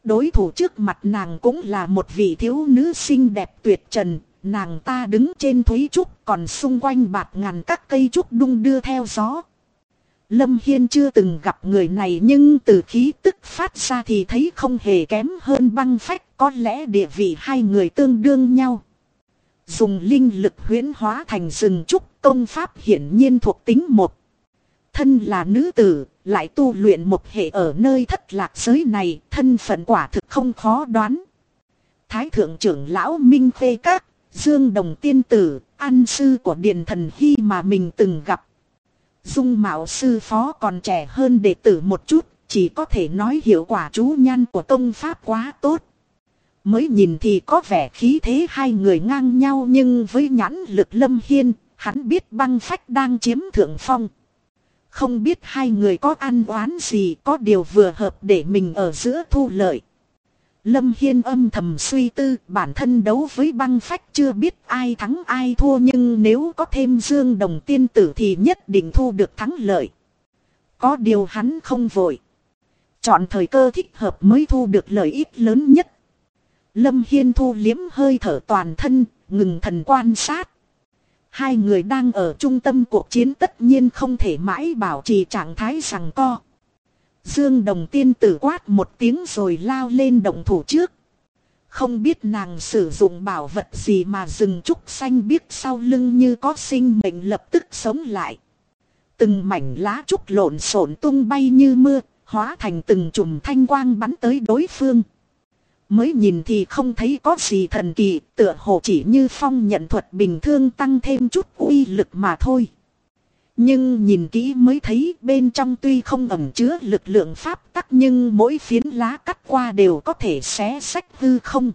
Đối thủ trước mặt nàng cũng là một vị thiếu nữ xinh đẹp tuyệt trần. Nàng ta đứng trên thúy trúc, còn xung quanh bạt ngàn các cây trúc đung đưa theo gió. Lâm Hiên chưa từng gặp người này, nhưng từ khí tức phát ra thì thấy không hề kém hơn Băng Phách. Có lẽ địa vị hai người tương đương nhau. Dùng linh lực huyễn hóa thành rừng trúc, công pháp hiển nhiên thuộc tính một. Thân là nữ tử, lại tu luyện một hệ ở nơi thất lạc giới này, thân phận quả thực không khó đoán. Thái thượng trưởng lão Minh Khê Các, Dương Đồng tiên tử, an sư của Điền Thần Hy mà mình từng gặp. Dung mạo sư phó còn trẻ hơn đệ tử một chút, chỉ có thể nói hiệu quả chú nhan của công pháp quá tốt. Mới nhìn thì có vẻ khí thế hai người ngang nhau, nhưng với nhãn lực Lâm Hiên, hắn biết Băng Phách đang chiếm thượng phong. Không biết hai người có ăn oán gì, có điều vừa hợp để mình ở giữa thu lợi. Lâm Hiên âm thầm suy tư, bản thân đấu với Băng Phách chưa biết ai thắng ai thua, nhưng nếu có thêm Dương Đồng tiên tử thì nhất định thu được thắng lợi. Có điều hắn không vội. Chọn thời cơ thích hợp mới thu được lợi ích lớn nhất. Lâm Hiên thu liếm hơi thở toàn thân, ngừng thần quan sát. Hai người đang ở trung tâm cuộc chiến, tất nhiên không thể mãi bảo trì trạng thái giằng co. Dương Đồng tiên tử quát một tiếng rồi lao lên động thủ trước. Không biết nàng sử dụng bảo vật gì mà rừng trúc xanh biếc sau lưng như có sinh mệnh lập tức sống lại. Từng mảnh lá trúc lộn xộn tung bay như mưa, hóa thành từng chùm thanh quang bắn tới đối phương. Mới nhìn thì không thấy có gì thần kỳ, tựa hồ chỉ như phong nhận thuật bình thường tăng thêm chút uy lực mà thôi. Nhưng nhìn kỹ mới thấy bên trong tuy không ẩn chứa lực lượng pháp tắc, nhưng mỗi phiến lá cắt qua đều có thể xé xách hư không.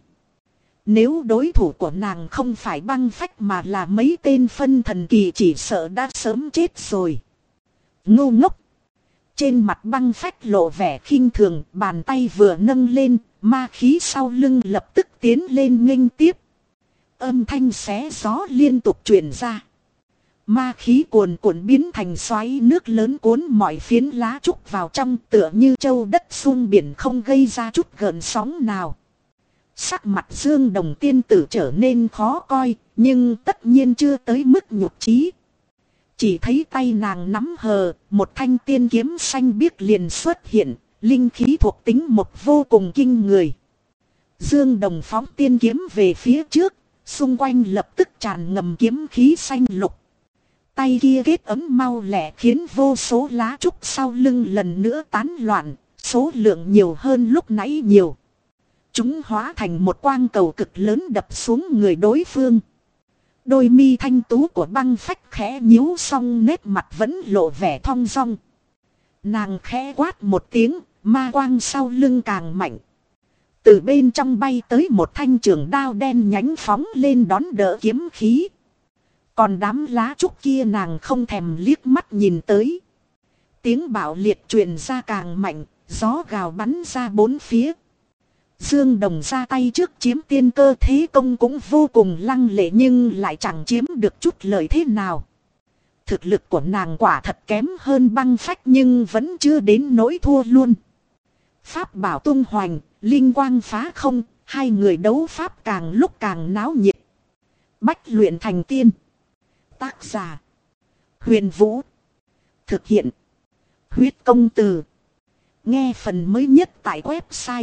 Nếu đối thủ của nàng không phải Băng Phách mà là mấy tên phân thần kỳ, chỉ sợ đã sớm chết rồi. Ngu ngốc! Trên mặt Băng Phách lộ vẻ khinh thường, bàn tay vừa nâng lên, ma khí sau lưng lập tức tiến lên nghênh tiếp. Âm thanh xé gió liên tục truyền ra. Ma khí cuồn cuộn biến thành xoáy nước lớn cuốn mọi phiến lá trúc vào trong, tựa như châu đất sung biển, không gây ra chút gợn sóng nào. Sắc mặt Dương Đồng tiên tử trở nên khó coi, nhưng tất nhiên chưa tới mức nhục chí. Chỉ thấy tay nàng nắm hờ, một thanh tiên kiếm xanh biếc liền xuất hiện, linh khí thuộc tính một vô cùng kinh người. Dương Đồng phóng tiên kiếm về phía trước, xung quanh lập tức tràn ngầm kiếm khí xanh lục. Tay kia kết ấm mau lẹ khiến vô số lá trúc sau lưng lần nữa tán loạn, số lượng nhiều hơn lúc nãy nhiều. Chúng hóa thành một quang cầu cực lớn đập xuống người đối phương. Đôi mi thanh tú của Băng Phách khẽ nhíu, xong nét mặt vẫn lộ vẻ thong dong. Nàng khẽ quát một tiếng, ma quang sau lưng càng mạnh. Từ bên trong bay tới một thanh trường đao đen nhánh phóng lên đón đỡ kiếm khí. Còn đám lá trúc kia nàng không thèm liếc mắt nhìn tới. Tiếng bạo liệt truyền ra càng mạnh, gió gào bắn ra bốn phía. Dương Đồng ra tay trước chiếm tiên cơ, thế công cũng vô cùng lăng lệ nhưng lại chẳng chiếm được chút lợi thế nào. Thực lực của nàng quả thật kém hơn Băng Phách nhưng vẫn chưa đến nỗi thua luôn. Pháp bảo tung hoành, linh quang phá không, hai người đấu pháp càng lúc càng náo nhiệt. Bách luyện thành tiên. Tác giả Huyền Vũ. Thực hiện Huyết Công Từ. Nghe phần mới nhất tại website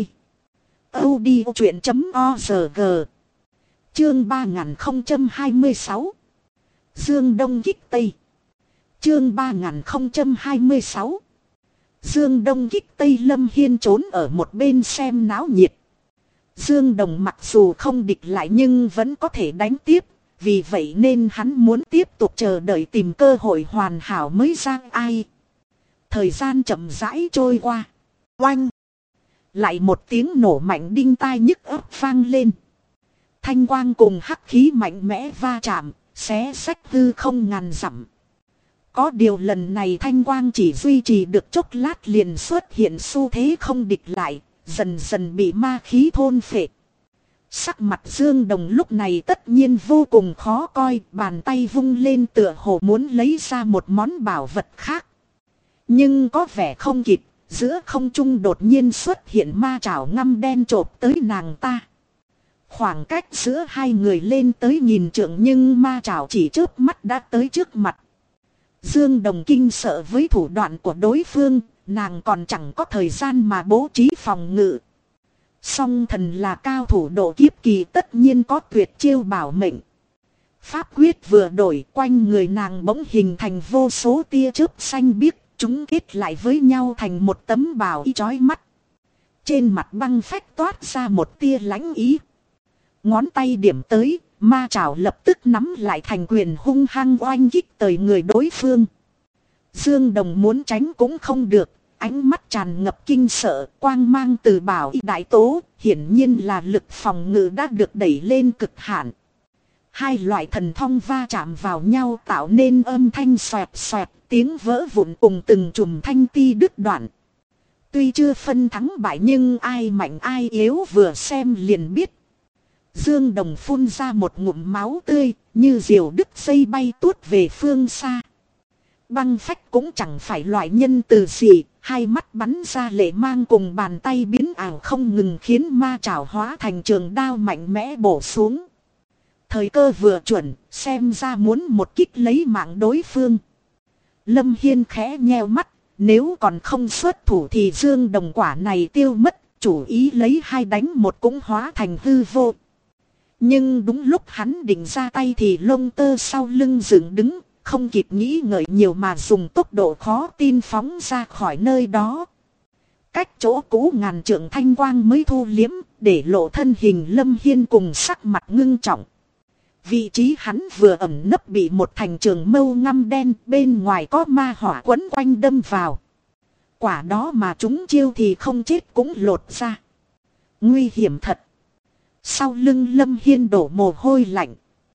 audiochuyện.org. Chương 3026 Dương Đông kích Tây. Chương 3026 Dương Đông kích Tây. Lâm Hiên trốn ở một bên xem náo nhiệt. Dương Đồng mặc dù không địch lại nhưng vẫn có thể đánh tiếp. Vì vậy nên hắn muốn tiếp tục chờ đợi tìm cơ hội hoàn hảo mới ra ai. Thời gian chậm rãi trôi qua. Oanh! Lại một tiếng nổ mạnh đinh tai nhức óc vang lên. Thanh quang cùng hắc khí mạnh mẽ va chạm, xé xách hư không ngàn dặm. Có điều lần này thanh quang chỉ duy trì được chốc lát liền xuất hiện xu thế không địch lại, dần dần bị ma khí thôn phệ. Sắc mặt Dương Đồng lúc này tất nhiên vô cùng khó coi, bàn tay vung lên tựa hồ muốn lấy ra một món bảo vật khác. Nhưng có vẻ không kịp, giữa không trung đột nhiên xuất hiện ma chảo ngăm đen chộp tới nàng ta. Khoảng cách giữa hai người lên tới nghìn trượng nhưng ma chảo chỉ chớp mắt đã tới trước mặt. Dương Đồng kinh sợ với thủ đoạn của đối phương, nàng còn chẳng có thời gian mà bố trí phòng ngự. Song thần là cao thủ độ kiếp kỳ tất nhiên có tuyệt chiêu bảo mệnh. Pháp quyết vừa đổi, quanh người nàng bỗng hình thành vô số tia chớp xanh biếc, chúng kết lại với nhau thành một tấm bào y chói mắt. Trên mặt băng phách toát ra một tia lãnh ý. Ngón tay điểm tới, ma chảo lập tức nắm lại thành quyền hung hăng oanh kích tới người đối phương. Dương Đồng muốn tránh cũng không được, ánh mắt tràn ngập kinh sợ, quang mang từ bảo y đại tố, hiển nhiên là lực phòng ngự đã được đẩy lên cực hạn. Hai loại thần thông va chạm vào nhau tạo nên âm thanh xoẹt xoẹt, tiếng vỡ vụn cùng từng chùm thanh ti đứt đoạn. Tuy chưa phân thắng bại nhưng ai mạnh ai yếu vừa xem liền biết. Dương Đồng phun ra một ngụm máu tươi, như diều đứt dây bay tuốt về phương xa. Băng phách cũng chẳng phải loại nhân từ gì, hai mắt bắn ra lệ mang cùng bàn tay biến ảo không ngừng khiến ma chảo hóa thành trường đao mạnh mẽ bổ xuống. Thời cơ vừa chuẩn, xem ra muốn một kích lấy mạng đối phương. Lâm Hiên khẽ nheo mắt, nếu còn không xuất thủ thì Dương Đồng quả này tiêu mất, chủ ý lấy hai đánh một cũng hóa thành hư vô. Nhưng đúng lúc hắn định ra tay thì lông tơ sau lưng dựng đứng, không kịp nghĩ ngợi nhiều mà dùng tốc độ khó tin phóng ra khỏi nơi đó. Cách chỗ cũ ngàn trượng thanh quang mới thu liếm, để lộ thân hình Lâm Hiên cùng sắc mặt ngưng trọng. Vị trí hắn vừa ẩn nấp bị một thành trường mâu ngăm đen, bên ngoài có ma hỏa quấn quanh đâm vào. Quả đó mà chúng chiêu thì không chết cũng lột ra. Nguy hiểm thật. Sau lưng Lâm Hiên đổ mồ hôi lạnh.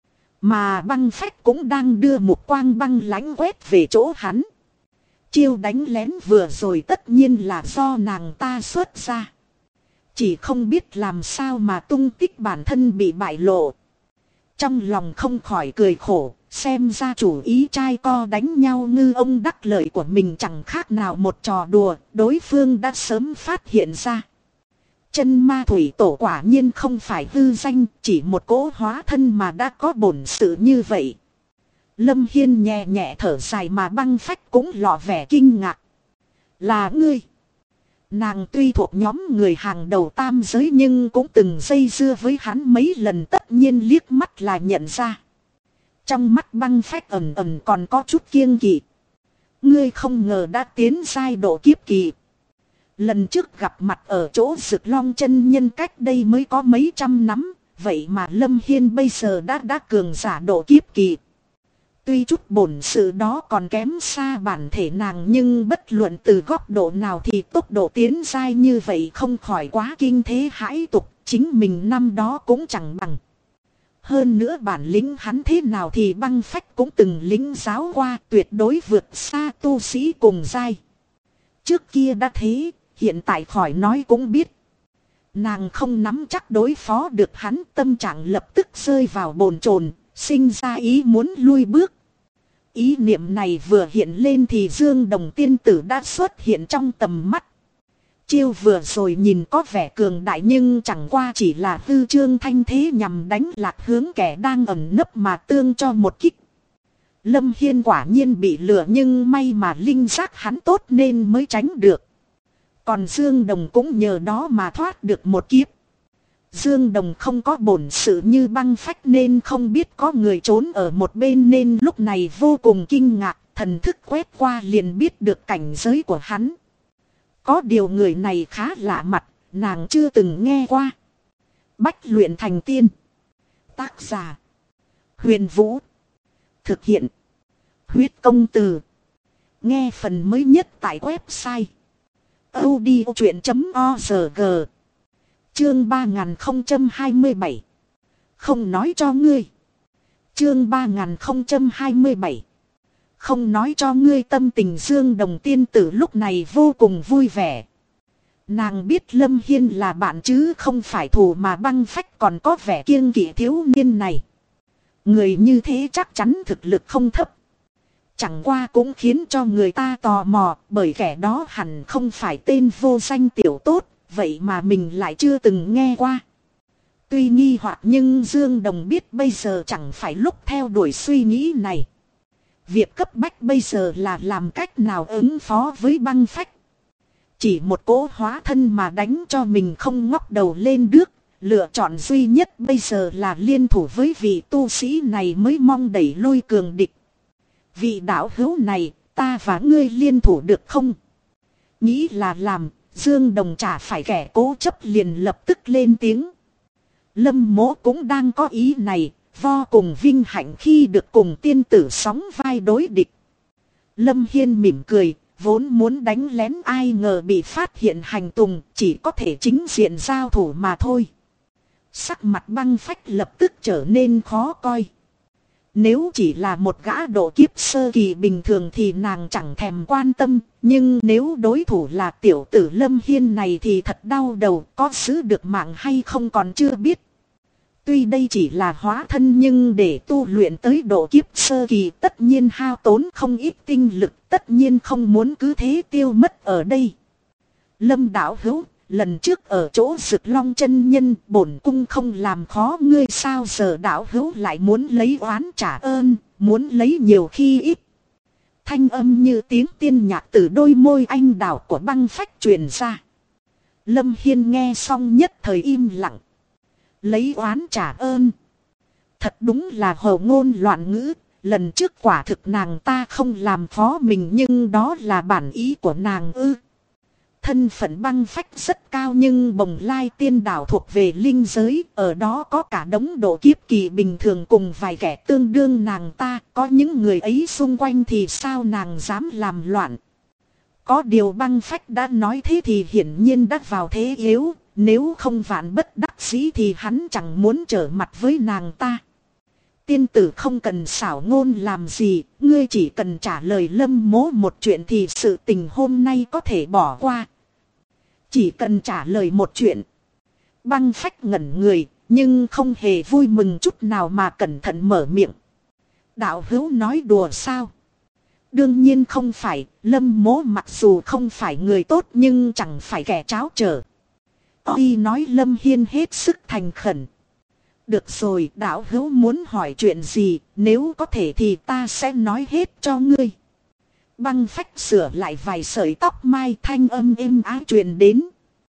Mà băng phách cũng đang đưa một quang băng lãnh quét về chỗ hắn. Chiêu đánh lén vừa rồi tất nhiên là do nàng ta xuất ra. Chỉ không biết làm sao mà tung tích bản thân bị bại lộ. Trong lòng không khỏi cười khổ, xem ra chủ ý trai co đánh nhau ngư ông đắc lợi của mình chẳng khác nào một trò đùa, đối phương đã sớm phát hiện ra. Chân ma thủy tổ quả nhiên không phải hư danh, chỉ một cỗ hóa thân mà đã có bổn sự như vậy. Lâm Hiên nhẹ nhẹ thở dài mà băng phách cũng lọ vẻ kinh ngạc. Là ngươi. Nàng tuy thuộc nhóm người hàng đầu tam giới nhưng cũng từng dây dưa với hắn mấy lần, tất nhiên liếc mắt là nhận ra. Trong mắt băng phách ẩn ẩn còn có chút kiêng kỵ. Ngươi không ngờ đã tiến giai độ kiếp kỳ. Lần trước gặp mặt ở chỗ Dực Long chân nhân cách đây mới có mấy trăm năm, vậy mà Lâm Hiên bây giờ đã cường giả độ kiếp kỳ. Tuy chút bổn sự đó còn kém xa bản thể nàng nhưng bất luận từ góc độ nào thì tốc độ tiến giai như vậy không khỏi quá kinh thế hãi tục, chính mình năm đó cũng chẳng bằng. Hơn nữa bản lĩnh hắn thế nào thì băng phách cũng từng lĩnh giáo qua, tuyệt đối vượt xa tu sĩ cùng giai. Trước kia đã thế, hiện tại khỏi nói cũng biết. Nàng không nắm chắc đối phó được hắn, tâm trạng lập tức rơi vào bồn chồn, sinh ra ý muốn lui bước. Ý niệm này vừa hiện lên thì Dương Đồng tiên tử đã xuất hiện trong tầm mắt. Chiêu vừa rồi nhìn có vẻ cường đại nhưng chẳng qua chỉ là hư trương thanh thế nhằm đánh lạc hướng kẻ đang ẩn nấp mà tương cho một kích. Lâm Hiên quả nhiên bị lừa nhưng may mà linh giác hắn tốt nên mới tránh được. Còn Dương Đồng cũng nhờ đó mà thoát được một kiếp. Dương Đồng không có bổn sự như băng phách nên không biết có người trốn ở một bên nên lúc này vô cùng kinh ngạc, thần thức quét qua liền biết được cảnh giới của hắn. Có điều người này khá lạ mặt, nàng chưa từng nghe qua. Bách luyện thành tiên. Tác giả: Huyền Vũ. Thực hiện: Huyết Công Từ. Nghe phần mới nhất tại website audiochuyện.org. Chương 3027. Không nói cho ngươi. Chương 3027. Không nói cho ngươi. Tâm tình Dương Đồng tiên tử lúc này vô cùng vui vẻ. Nàng biết Lâm Hiên là bạn chứ không phải thù mà băng phách còn có vẻ kiêng kỵ thiếu niên này. Người như thế chắc chắn thực lực không thấp. Chẳng qua cũng khiến cho người ta tò mò, bởi kẻ đó hẳn không phải tên vô danh tiểu tốt, vậy mà mình lại chưa từng nghe qua. Tuy nghi hoặc nhưng Dương Đồng biết bây giờ chẳng phải lúc theo đuổi suy nghĩ này. Việc cấp bách bây giờ là làm cách nào ứng phó với băng phách. Chỉ một cỗ hóa thân mà đánh cho mình không ngóc đầu lên được. Lựa chọn duy nhất bây giờ là liên thủ với vị tu sĩ này mới mong đẩy lui cường địch. Vị đạo hữu này, ta và ngươi liên thủ được không? Nghĩ là làm, Dương Đồng chả phải kẻ cố chấp liền lập tức lên tiếng. Lâm Mỗ cũng đang có ý này, vô cùng vinh hạnh khi được cùng tiên tử sóng vai đối địch. Lâm Hiên mỉm cười, vốn muốn đánh lén ai ngờ bị phát hiện hành tung, chỉ có thể chính diện giao thủ mà thôi. Sắc mặt băng phách lập tức trở nên khó coi. Nếu chỉ là một gã độ kiếp sơ kỳ bình thường thì nàng chẳng thèm quan tâm. Nhưng nếu đối thủ là tiểu tử Lâm Hiên này thì thật đau đầu, có giữ được mạng hay không còn chưa biết. Tuy đây chỉ là hóa thân nhưng để tu luyện tới độ kiếp sơ kỳ tất nhiên hao tốn không ít tinh lực, tất nhiên không muốn cứ thế tiêu mất ở đây. Lâm đạo hữu, lần trước ở chỗ Dực Long chân nhân bổn cung không làm khó ngươi, sao giờ đạo hữu lại muốn lấy oán trả ơn, muốn lấy nhiều khi ít. Thanh âm như tiếng tiên nhạc từ đôi môi anh đào của băng phách truyền ra. Lâm Hiên nghe xong nhất thời im lặng. Lấy oán trả ơn. Thật đúng là hồ ngôn loạn ngữ. Lần trước quả thực nàng ta không làm khó mình, nhưng đó là bản ý của nàng ư? Thân phận băng phách rất cao nhưng Bồng Lai Tiên Đảo thuộc về linh giới, ở đó có cả đống độ kiếp kỳ bình thường cùng vài kẻ tương đương nàng ta, có những người ấy xung quanh thì sao nàng dám làm loạn. Có điều băng phách đã nói thế thì hiển nhiên đã vào thế yếu, nếu không vạn bất đắc dĩ thì hắn chẳng muốn trở mặt với nàng ta. Tiên tử không cần xảo ngôn làm gì, ngươi chỉ cần trả lời Lâm Mỗ một chuyện thì sự tình hôm nay có thể bỏ qua. Chỉ cần trả lời một chuyện. Băng phách ngẩn người, nhưng không hề vui mừng chút nào mà cẩn thận mở miệng. Đạo hữu nói đùa sao? Đương nhiên không phải, Lâm Mỗ mặc dù không phải người tốt nhưng chẳng phải kẻ tráo trở. Ôi nói Lâm Hiên hết sức thành khẩn. Được rồi, đạo hữu muốn hỏi chuyện gì, nếu có thể thì ta sẽ nói hết cho ngươi. Băng phách sửa lại vài sợi tóc mai, thanh âm êm ái truyền đến.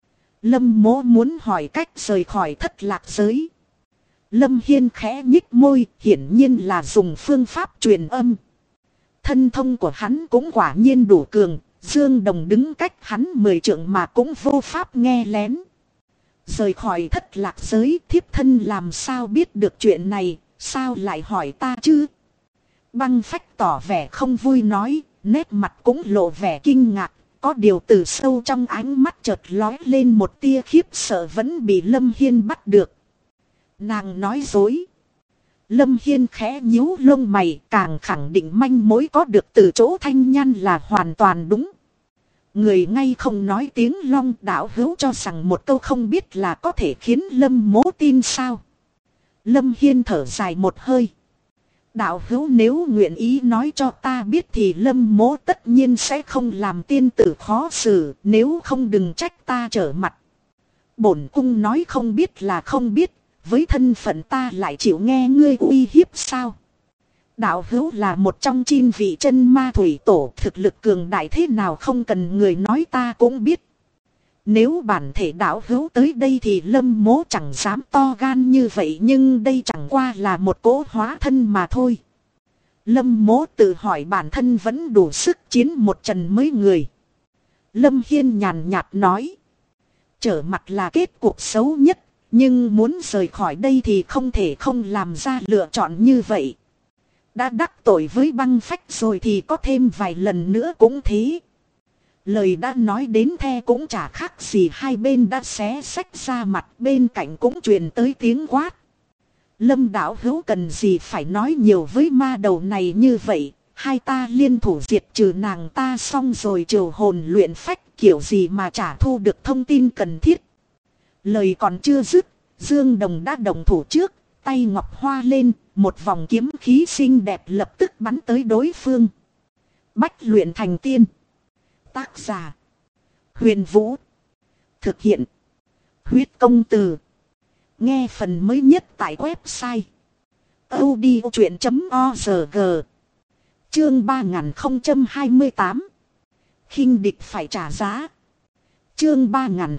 Lâm Mỗ muốn hỏi cách rời khỏi Thất Lạc giới. Lâm Hiên khẽ nhích môi, hiển nhiên là dùng phương pháp truyền âm. Thân thông của hắn cũng quả nhiên đủ cường, Dương Đồng đứng cách hắn 10 trượng mà cũng vô pháp nghe lén. Rời khỏi Thất Lạc giới, thiếp thân làm sao biết được chuyện này, sao lại hỏi ta chứ? Băng phách tỏ vẻ không vui nói, nét mặt cũng lộ vẻ kinh ngạc, có điều từ sâu trong ánh mắt chợt lóe lên một tia khiếp sợ vẫn bị Lâm Hiên bắt được. Nàng nói dối. Lâm Hiên khẽ nhíu lông mày, càng khẳng định manh mối có được từ chỗ Thanh Nhan là hoàn toàn đúng. Người ngay không nói tiếng long, đạo hữu cho rằng một câu không biết là có thể khiến Lâm Mỗ tin sao? Lâm Hiên thở dài một hơi. Đạo hữu nếu nguyện ý nói cho ta biết thì Lâm Mỗ tất nhiên sẽ không làm tiên tử khó xử, nếu không đừng trách ta trở mặt. Bổn cung nói không biết là không biết, với thân phận ta lại chịu nghe ngươi uy hiếp sao? Đạo hữu là một trong 9 vị chân ma thủy tổ, thực lực cường đại thế nào không cần người nói ta cũng biết. Nếu bản thể đạo hữu tới đây thì Lâm Mỗ chẳng dám to gan như vậy, nhưng đây chẳng qua là một cỗ hóa thân mà thôi. Lâm Mỗ tự hỏi bản thân vẫn đủ sức chiến một trận mấy người. Lâm Hiên nhàn nhạt nói. Trở mặt là kết cục xấu nhất, nhưng muốn rời khỏi đây thì không thể không làm ra lựa chọn như vậy. Đã đắc tội với băng phách rồi thì có thêm vài lần nữa cũng thế. Lời đã nói đến the cũng chả khác gì hai bên đã xé xách ra mặt, bên cạnh cũng truyền tới tiếng quát. Lâm đạo hữu cần gì phải nói nhiều với ma đầu này như vậy, hai ta liên thủ diệt trừ nàng ta xong rồi triều hồn luyện phách, kiểu gì mà chả thu được thông tin cần thiết. Lời còn chưa dứt, Dương Đồng đã động thủ trước, tay ngọc hoa lên, một vòng kiếm khí xinh đẹp lập tức bắn tới đối phương. Bách luyện thành tiên. Tác giả: Huyền Vũ. Thực hiện: Huyết Công Từ. Nghe phần mới nhất tại website audiochuyện.org. Chương 3028. Khinh địch phải trả giá. Chương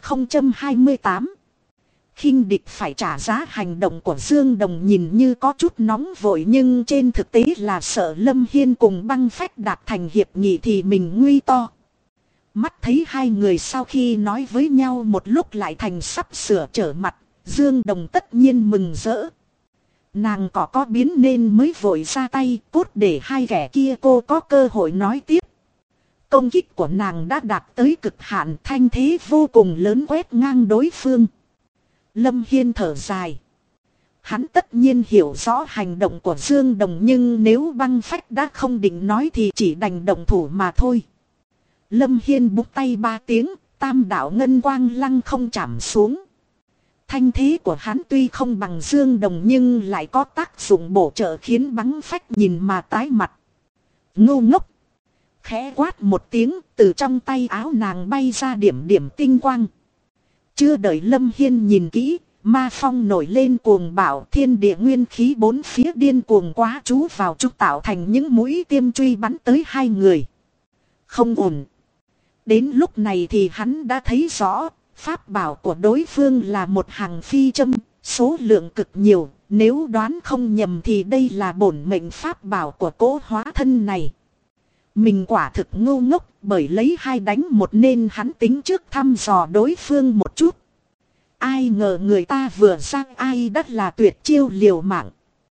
3028. Khinh địch phải trả giá. Hành động của Dương Đồng nhìn như có chút nóng vội, nhưng trên thực tế là sợ Lâm Hiên cùng Băng Phách đạt thành hiệp nghị thì mình nguy to. Mắt thấy hai người sau khi nói với nhau một lúc lại thành sắp sửa trở mặt, Dương Đồng tất nhiên mừng rỡ. Nàng có biến nên mới vội ra tay, cốt để hai kẻ kia cô có cơ hội nói tiếp. Công kích của nàng đã đạt tới cực hạn, thanh thế vô cùng lớn quét ngang đối phương. Lâm Hiên thở dài. Hắn tất nhiên hiểu rõ hành động của Dương Đồng, nhưng nếu Băng Phách đã không định nói thì chỉ đành động thủ mà thôi. Lâm Hiên búng tay 3 tiếng, tam đạo ngân quang lăng không chạm xuống. Thanh thế của hắn tuy không bằng Dương Đồng nhưng lại có tác dụng bổ trợ khiến Băng Phách nhìn mà tái mặt. Ngu ngốc! Khẽ quát một tiếng, từ trong tay áo nàng bay ra điểm điểm tinh quang. Chưa đợi Lâm Hiên nhìn kỹ, ma phong nổi lên cuồng bạo, thiên địa nguyên khí bốn phía điên cuồng quá trú vào trúc tạo thành những mũi tiêm truy bắn tới hai người. Không ổn. Đến lúc này thì hắn đã thấy rõ, pháp bảo của đối phương là một hàng phi châm, số lượng cực nhiều, nếu đoán không nhầm thì đây là bổn mệnh pháp bảo của cỗ hóa thân này. Mình quả thực ngu ngốc, bởi lấy 2 đánh 1 nên hắn tính trước thăm dò đối phương một chút. Ai ngờ người ta vừa sang ai đất là tuyệt chiêu liều mạng.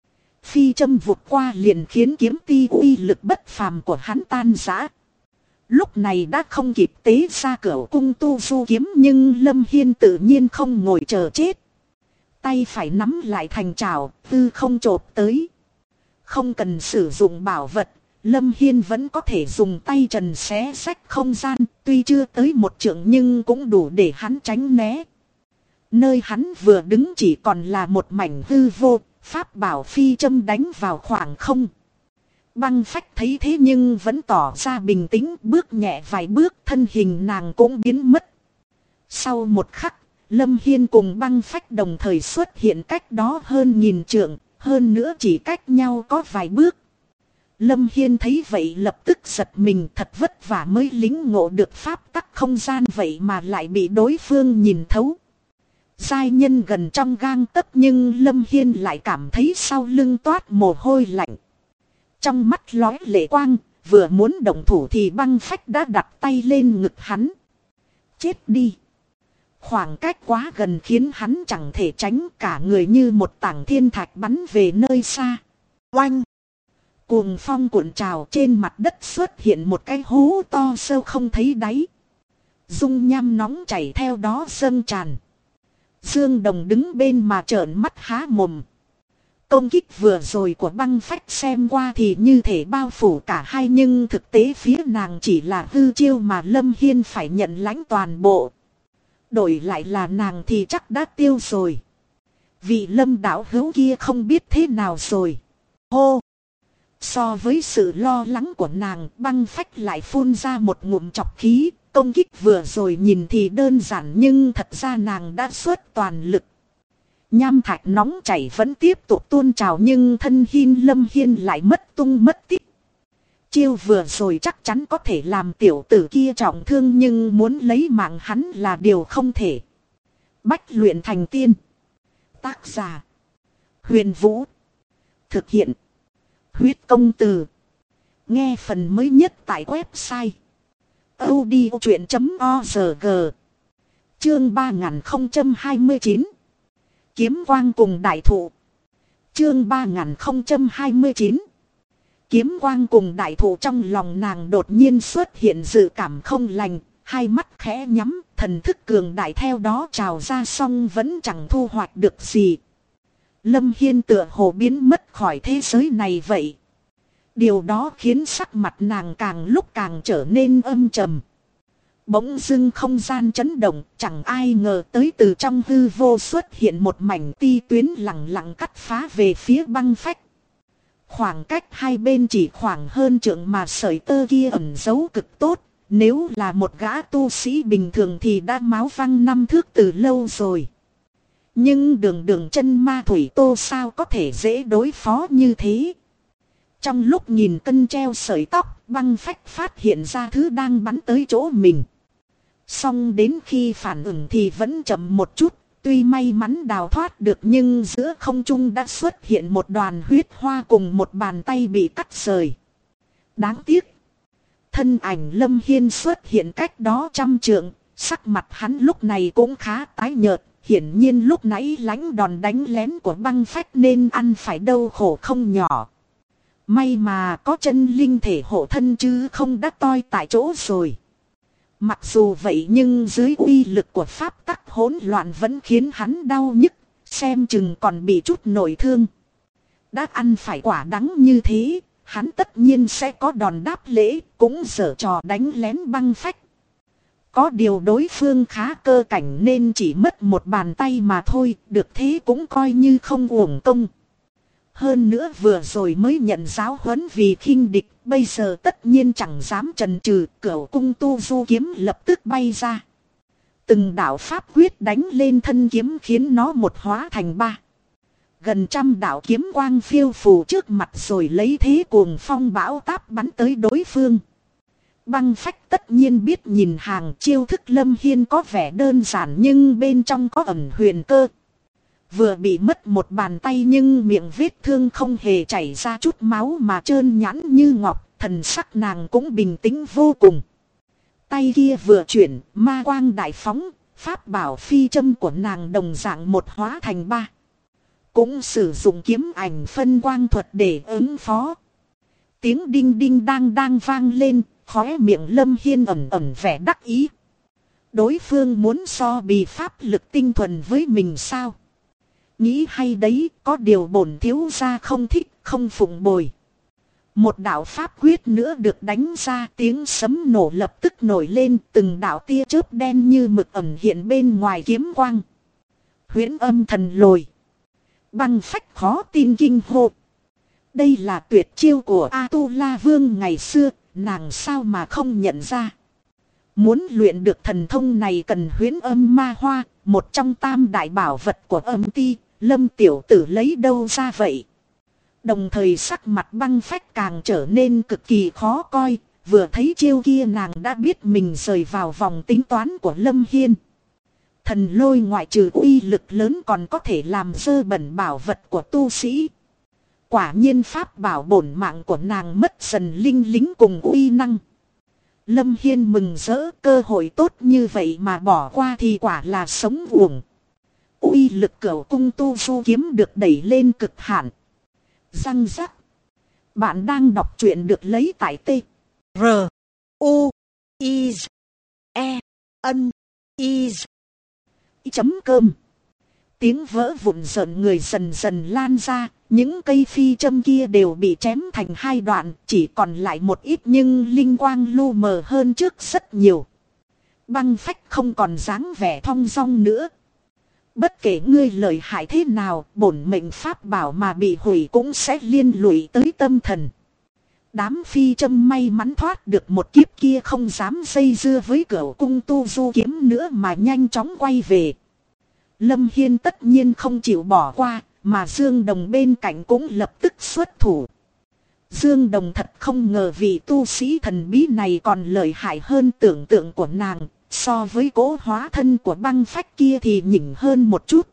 Phi châm vụt qua liền khiến kiếm ti uy lực bất phàm của hắn tan rã. Lúc này đã không kịp tế ra cửa cung tu du kiếm, nhưng Lâm Hiên tự nhiên không ngồi chờ chết. Tay phải nắm lại thành trảo, tư không chộp tới. Không cần sử dụng bảo vật, Lâm Hiên vẫn có thể dùng tay trần xé rách không gian, tuy chưa tới 1 trượng nhưng cũng đủ để hắn tránh né. Nơi hắn vừa đứng chỉ còn là một mảnh hư vô, pháp bảo phi châm đánh vào khoảng không. Băng Phách thấy thế nhưng vẫn tỏ ra bình tĩnh, bước nhẹ vài bước, thân hình nàng cũng biến mất. Sau một khắc, Lâm Hiên cùng Băng Phách đồng thời xuất hiện cách đó hơn 1000 trượng, hơn nữa chỉ cách nhau có vài bước. Lâm Hiên thấy vậy lập tức giật mình, thật vất vả mới lĩnh ngộ được pháp tắc không gian vậy mà lại bị đối phương nhìn thấu. Giai nhân gần trong gang tấc nhưng Lâm Hiên lại cảm thấy sau lưng toát mồ hôi lạnh. Trong mắt lóe lệ quang, vừa muốn động thủ thì Băng Phách đã đặt tay lên ngực hắn. Chết đi! Khoảng cách quá gần khiến hắn chẳng thể tránh, cả người như một tảng thiên thạch bắn về nơi xa. Oanh! Cuồng phong cuộn trào, trên mặt đất xuất hiện một cái hố to sâu không thấy đáy. Dung nham nóng chảy theo đó dâng tràn. Dương Đồng đứng bên mà trợn mắt há mồm. Công kích vừa rồi của Băng Phách xem qua thì như thể bao phủ cả hai, nhưng thực tế phía nàng chỉ là hư chiêu mà Lâm Hiên phải nhận lãnh toàn bộ. Đổi lại là nàng thì chắc đã tiêu rồi. Vị Lâm đạo hữu kia không biết thế nào rồi. Hô! So với sự lo lắng của nàng, Băng Phách lại phun ra một ngụm trọc khí. Công kích vừa rồi nhìn thì đơn giản nhưng thật ra nàng đã xuất toàn lực. Nham thạch nóng chảy vẫn tiếp tục tuôn trào nhưng thân hình Lâm Hiên lại mất tung mất tích. Chiêu vừa rồi chắc chắn có thể làm tiểu tử kia trọng thương, nhưng muốn lấy mạng hắn là điều không thể. Bách luyện thành tiên. Tác giả: Huyền Vũ. Thực hiện: Huyết Công Từ. Nghe phần mới nhất tại website audiochuyện.org. Chương 3029. Kiếm quang cùng đại thụ. Chương 3029. Kiếm quang cùng đại thụ. Trong lòng nàng đột nhiên xuất hiện dự cảm không lành, hai mắt khẽ nhắm, thần thức cường đại theo đó trào ra, song vẫn chẳng thu hoạch được gì. Lâm Hiên tựa hồ biến mất khỏi thế giới này vậy. Điều đó khiến sắc mặt nàng càng lúc càng trở nên âm trầm. Bỗng dưng không gian chấn động, chẳng ai ngờ tới từ trong hư vô xuất hiện một mảnh ti tuyến lặng lặng cắt phá về phía Băng Phách. Khoảng cách hai bên chỉ khoảng hơn trượng mà sợi tơ kia ẩn giấu cực tốt. Nếu là một gã tu sĩ bình thường thì đã máu văng 5 thước từ lâu rồi. Nhưng đường chân ma thủy tô sao có thể dễ đối phó như thế. Trong lúc nhìn cân treo sợi tóc, Băng Phách phát hiện ra thứ đang bắn tới chỗ mình. Xong đến khi phản ứng thì vẫn chậm một chút. Tuy may mắn đào thoát được nhưng giữa không trung đã xuất hiện một đoàn huyết hoa cùng một bàn tay bị cắt rời. Đáng tiếc. Thân ảnh Lâm Hiên xuất hiện cách đó 100 trượng. Sắc mặt hắn lúc này cũng khá tái nhợt. Hiển nhiên lúc nãy lánh đòn đánh lén của Băng Phách nên ăn phải đau khổ không nhỏ. May mà có chân linh thể hộ thân chứ không đã toi tại chỗ rồi. Mặc dù vậy nhưng dưới uy lực của pháp tắc hỗn loạn vẫn khiến hắn đau nhức, xem chừng còn bị chút nội thương. Đã ăn phải quả đắng như thế, hắn tất nhiên sẽ có đòn đáp lễ, cũng giở trò đánh lén Băng Phách. Có điều đối phương khá cơ cảnh nên chỉ mất một bàn tay mà thôi, được thế cũng coi như không uổng công. Hơn nữa vừa rồi mới nhận giáo huấn vì khinh địch, bây giờ tất nhiên chẳng dám chần chừ, Cửu cung tu du kiếm lập tức bay ra. Từng đạo pháp quyết đánh lên thân kiếm khiến nó một hóa thành 3. Gần 100 đạo kiếm quang phiêu phù trước mặt rồi lấy thế cuồng phong bão táp bắn tới đối phương. Băng Phách tất nhiên biết nhìn hàng chiêu thức Lâm Hiên có vẻ đơn giản nhưng bên trong có ẩn huyền cơ. Vừa bị mất một bàn tay nhưng miệng vết thương không hề chảy ra chút máu mà trơn nhẵn như ngọc, thần sắc nàng cũng bình tĩnh vô cùng. Tay kia vừa chuyển, ma quang đại phóng, pháp bảo phi châm của nàng đồng dạng một hóa thành 3. Cũng sử dụng kiếm ảnh phân quang thuật để ứng phó. Tiếng đinh đinh đang vang lên, khóe miệng Lâm Hiên ẩn vẻ đắc ý. Đối phương muốn so bì pháp lực tinh thuần với mình sao? Nghĩ hay đấy, có điều bổn thiếu gia không thích, không phụng bồi. Một đạo pháp quyết nữa được đánh ra, tiếng sấm nổ lập tức nổi lên, từng đạo tia chớp đen như mực ẩn hiện bên ngoài kiếm quang. Huyễn âm thần lồi. Băng Phách khó tin kinh hô. Đây là tuyệt chiêu của A-tu-la Vương ngày xưa, nàng sao mà không nhận ra. Muốn luyện được thần thông này cần huyễn âm ma hoa, một trong 3 đại bảo vật của âm ti, Lâm tiểu tử lấy đâu ra vậy? Đồng thời sắc mặt Băng Phách càng trở nên cực kỳ khó coi, vừa thấy chiêu kia nàng đã biết mình rời vào vòng tính toán của Lâm Hiên. Thần lôi ngoại trừ uy lực lớn còn có thể làm dơ bẩn bảo vật của tu sĩ. Quả nhiên pháp bảo bổn mạng của nàng mất dần linh lính cùng uy năng. Lâm Hiên mừng rỡ, cơ hội tốt như vậy mà bỏ qua thì quả là sống uổng. Uy lực Cửu cung tu du kiếm được đẩy lên cực hạn. Răng rắc. Bạn đang đọc truyện được lấy tại T. R. U. I. E. N. I. Chấm cơm. Tiếng vỡ vụn rợn người dần dần lan ra. Những cây phi châm kia đều bị chém thành 2 đoạn. Chỉ còn lại một ít nhưng linh quang lu mờ hơn trước rất nhiều. Băng Phách không còn dáng vẻ thong dong nữa. Bất kể ngươi lợi hại thế nào, bổn mệnh pháp bảo mà bị hủy cũng sẽ liên lụy tới tâm thần. Đám phi châm may mắn thoát được một kiếp kia không dám dây dưa với Cửu cung tu du kiếm nữa mà nhanh chóng quay về. Lâm Hiên tất nhiên không chịu bỏ qua, mà Dương Đồng bên cạnh cũng lập tức xuất thủ. Dương Đồng thật không ngờ vị tu sĩ thần bí này còn lợi hại hơn tưởng tượng của nàng. So với cỗ hóa thân của Băng Phách kia thì nhỉnh hơn một chút.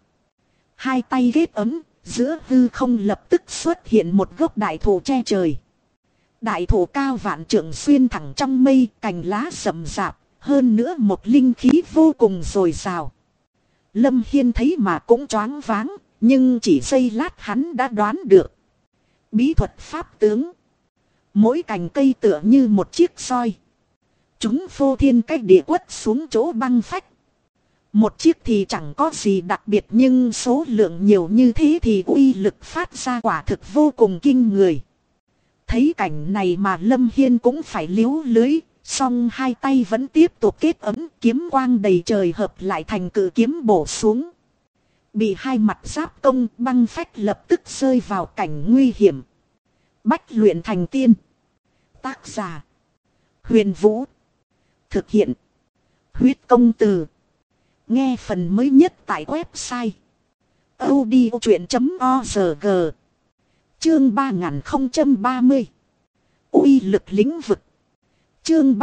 2 tay ghét ấm, giữa hư không lập tức xuất hiện một gốc đại thụ che trời. Đại thụ cao vạn trượng xuyên thẳng trong mây, cành lá rậm rạp, hơn nữa một linh khí vô cùng dồi dào. Lâm Hiên thấy mà cũng choáng váng, nhưng chỉ giây lát hắn đã đoán được. Bí thuật pháp tướng. Mỗi cành cây tựa như một chiếc soi. Chúng phô thiên cách địa quất xuống chỗ Băng Phách. Một chiếc thì chẳng có gì đặc biệt nhưng số lượng nhiều như thế thì uy lực phát ra quả thực vô cùng kinh người. Thấy cảnh này mà Lâm Hiên cũng phải liếu lưới, song 2 tay vẫn tiếp tục kết ấm, kiếm quang đầy trời hợp lại thành cự kiếm bổ xuống. Bị 2 mặt giáp công, Băng Phách lập tức rơi vào cảnh nguy hiểm. Bách luyện thành tiên. Tác giả: Huyền Vũ. Thực hiện: Huyết Công Từ. Nghe phần mới nhất tại website audiochuyện.org. Chương 3030. Uy lực lĩnh vực. Chương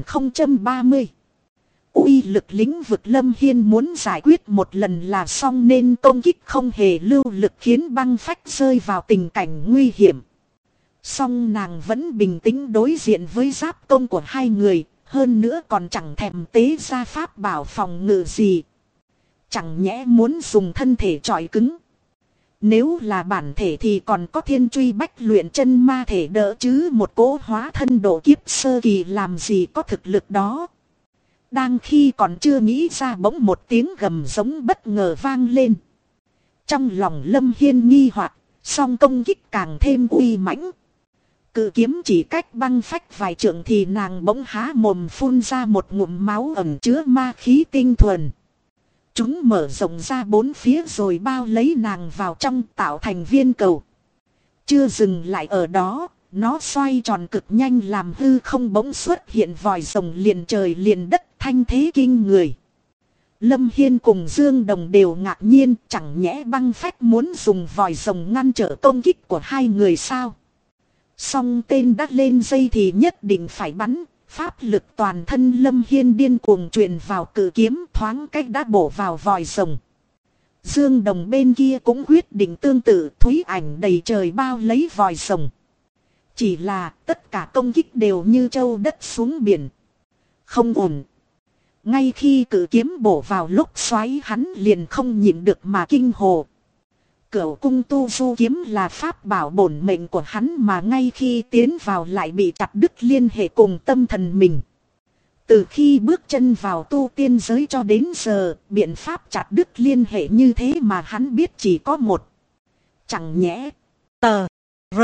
3030. Uy lực lĩnh vực. Lâm Hiên muốn giải quyết một lần là xong nên công kích không hề lưu lực khiến băng phách rơi vào tình cảnh nguy hiểm. Song nàng vẫn bình tĩnh đối diện với giáp công của hai người, hơn nữa còn chẳng thèm tế ra pháp bảo phòng ngự gì. Chẳng nhẽ muốn dùng thân thể trọi cứng. Nếu là bản thể thì còn có thiên truy bách luyện chân ma thể đỡ chứ một cỗ hóa thân độ kiếp sơ kỳ làm gì có thực lực đó. Đang khi còn chưa nghĩ ra bỗng một tiếng gầm giống bất ngờ vang lên. Trong lòng Lâm Hiên nghi hoặc, song công kích càng thêm uy mãnh. Cự kiếm chỉ cách băng phách vài trượng thì nàng bỗng há mồm phun ra một ngụm máu ẩn chứa ma khí tinh thuần. Chúng mở rộng ra bốn phía rồi bao lấy nàng vào trong tạo thành viên cầu. Chưa dừng lại ở đó, nó xoay tròn cực nhanh làm hư không bỗng xuất hiện vòi rồng liền trời liền đất thanh thế kinh người. Lâm Hiên cùng Dương Đồng đều ngạc nhiên, chẳng nhẽ băng phách muốn dùng vòi rồng ngăn trở công kích của hai người sao? Song tên đã lên dây thì nhất định phải bắn. Pháp lực toàn thân Lâm Hiên điên cuồng truyền vào cự kiếm thoáng cách đã bổ vào vòi rồng. Dương Đồng bên kia cũng quyết định tương tự, thúy ảnh đầy trời bao lấy vòi rồng. Chỉ là tất cả công kích đều như trâu đất xuống biển. Không ổn. Ngay khi cự kiếm bổ vào lúc xoáy hắn liền không nhịn được mà kinh hồ. Cửu cung tu du kiếm là pháp bảo bổn mệnh của hắn mà ngay khi tiến vào lại bị chặt đứt liên hệ cùng tâm thần mình. Từ khi bước chân vào tu tiên giới cho đến giờ, biện pháp chặt đứt liên hệ như thế mà hắn biết chỉ có một. Chẳng nhẽ tờ r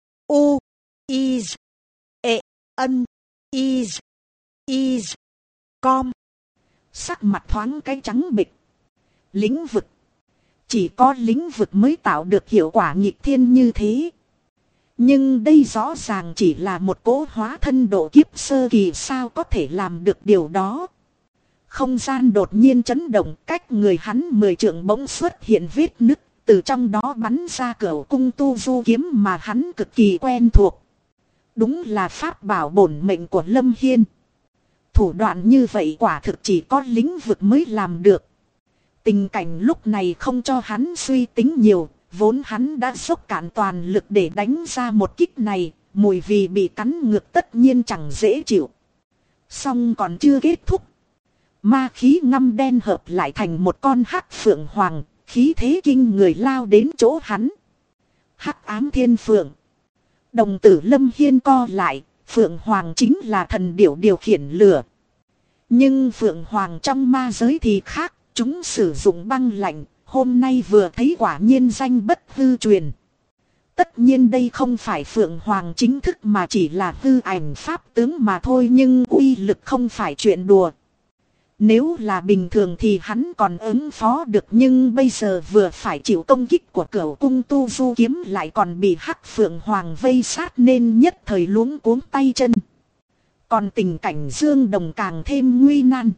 u is e n is com. Sắc mặt thoáng cái trắng bệch. Lĩnh vực. Chỉ có lĩnh vực mới tạo được hiệu quả nghịch thiên như thế. Nhưng đây rõ ràng chỉ là một cỗ hóa thân độ kiếp sơ kỳ, sao có thể làm được điều đó. Không gian đột nhiên chấn động, cách người hắn 10 trượng bỗng xuất hiện vết nứt, từ trong đó bắn ra cửu cung tu du kiếm mà hắn cực kỳ quen thuộc. Đúng là pháp bảo bổn mệnh của Lâm Hiên. Thủ đoạn như vậy quả thực chỉ có lĩnh vực mới làm được. Tình cảnh lúc này không cho hắn suy tính nhiều, vốn hắn đã dốc cạn toàn lực để đánh ra một kích này, mùi vì bị cắn ngược tất nhiên chẳng dễ chịu. Song còn chưa kết thúc. Ma khí ngăm đen hợp lại thành một con hắc phượng hoàng, khí thế kinh người lao đến chỗ hắn. Hắc ám thiên phượng. Đồng tử Lâm Hiên co lại, phượng hoàng chính là thần điểu điều khiển lửa. Nhưng phượng hoàng trong ma giới thì khác. Chúng sử dụng băng lạnh, hôm nay vừa thấy quả nhiên danh bất hư truyền. Tất nhiên đây không phải phượng hoàng chính thức mà chỉ là hư ảnh pháp tướng mà thôi, nhưng uy lực không phải chuyện đùa. Nếu là bình thường thì hắn còn ứng phó được, nhưng bây giờ vừa phải chịu công kích của cửu cung tu du kiếm lại còn bị hắc phượng hoàng vây sát nên nhất thời luống cuống tay chân. Còn tình cảnh Dương Đồng càng thêm nguy nan.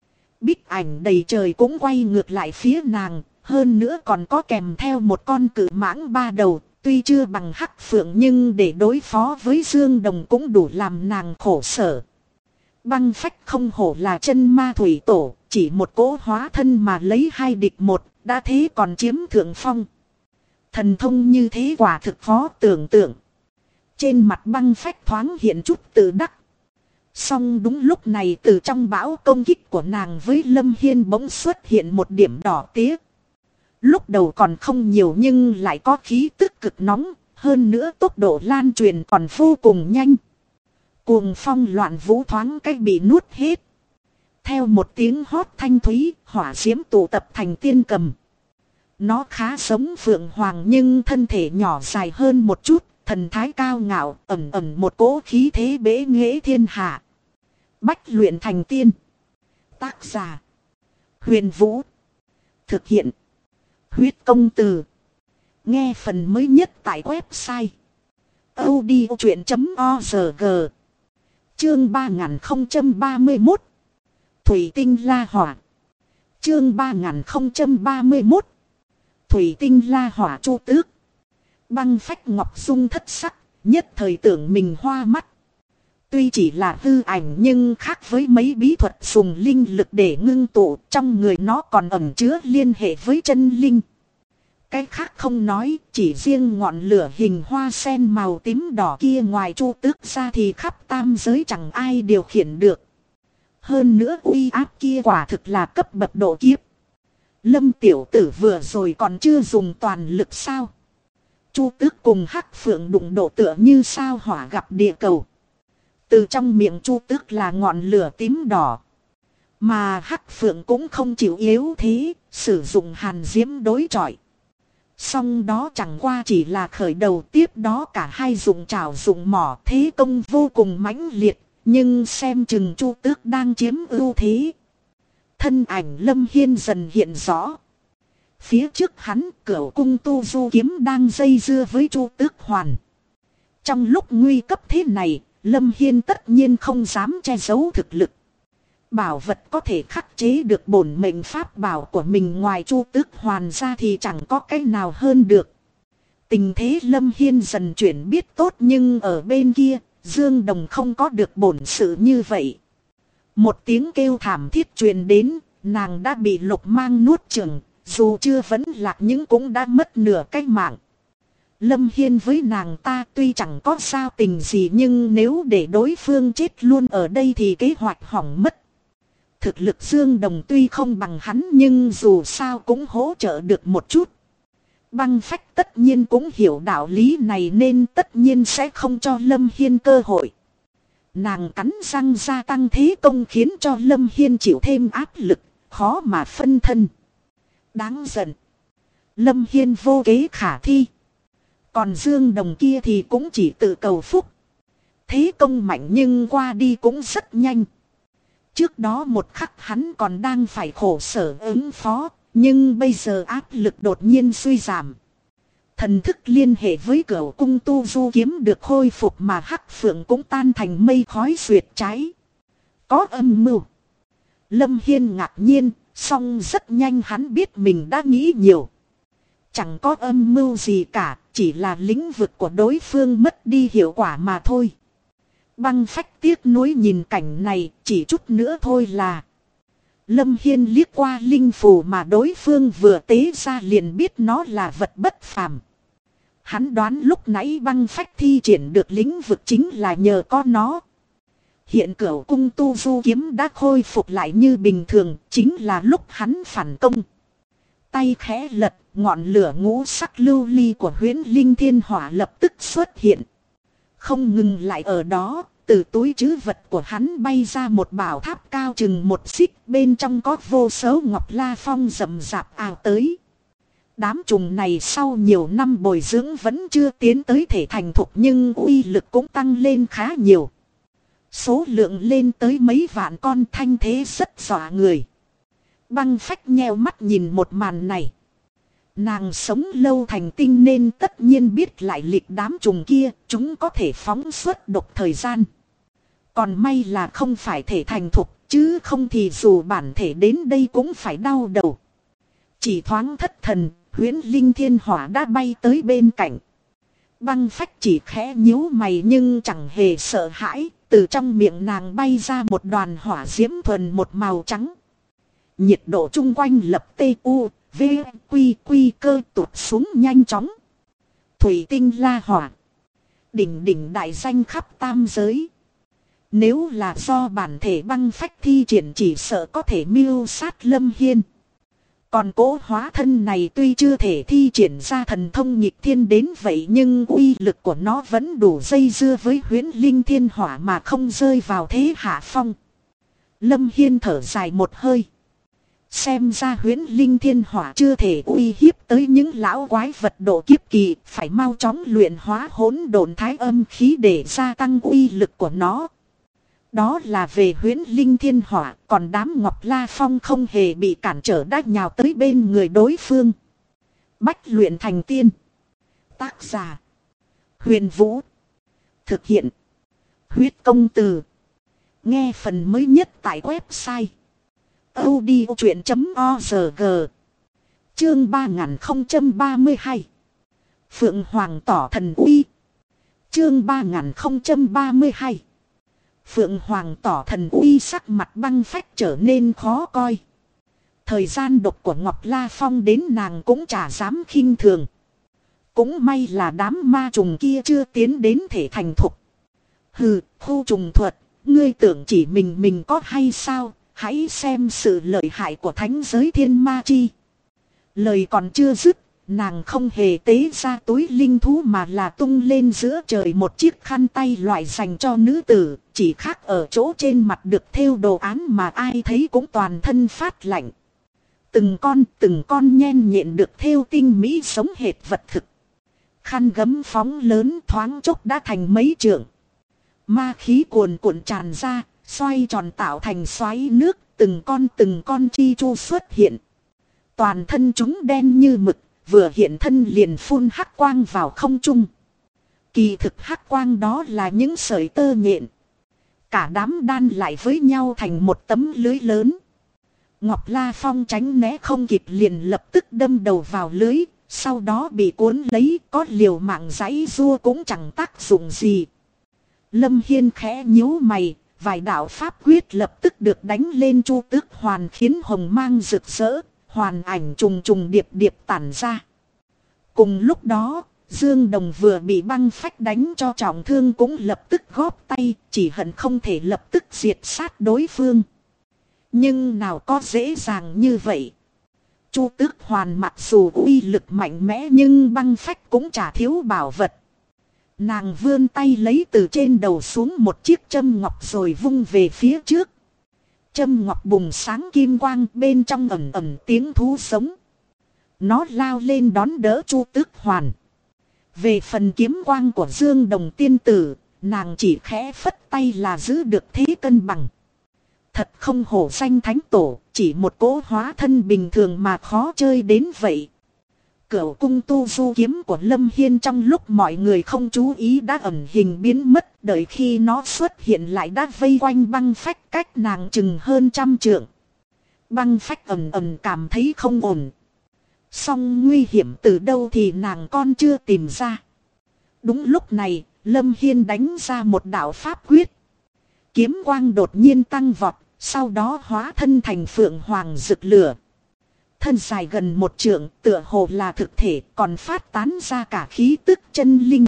Bích ảnh đầy trời cũng quay ngược lại phía nàng, hơn nữa còn có kèm theo một con cự mãng ba đầu, tuy chưa bằng hắc phượng nhưng để đối phó với Dương Đồng cũng đủ làm nàng khổ sở. Băng phách không hổ là chân ma thủy tổ, chỉ một cỗ hóa thân mà lấy hai địch một, đã thế còn chiếm thượng phong. Thần thông như thế quả thực khó tưởng tượng. Trên mặt băng phách thoáng hiện chút tự đắc. Song đúng lúc này từ trong bão công kích của nàng với Lâm Hiên bỗng xuất hiện một điểm đỏ tía. Lúc đầu còn không nhiều nhưng lại có khí tức cực nóng, hơn nữa tốc độ lan truyền còn vô cùng nhanh. Cuồng phong loạn vũ thoáng cách bị nuốt hết. Theo một tiếng hót thanh thúy, hỏa diễm tụ tập thành tiên cầm. Nó khá giống phượng hoàng nhưng thân thể nhỏ dài hơn một chút, thần thái cao ngạo, ẩn ẩn một cỗ khí thế bế nghệ thiên hạ. Bách luyện thành tiên. Tác giả: Huyền Vũ. Thực hiện: Huyết Công Từ. Nghe phần mới nhất tại website odchuyện.org. Chương 3031. Thủy tinh la hỏa. Chương 3031. Thủy tinh la hỏa Chu Tước. Băng phách ngọc dung thất sắc, nhất thời tưởng mình hoa mắt. Tuy chỉ là hư ảnh nhưng khác với mấy bí thuật dùng linh lực để ngưng tụ, trong người nó còn ẩn chứa liên hệ với chân linh. Cái khác không nói, chỉ riêng ngọn lửa hình hoa sen màu tím đỏ kia ngoài Chu Tước ra thì khắp tam giới chẳng ai điều khiển được. Hơn nữa uy áp kia quả thực là cấp bậc độ kiếp. Lâm tiểu tử vừa rồi còn chưa dùng toàn lực sao? Chu Tước cùng Hắc Phượng đụng độ tựa như sao hỏa gặp địa cầu. Từ trong miệng Chu Tước là ngọn lửa tím đỏ. Mà Hắc Phượng cũng không chịu yếu thế, sử dụng hàn diễm đối chọi. Song đó chẳng qua chỉ là khởi đầu, tiếp đó cả hai dùng chảo dùng mỏ, thế công vô cùng mãnh liệt. Nhưng xem chừng Chu Tước đang chiếm ưu thế. Thân ảnh Lâm Hiên dần hiện rõ. Phía trước hắn, Cửu cung tu du kiếm đang dây dưa với Chu Tước hoàn. Trong lúc nguy cấp thế này, Lâm Hiên tất nhiên không dám che giấu thực lực. Bảo vật có thể khắc chế được bổn mệnh pháp bảo của mình ngoài Chu Tước hoàn ra thì chẳng có cách nào hơn được. Tình thế Lâm Hiên dần chuyển biết tốt, nhưng ở bên kia, Dương Đồng không có được bổn sự như vậy. Một tiếng kêu thảm thiết truyền đến, nàng đã bị Lục Mang nuốt chửng, dù chưa vẫn lạc nhưng cũng đã mất nửa cái mạng. Lâm Hiên với nàng ta tuy chẳng có giao tình gì, nhưng nếu để đối phương chết luôn ở đây thì kế hoạch hỏng mất. Thực lực Dương Đồng tuy không bằng hắn nhưng dù sao cũng hỗ trợ được một chút. Băng phách tất nhiên cũng hiểu đạo lý này nên tất nhiên sẽ không cho Lâm Hiên cơ hội. Nàng cắn răng gia tăng thế công khiến cho Lâm Hiên chịu thêm áp lực, khó mà phân thân. Đáng giận. Lâm Hiên vô kế khả thi. Còn Dương Đồng kia thì cũng chỉ tự cầu phúc. Thế công mạnh nhưng qua đi cũng rất nhanh. Trước đó một khắc hắn còn đang phải khổ sở ứng phó, nhưng bây giờ áp lực đột nhiên suy giảm. Thần thức liên hệ với Cửu cung tu du kiếm được khôi phục mà Hắc Phượng cũng tan thành mây khói xuyệt cháy. Có âm mưu. Lâm Hiên ngạc nhiên, song rất nhanh hắn biết mình đã nghĩ nhiều. Chẳng có âm mưu gì cả, chỉ là lĩnh vực của đối phương mất đi hiệu quả mà thôi. Băng phách tiếc nuối nhìn cảnh này, chỉ chút nữa thôi là. Lâm Hiên liếc qua linh phù mà đối phương vừa tế ra liền biết nó là vật bất phàm. Hắn đoán lúc nãy băng phách thi triển được lĩnh vực chính là nhờ có nó. Hiện Cửu cung tu du kiếm đã khôi phục lại như bình thường, chính là lúc hắn phản công. Tay khẽ lật, ngọn lửa ngũ sắc lưu ly của Huyễn Linh Thiên Hỏa lập tức xuất hiện. Không ngừng lại ở đó, từ túi trữ vật của hắn bay ra một bảo tháp cao chừng một xích, bên trong có vô số ngọc la phong rậm rạp ào tới. Đám trùng này sau nhiều năm bồi dưỡng vẫn chưa tiến tới thể thành thục nhưng uy lực cũng tăng lên khá nhiều. Số lượng lên tới mấy vạn con, thanh thế rất dọa người. Băng phách nheo mắt nhìn một màn này. Nàng sống lâu thành tinh nên tất nhiên biết lại lịch đám trùng kia, chúng có thể phóng xuất độc thời gian. Còn may là không phải thể thành thục, chứ không thì dù bản thể đến đây cũng phải đau đầu. Chỉ thoáng thất thần, Huyễn Linh Thiên Hỏa đã bay tới bên cạnh. Băng phách chỉ khẽ nhíu mày nhưng chẳng hề sợ hãi, từ trong miệng nàng bay ra một đoàn hỏa diễm thuần một màu trắng. Nhiệt độ chung quanh lập TU, V, Quy, Quy cơ tụt xuống nhanh chóng. Thủy tinh la hỏa. Đỉnh đỉnh đại danh khắp tam giới. Nếu là do bản thể băng phách thi triển chỉ sợ có thể mưu sát Lâm Hiên. Còn cỗ hóa thân này tuy chưa thể thi triển ra thần thông nghịch thiên đến vậy nhưng uy lực của nó vẫn đủ dây dưa với Huyễn Linh Thiên Hỏa mà không rơi vào thế hạ phong. Lâm Hiên thở dài một hơi. Xem ra Huyễn Linh Thiên Hỏa chưa thể uy hiếp tới những lão quái vật độ kiếp kỳ, phải mau chóng luyện hóa hỗn độn thái âm khí để gia tăng uy lực của nó. Đó là về Huyễn Linh Thiên Hỏa, còn đám Ngọc La Phong không hề bị cản trở đã nhào tới bên người đối phương. Bách luyện thành tiên. Tác giả: Huyền Vũ. Thực hiện. Huyết công từ. Nghe phần mới nhất tại website audiochuyện.org. Chương 3032. Phượng Hoàng tỏ thần uy. Chương 3032. Phượng Hoàng tỏ thần uy, sắc mặt Băng Phách trở nên khó coi. Thời gian độc của Ngọc La Phong đến nàng cũng chả dám khinh thường. Cũng may là đám ma trùng kia chưa tiến đến thể thành thục. Hừ, khu trùng thuật, ngươi tưởng chỉ mình có hay sao, hãy xem sự lợi hại của thánh giới thiên ma chi. Lời còn chưa dứt, nàng không hề tế ra túi linh thú mà là tung lên giữa trời một chiếc khăn tay loại dành cho nữ tử, chỉ khác ở chỗ trên mặt được thêu đồ án mà ai thấy cũng toàn thân phát lạnh. Từng con nhen nhện được thêu tinh mỹ sống hệt vật thực. Khăn gấm phóng lớn thoáng chốc đã thành mấy trượng. Ma khí cuồn cuộn tràn ra, xoay tròn tạo thành xoáy nước, từng con chi chu xuất hiện. Toàn thân chúng đen như mực, vừa hiện thân liền phun hắc quang vào không trung. Kỳ thực hắc quang đó là những sợi tơ nhện. Cả đám đan lại với nhau thành một tấm lưới lớn. Ngọc La Phong tránh né không kịp liền lập tức đâm đầu vào lưới, sau đó bị cuốn lấy, có liều mạng giãy giụa cũng chẳng tác dụng gì. Lâm Hiên khẽ nhíu mày, vài đạo pháp quyết lập tức được đánh lên Chu Tước Hoàn khiến hồng mang rực rỡ, hoàn ảnh trùng trùng điệp điệp tản ra. Cùng lúc đó, Dương Đồng vừa bị Băng Phách đánh cho trọng thương cũng lập tức góp tay, chỉ hận không thể lập tức diệt sát đối phương. Nhưng nào có dễ dàng như vậy. Chu Tước Hoàn mặc dù uy lực mạnh mẽ nhưng Băng Phách cũng chả thiếu bảo vật. Nàng vươn tay lấy từ trên đầu xuống một chiếc châm ngọc rồi vung về phía trước. Châm ngọc bùng sáng kim quang, bên trong ẩn ẩn tiếng thú sống. Nó lao lên đón đỡ Chu Tước Hoàn. Về phần kiếm quang của Dương Đồng tiên tử, nàng chỉ khẽ phất tay là giữ được thế cân bằng. Thật không hổ danh thánh tổ, chỉ một cỗ hóa thân bình thường mà khó chơi đến vậy. Cửu cung tu du kiếm của Lâm Hiên trong lúc mọi người không chú ý đã ẩn hình biến mất, đợi khi nó xuất hiện lại đã vây quanh Băng Phách cách nàng chừng hơn 100 trượng. Băng Phách ầm cảm thấy không ổn. Song nguy hiểm từ đâu thì nàng con chưa tìm ra. Đúng lúc này, Lâm Hiên đánh ra một đạo pháp quyết. Kiếm quang đột nhiên tăng vọt, sau đó hóa thân thành Phượng Hoàng rực lửa. Thân dài gần 1 trượng, tựa hồ là thực thể, còn phát tán ra cả khí tức chân linh.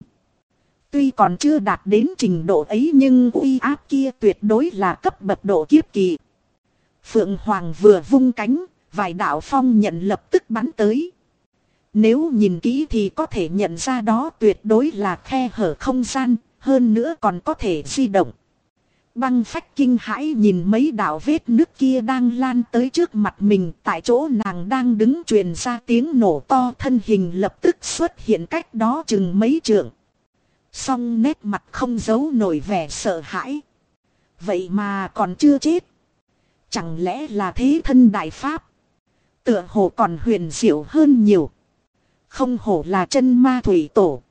Tuy còn chưa đạt đến trình độ ấy nhưng uy áp kia tuyệt đối là cấp bậc độ kiếp kỳ. Phượng Hoàng vừa vung cánh, vài đạo phong nhận lập tức bắn tới. Nếu nhìn kỹ thì có thể nhận ra đó tuyệt đối là khe hở không gian, hơn nữa còn có thể di động. Băng Phách kinh hãi nhìn mấy đạo vết nước kia đang lan tới trước mặt mình, tại chỗ nàng đang đứng truyền ra tiếng nổ to, thân hình lập tức xuất hiện cách đó chừng mấy trượng. Song nét mặt không giấu nổi vẻ sợ hãi. Vậy mà còn chưa chết. Chẳng lẽ là thế thân đại pháp? Tựa hồ còn huyền diệu hơn nhiều. Không hổ là chân ma thủy tổ.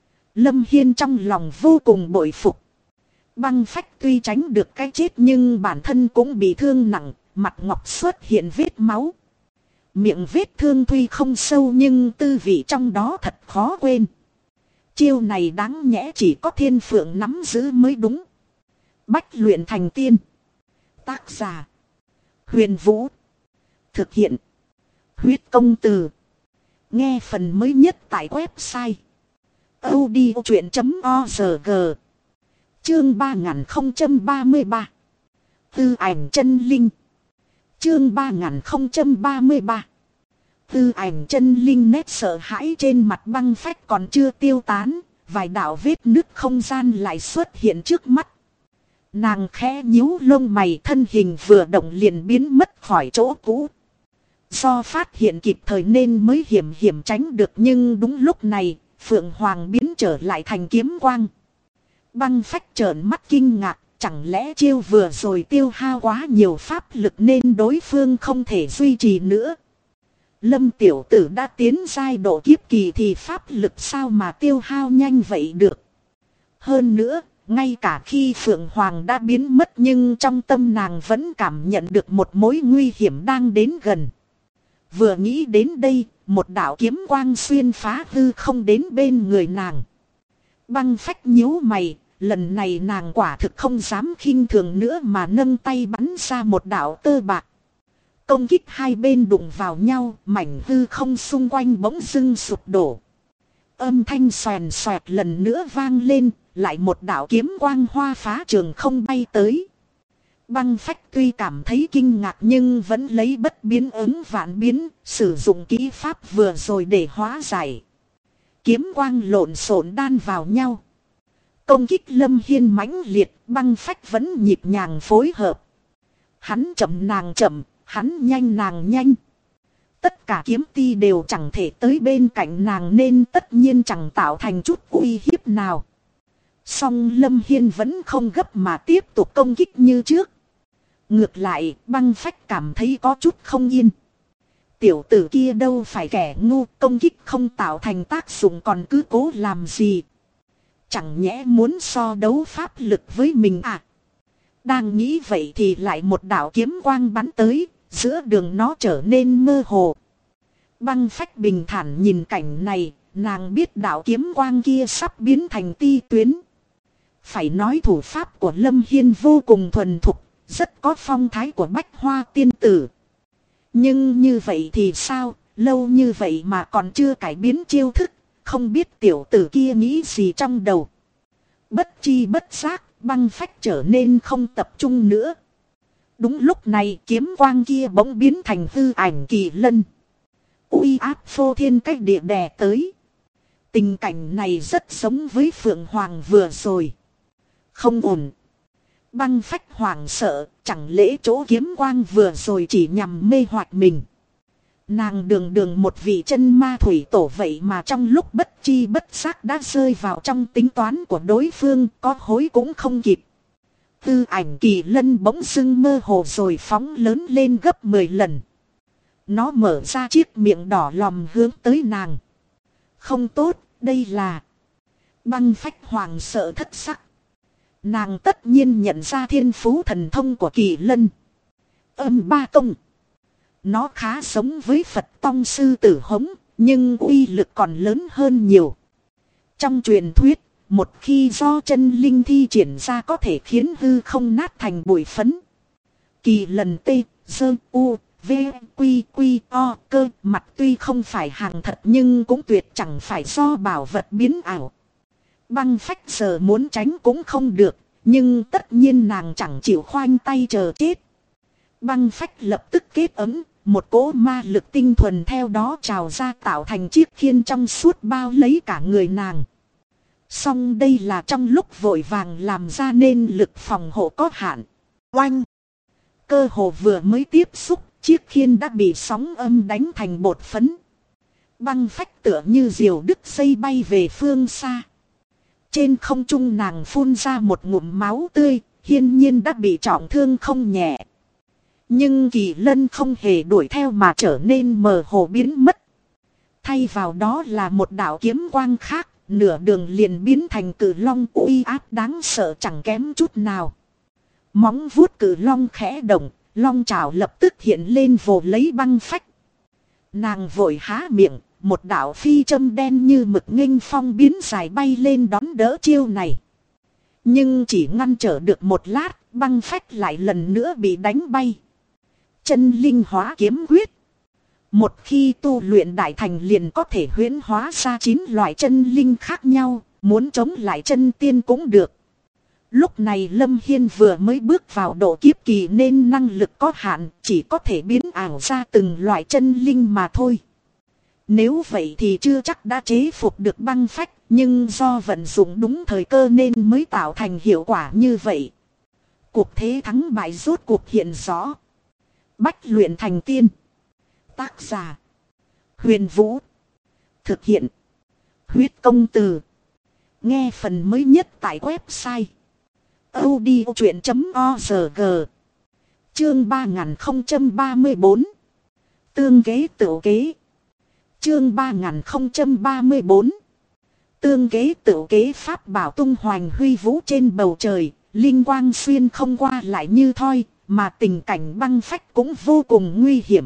Lâm Hiên trong lòng vô cùng bội phục. Băng Phách tuy tránh được cái chết nhưng bản thân cũng bị thương nặng, mặt ngọc xuất hiện vết máu. Miệng vết thương tuy không sâu nhưng tư vị trong đó thật khó quên. Chiêu này đáng nhẽ chỉ có Thiên Phượng nắm giữ mới đúng. Bách luyện thành tiên. Tác giả: Huyền Vũ. Thực hiện: Huyết công từ. Nghe phần mới nhất tại website audiochuyện.org. Chương 3033. Tư ảnh chân linh. Chương 3033. Tư ảnh chân linh. Nét sợ hãi trên mặt Băng Phách còn chưa tiêu tán, vài đạo vết nứt không gian lại xuất hiện trước mắt. Nàng khẽ nhíu lông mày, thân hình vừa động liền biến mất khỏi chỗ cũ. Do phát hiện kịp thời nên mới hiểm tránh được, nhưng đúng lúc này, Phượng Hoàng biến trở lại thành kiếm quang. Băng Phách trợn mắt kinh ngạc, chẳng lẽ chiêu vừa rồi tiêu hao quá nhiều pháp lực nên đối phương không thể duy trì nữa. Lâm tiểu tử đã tiến giai độ kiếp kỳ thì pháp lực sao mà tiêu hao nhanh vậy được. Hơn nữa, ngay cả khi Phượng Hoàng đã biến mất nhưng trong tâm nàng vẫn cảm nhận được một mối nguy hiểm đang đến gần. Vừa nghĩ đến đây, một đạo kiếm quang xuyên phá hư không đến bên người nàng. Băng Phách nhíu mày, lần này nàng quả thực không dám khinh thường nữa mà nâng tay bắn ra một đạo tơ bạc. Công kích hai bên đụng vào nhau, mảnh hư không xung quanh bỗng dưng sụp đổ. Âm thanh xoèn xoẹt lần nữa vang lên, lại một đạo kiếm quang hoa phá trường không bay tới. Băng Phách tuy cảm thấy kinh ngạc nhưng vẫn lấy bất biến ứng vạn biến, sử dụng kỹ pháp vừa rồi để hóa giải. Kiếm quang lộn xộn đan vào nhau. Công kích Lâm Hiên mãnh liệt, Băng Phách vẫn nhịp nhàng phối hợp. Hắn chậm nàng chậm, hắn nhanh nàng nhanh. Tất cả kiếm ti đều chẳng thể tới bên cạnh nàng nên tất nhiên chẳng tạo thành chút uy hiếp nào. Song Lâm Hiên vẫn không gấp mà tiếp tục công kích như trước. Ngược lại, Băng Phách cảm thấy có chút không yên. Tiểu tử kia đâu phải kẻ ngu, công kích không tạo thành tác dụng còn cứ cố làm gì. Chẳng nhẽ muốn so đấu pháp lực với mình à? Đang nghĩ vậy thì lại một đạo kiếm quang bắn tới, giữa đường nó trở nên mơ hồ. Băng Phách bình thản nhìn cảnh này, nàng biết đạo kiếm quang kia sắp biến thành ti tuyến. Phải nói thủ pháp của Lâm Hiên vô cùng thuần thục, rất có phong thái của Bách Hoa tiên tử. Nhưng như vậy thì sao, lâu như vậy mà còn chưa cải biến chiêu thức, không biết tiểu tử kia nghĩ gì trong đầu. Bất chi bất giác, Băng Phách trở nên không tập trung nữa. Đúng lúc này kiếm quang kia bỗng biến thành hư ảnh Kỳ Lân. Uy áp phô thiên cách địa đè tới. Tình cảnh này rất giống với Phượng Hoàng vừa rồi. Không ổn. Băng Phách hoảng sợ, chẳng lẽ chỗ kiếm quang vừa rồi chỉ nhằm mê hoặc mình. Nàng đường đường một vị chân ma thủy tổ vậy mà trong lúc bất chi bất giác đã rơi vào trong tính toán của đối phương, có hối cũng không kịp. Tư ảnh Kỳ Lân bỗng dưng mơ hồ rồi phóng lớn lên gấp 10 lần. Nó mở ra chiếc miệng đỏ lòm hướng tới nàng. Không tốt, đây là... Băng Phách hoảng sợ thất sắc. Nàng tất nhiên nhận ra thiên phú thần thông của Kỳ Lân. Âm ba công. Nó khá giống với Phật Tông sư tử hống, nhưng uy lực còn lớn hơn nhiều. Trong truyền thuyết, một khi do chân linh thi triển ra có thể khiến hư không nát thành bụi phấn. Kỳ Lân T, Dơ, U, V, Quy, Quy, O, Cơ, mặt tuy không phải hàng thật nhưng cũng tuyệt chẳng phải do bảo vật biến ảo. Băng Phách giờ muốn tránh cũng không được, nhưng tất nhiên nàng chẳng chịu khoanh tay chờ chết. Băng Phách lập tức kết ấm, một cỗ ma lực tinh thuần theo đó trào ra tạo thành chiếc khiên trong suốt bao lấy cả người nàng. Song đây là trong lúc vội vàng làm ra nên lực phòng hộ có hạn. Oanh! Cơ hồ vừa mới tiếp xúc, chiếc khiên đã bị sóng âm đánh thành bột phấn. Băng Phách tựa như diều đứt dây bay về phương xa. Trên không trung nàng phun ra một ngụm máu tươi, hiển nhiên đã bị trọng thương không nhẹ. Nhưng Kỳ Lân không hề đuổi theo mà trở nên mờ hồ biến mất. Thay vào đó là một đạo kiếm quang khác, nửa đường liền biến thành cự long uy áp đáng sợ chẳng kém chút nào. Móng vuốt cự long khẽ động, long trảo lập tức hiện lên vồ lấy Băng Phách. Nàng vội há miệng, một đạo phi châm đen như mực nghênh phong biến dài bay lên đón đỡ chiêu này. Nhưng chỉ ngăn trở được một lát, Băng Phách lại lần nữa bị đánh bay. Chân linh hóa kiếm quyết. Một khi tu luyện đại thành liền có thể huyễn hóa ra 9 loại chân linh khác nhau, muốn chống lại chân tiên cũng được. Lúc này Lâm Hiên vừa mới bước vào độ kiếp kỳ nên năng lực có hạn, chỉ có thể biến ảo ra từng loại chân linh mà thôi. Nếu vậy thì chưa chắc đã chế phục được Băng Phách, nhưng do vận dụng đúng thời cơ nên mới tạo thành hiệu quả như vậy. Cuộc thế thắng bại rốt cuộc hiện rõ. Bách luyện thành tiên. Tác giả: Huyền Vũ. Thực hiện: Huyết Công Từ. Nghe phần mới nhất tại website audiochuyện.org. Chương 3034. Tương kế tửu kế. Chương 3034. Tương kế tự kế pháp bảo tung hoành huy vũ trên bầu trời, linh quang xuyên không qua lại như thoi, mà tình cảnh băng phách cũng vô cùng nguy hiểm.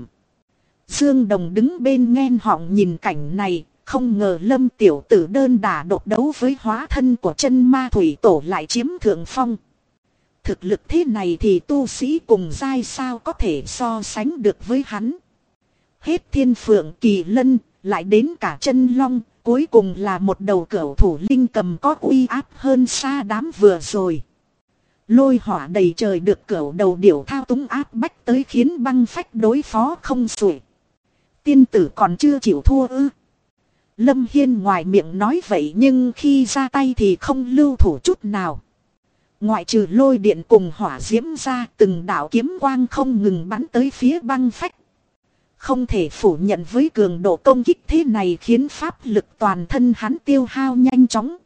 Dương Đồng đứng bên nghẹn họng nhìn cảnh này, không ngờ Lâm tiểu tử đơn đả độc đấu với hóa thân của chân ma thủy tổ lại chiếm thượng phong. Thực lực thế này thì tu sĩ cùng giai sao có thể so sánh được với hắn. Hết thiên phượng kỳ lân, lại đến cả chân long, cuối cùng là một đầu cửu thủ linh cầm có uy áp hơn xa đám vừa rồi. Lôi hỏa đầy trời được cửu đầu điểu thao túng áp bách tới khiến băng phách đối phó không xuể. Tiên tử còn chưa chịu thua ư? Lâm Hiên ngoài miệng nói vậy nhưng khi ra tay thì không lưu thủ chút nào. Ngoại trừ lôi điện cùng hỏa diễm ra, từng đạo kiếm quang không ngừng bắn tới phía băng phách. Không thể phủ nhận với cường độ công kích thế này khiến pháp lực toàn thân hắn tiêu hao nhanh chóng.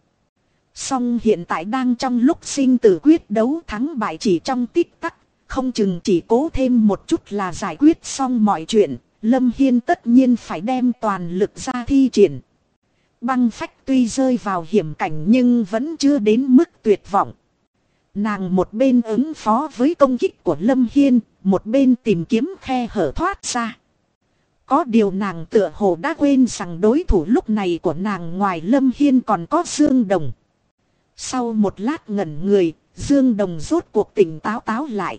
Song hiện tại đang trong lúc sinh tử quyết đấu, thắng bại chỉ trong tích tắc, không chừng chỉ cố thêm một chút là giải quyết xong mọi chuyện. Lâm Hiên tất nhiên phải đem toàn lực ra thi triển. Băng phách tuy rơi vào hiểm cảnh nhưng vẫn chưa đến mức tuyệt vọng. Nàng một bên ứng phó với công kích của Lâm Hiên, một bên tìm kiếm khe hở thoát ra. Có điều nàng tựa hồ đã quên rằng đối thủ lúc này của nàng ngoài Lâm Hiên còn có Dương Đồng. Sau một lát ngẩn người, Dương Đồng rốt cuộc tỉnh táo lại.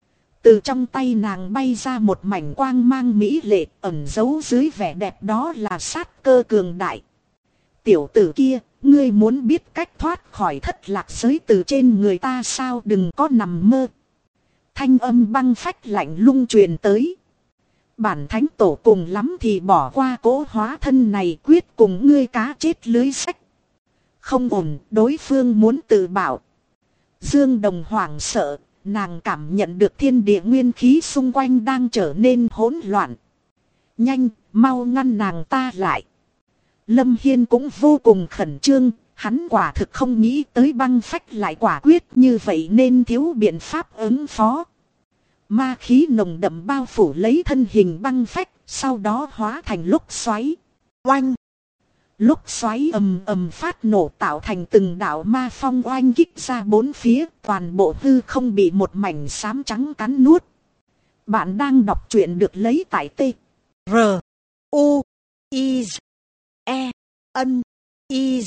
Từ trong tay nàng bay ra một mảnh quang mang mỹ lệ, ẩn giấu dưới vẻ đẹp đó là sát cơ cường đại. Tiểu tử kia, ngươi muốn biết cách thoát khỏi thất lạc giới từ trên người ta sao, đừng có nằm mơ. Thanh âm băng phách lạnh lùng truyền tới. Bản thánh tổ cùng lắm thì bỏ qua cỗ hóa thân này, quyết cùng ngươi cá chết lưới sách. Không ổn, đối phương muốn tự bảo. Dương Đồng hoảng sợ, nàng cảm nhận được thiên địa nguyên khí xung quanh đang trở nên hỗn loạn. Nhanh, mau ngăn nàng ta lại. Lâm Hiên cũng vô cùng khẩn trương, hắn quả thực không nghĩ tới băng phách lại quả quyết như vậy nên thiếu biện pháp ứng phó. Ma khí nồng đậm bao phủ lấy thân hình băng phách, sau đó hóa thành lúc xoáy. Oanh! Lúc xoáy ầm ầm phát nổ tạo thành từng đạo ma phong oanh kích ra bốn phía, toàn bộ hư không bị một mảnh xám trắng cắn nuốt. Bạn đang đọc truyện được lấy tại T. R. U. I. E. N. I.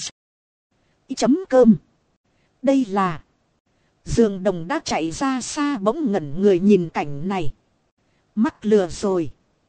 Chấm cơm. Đây là... Dương Đồng đã chạy ra xa bỗng ngẩn người nhìn cảnh này. Mắc lừa rồi.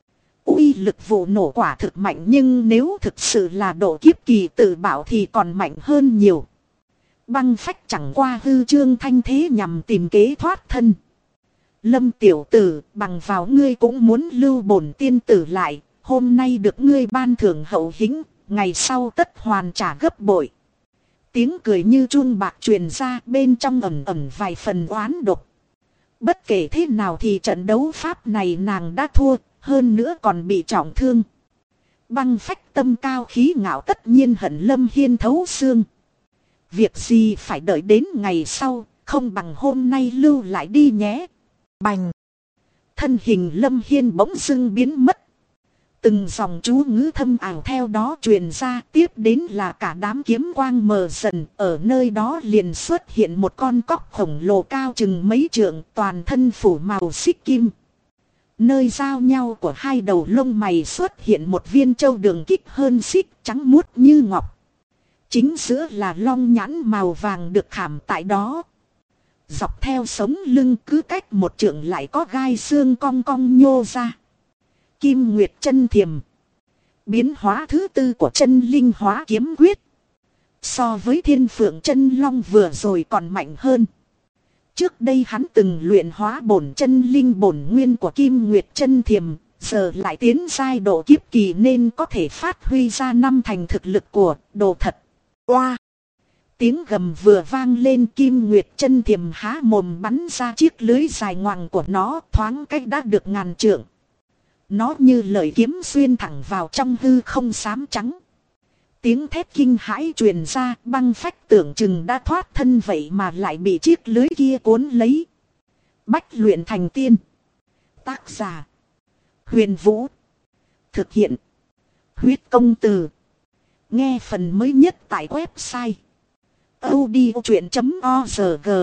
Uy lực vụ nổ quả thực mạnh nhưng nếu thực sự là độ kiếp kỳ tự bảo thì còn mạnh hơn nhiều. Băng phách chẳng qua hư trương thanh thế nhằm tìm kế thoát thân. Lâm tiểu tử, bằng vào ngươi cũng muốn lưu bổn tiên tử lại, hôm nay được ngươi ban thưởng hậu hĩnh, ngày sau tất hoàn trả gấp bội. Tiếng cười như chuông bạc truyền ra, bên trong ẩn vài phần oán độc. Bất kể thế nào thì trận đấu pháp này nàng đã thua, hơn nữa còn bị trọng thương. Băng phách tâm cao khí ngạo tất nhiên hận Lâm Hiên thấu xương. Việc gì phải đợi đến ngày sau, không bằng hôm nay lưu lại đi nhé. Bành! Thân hình Lâm Hiên bỗng dưng biến mất. Từng dòng chú ngữ thâm ảo theo đó truyền ra, tiếp đến là cả đám kiếm quang mờ dần, ở nơi đó liền xuất hiện một con cóc khổng lồ cao chừng mấy trượng, toàn thân phủ màu xích kim. Nơi giao nhau của hai đầu lông mày xuất hiện một viên châu đường kích hơn xích, trắng muốt như ngọc. Chính giữa là long nhãn màu vàng được khảm tại đó. Dọc theo sống lưng cứ cách một trượng lại có gai xương cong cong nhô ra. Kim Nguyệt chân thiềm. Biến hóa thứ tư của chân linh hóa kiếm quyết. So với thiên phượng chân long vừa rồi còn mạnh hơn. Trước đây hắn từng luyện hóa bổn chân linh bổn nguyên của Kim Nguyệt chân thiềm. Giờ lại tiến giai độ kiếp kỳ nên có thể phát huy ra năm thành thực lực của đồ thật. Oa! Tiếng gầm vừa vang lên, Kim Nguyệt chân thiềm há mồm bắn ra chiếc lưới dài ngoằng của nó, thoáng cách đã được ngàn trượng. Nó như lợi kiếm xuyên thẳng vào trong hư không xám trắng. Tiếng thét kinh hãi truyền ra, băng phách tưởng chừng đã thoát thân vậy mà lại bị chiếc lưới kia cuốn lấy. Bách luyện thành tiên. Tác giả: Huyền Vũ. Thực hiện: Huyết Công Từ. Nghe phần mới nhất tại website audiochuyện.org.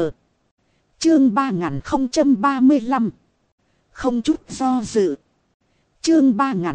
Chương 3035. Không chút do dự. Chương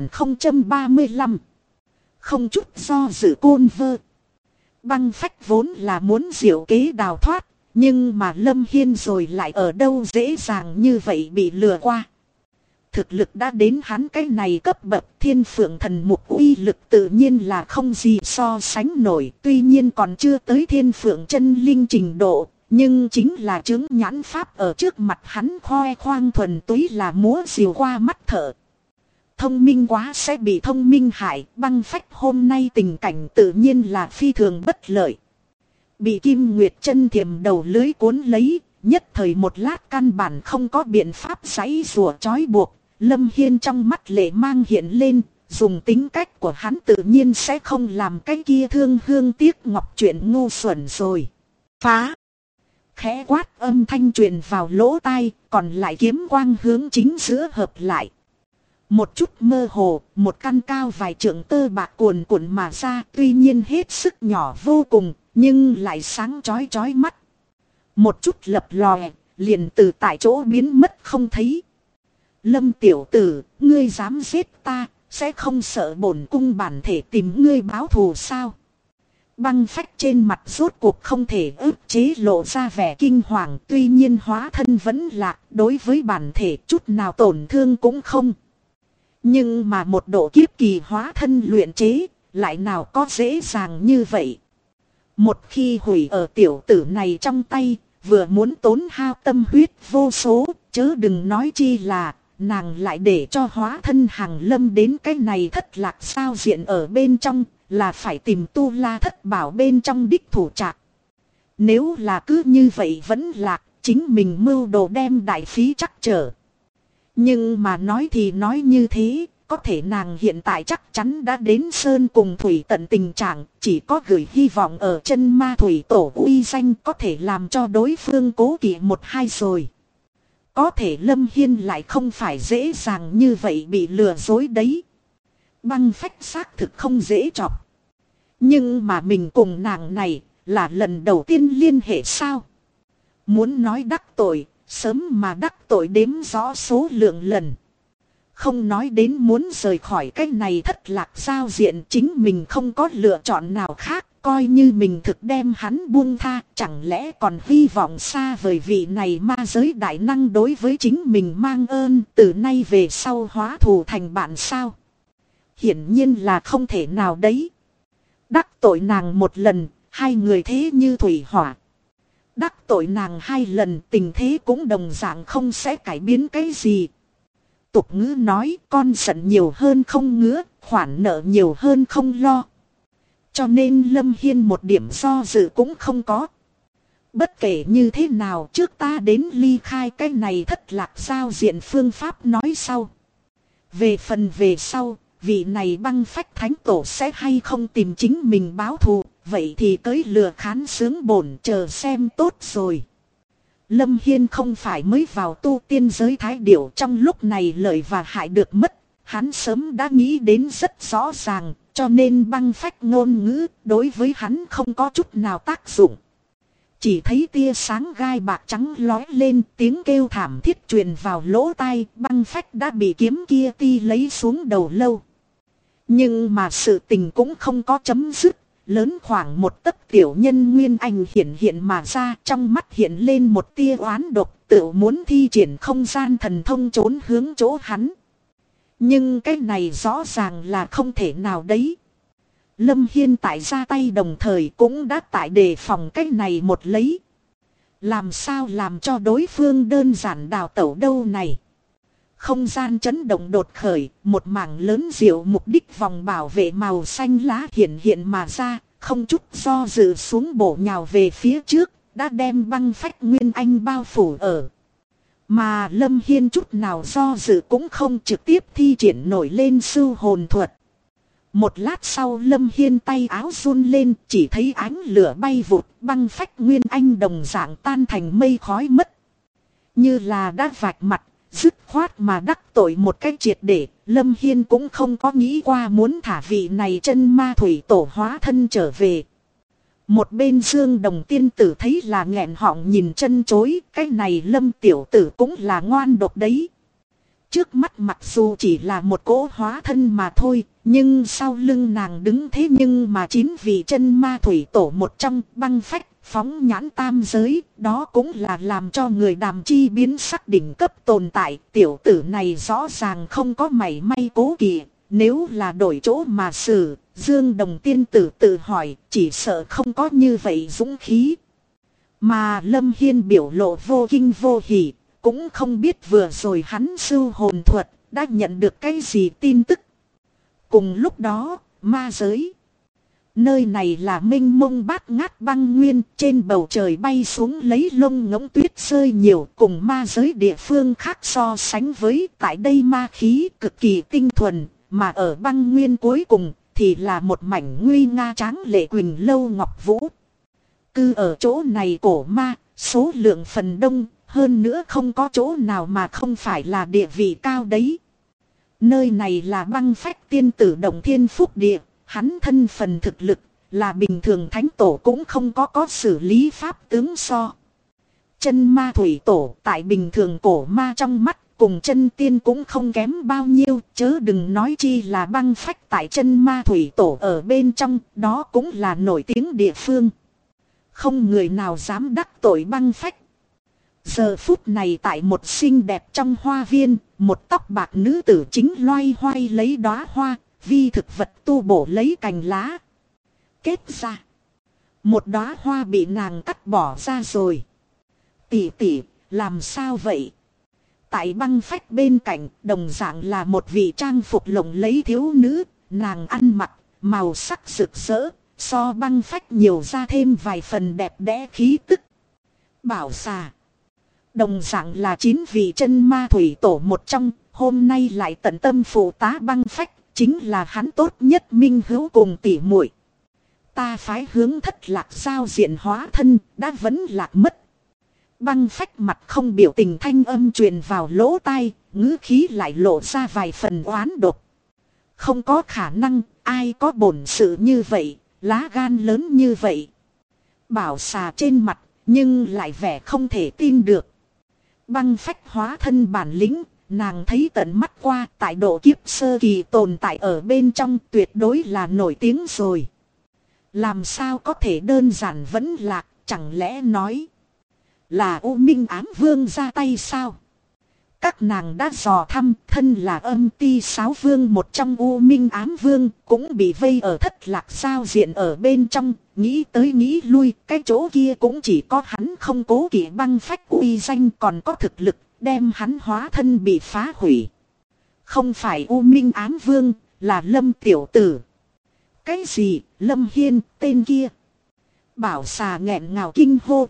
3035. Không chút do dự côn vơ. Băng phách vốn là muốn diệu kế đào thoát, nhưng mà Lâm Hiên rồi lại ở đâu dễ dàng như vậy bị lừa qua. Thực lực đã đến hắn cái này cấp bậc, Thiên Phượng Thần Mục uy lực tự nhiên là không gì so sánh nổi. Tuy nhiên còn chưa tới Thiên Phượng chân linh trình độ, nhưng chính là chứng nhãn pháp ở trước mặt hắn khoe khoang thuần túy là múa diều qua mắt thợ. Thông minh quá sẽ bị thông minh hại, băng phách hôm nay tình cảnh tự nhiên là phi thường bất lợi. Bị Kim Nguyệt chân thiềm đầu lưới cuốn lấy, nhất thời một lát căn bản không có biện pháp giãy giụa trói buộc. Lâm Hiên trong mắt lệ mang hiện lên, dùng tính cách của hắn tự nhiên sẽ không làm cái kia thương hương tiếc ngọc chuyện ngu xuẩn rồi. Phá! Khẽ quát âm thanh truyền vào lỗ tai, còn lại kiếm quang hướng chính giữa hợp lại. Một chút mơ hồ, một căn cao vài trượng tơ bạc cuồn cuộn mà ra, tuy nhiên hết sức nhỏ vô cùng, nhưng lại sáng chói chói mắt. Một chút lập lòe, liền từ tại chỗ biến mất không thấy. Lâm tiểu tử, ngươi dám giết ta, sẽ không sợ bổn cung bản thể tìm ngươi báo thù sao? Băng phách trên mặt rốt cuộc không thể ức chế lộ ra vẻ kinh hoàng, tuy nhiên hóa thân vẫn lạc, đối với bản thể chút nào tổn thương cũng không. Nhưng mà một độ kiếp kỳ hóa thân luyện chế, lại nào có dễ dàng như vậy. Một khi hủy ở tiểu tử này trong tay, vừa muốn tốn hao tâm huyết vô số, chớ đừng nói chi là nàng lại để cho hóa thân Hàng Lâm đến cái này thất lạc sao diện ở bên trong, là phải tìm tu la thất bảo bên trong đích thủ trạc. Nếu là cứ như vậy vẫn lạc, chính mình mưu đồ đem đại phí chắc trở. Nhưng mà nói thì nói như thế, có thể nàng hiện tại chắc chắn đã đến sơn cùng thủy tận tình trạng, chỉ có gửi hy vọng ở chân ma thủy tổ uy danh có thể làm cho đối phương cố kỵ một hai rồi. Có thể Lâm Hiên lại không phải dễ dàng như vậy bị lừa dối đấy. Băng phách xác thực không dễ chọc. Nhưng mà mình cùng nàng này là lần đầu tiên liên hệ sao? Muốn nói đắc tội, sớm mà đắc tội đếm rõ số lượng lần. Không nói đến muốn rời khỏi cái này thất lạc giao diện, chính mình không có lựa chọn nào khác. Coi như mình thực đem hắn buông tha, chẳng lẽ còn hy vọng xa vời vị này ma giới đại năng đối với chính mình mang ơn, từ nay về sau hóa thù thành bạn sao? Hiển nhiên là không thể nào đấy. Đắc tội nàng một lần, hai người thế như thủy hỏa. Đắc tội nàng hai lần, tình thế cũng đồng dạng không sẽ cải biến cái gì. Tục ngữ nói, con giận nhiều hơn không ngứa, khoản nợ nhiều hơn không lo. Cho nên Lâm Hiên một điểm do dự cũng không có. Bất kể như thế nào, trước ta đến ly khai cái này thất lạc giao diện phương pháp nói sau. Về phần về sau, vị này băng phách thánh tổ sẽ hay không tìm chính mình báo thù, vậy thì cưới lừa khán sướng bổn chờ xem tốt rồi. Lâm Hiên không phải mới vào tu tiên giới thái điểu, trong lúc này lợi và hại được mất, hắn sớm đã nghĩ đến rất rõ ràng, cho nên băng phách ngôn ngữ đối với hắn không có chút nào tác dụng. Chỉ thấy tia sáng gai bạc trắng lói lên, tiếng kêu thảm thiết truyền vào lỗ tai, băng phách đã bị kiếm kia ti lấy xuống đầu lâu. Nhưng mà sự tình cũng không có chấm dứt, lớn khoảng một tấc tiểu nhân nguyên anh hiện mà ra, trong mắt hiện lên một tia oán độc, tự muốn thi triển không gian thần thông trốn hướng chỗ hắn. Nhưng cái này rõ ràng là không thể nào đấy. Lâm Hiên tại ra tay đồng thời cũng đã tại đề phòng cái này một lấy. Làm sao làm cho đối phương đơn giản đào tẩu đâu này. Không gian chấn động đột khởi, một mảng lớn diệu mục đích vòng bảo vệ màu xanh lá hiện mà ra, không chút do dự xuống bổ nhào về phía trước, đã đem băng phách nguyên anh bao phủ ở. Mà Lâm Hiên chút nào do dự cũng không, trực tiếp thi triển nổi lên sưu hồn thuật. Một lát sau Lâm Hiên tay áo run lên, chỉ thấy ánh lửa bay vụt, băng phách nguyên anh đồng dạng tan thành mây khói mất. Như là đã vạch mặt, Dứt khoát mà đắc tội một cách triệt để, Lâm Hiên cũng không có nghĩ qua muốn thả vị này chân ma thủy tổ hóa thân trở về. Một bên Dương Đồng tiên tử thấy là nghẹn họng nhìn chân chối, cái này Lâm tiểu tử cũng là ngoan độc đấy. Trước mắt mặc dù chỉ là một cỗ hóa thân mà thôi, nhưng sau lưng nàng đứng thế nhưng mà 9 vị chân ma thủy tổ một trong băng phách, phóng nhãn tam giới, đó cũng là làm cho người đàm chi biến sắc đỉnh cấp tồn tại. Tiểu tử này rõ ràng không có mảy may cố kỵ, nếu là đổi chỗ mà xử, Dương Đồng tiên tử tự hỏi, chỉ sợ không có như vậy dũng khí. Mà Lâm Hiên biểu lộ vô kinh vô hỉ, cũng không biết vừa rồi hắn sưu hồn thuật đã nhận được cái gì tin tức. Cùng lúc đó, ma giới. Nơi này là mênh mông bát ngát băng nguyên, trên bầu trời bay xuống lấy lông ngỗng tuyết rơi nhiều, cùng ma giới địa phương khác so sánh với. Tại đây ma khí cực kỳ tinh thuần, mà ở băng nguyên cuối cùng thì là một mảnh nguy nga tráng lệ Quỳnh Lâu Ngọc Vũ. Cư ở chỗ này cổ ma, số lượng phần đông, hơn nữa không có chỗ nào mà không phải là địa vị cao đấy. Nơi này là băng phách tiên tử Động Thiên Phúc Địa, hắn thân phần thực lực là bình thường thánh tổ cũng không có xử lý pháp tướng so. Chân ma thủy tổ tại bình thường cổ ma trong mắt cùng chân tiên cũng không kém bao nhiêu, chớ đừng nói chi là băng phách tại chân ma thủy tổ ở bên trong, đó cũng là nổi tiếng địa phương. Không người nào dám đắc tội băng phách. Giờ phút này tại một xinh đẹp trong hoa viên, một tóc bạc nữ tử chính loay hoay lấy đóa hoa, vi thực vật tu bổ lấy cành lá. Kết ra, một đóa hoa bị nàng cắt bỏ ra rồi. Tỷ tỷ, làm sao vậy? Tại băng phách bên cạnh, đồng dạng là một vị trang phục lộng lẫy thiếu nữ, nàng ăn mặc màu sắc rực rỡ, so băng phách nhiều ra thêm vài phần đẹp đẽ khí tức. Bảo xà, đồng dạng là 9 vị chân ma thủy tổ một trong, hôm nay lại tận tâm phụ tá băng phách, chính là hắn tốt nhất minh hữu cùng tỉ muội. Ta phái hướng Thất Lạc giao diện hóa thân, đã vẫn lạc mất. Băng phách mặt không biểu tình thanh âm truyền vào lỗ tai, ngữ khí lại lộ ra vài phần oán độc. Không có khả năng, ai có bổn sự như vậy, lá gan lớn như vậy. Bảo xà trên mặt, nhưng lại vẻ không thể tin được. Băng phách hóa thân bản lĩnh, nàng thấy tận mắt qua, tại độ kiếp sơ kỳ tồn tại ở bên trong tuyệt đối là nổi tiếng rồi. Làm sao có thể đơn giản vẫn lạc, chẳng lẽ nói là U Minh Ám Vương ra tay sao? Các nàng đã dò thăm, thân là âm ti 6 vương một trong U Minh Ám Vương, cũng bị vây ở Thất Lạc giao diện ở bên trong, nghĩ tới nghĩ lui, cái chỗ kia cũng chỉ có hắn không cố kỵ băng phách uy danh, còn có thực lực, đem hắn hóa thân bị phá hủy. Không phải U Minh Ám Vương, là Lâm tiểu tử. Cái gì, Lâm Hiên, tên kia? Bảo xà nghẹn ngào kinh hô.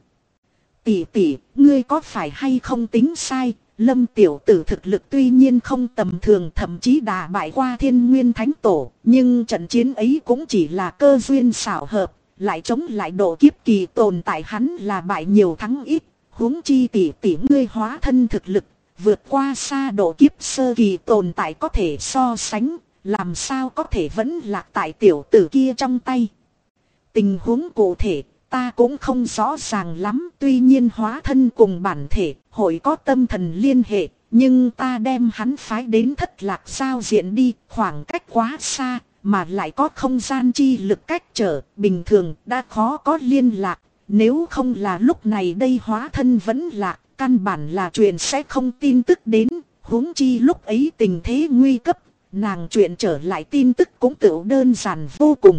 Tỷ tỷ, ngươi có phải hay không tính sai? Lâm tiểu tử thực lực tuy nhiên không tầm thường, thậm chí đả bại qua Thiên Nguyên Thánh Tổ, nhưng trận chiến ấy cũng chỉ là cơ duyên xảo hợp, lại chống lại độ kiếp kỳ tồn tại, hắn là bại nhiều thắng ít. Huống chi tỷ tỷ ngươi hóa thân thực lực vượt qua xa độ kiếp sơ kỳ tồn tại có thể so sánh, làm sao có thể vẫn lạc tại tiểu tử kia trong tay. Tình huống cụ thể ta cũng không rõ ràng lắm, tuy nhiên hóa thân cùng bản thể hội có tâm thần liên hệ, nhưng ta đem hắn phái đến Thất Lạc giao diện đi, khoảng cách quá xa, mà lại có không gian chi lực cách trở, bình thường đã khó có liên lạc, nếu không là lúc này đây hóa thân vẫn lạc, căn bản là chuyện sẽ không tin tức đến, huống chi lúc ấy tình thế nguy cấp, nàng chuyện trở lại tin tức cũng tự đơn giản vô cùng.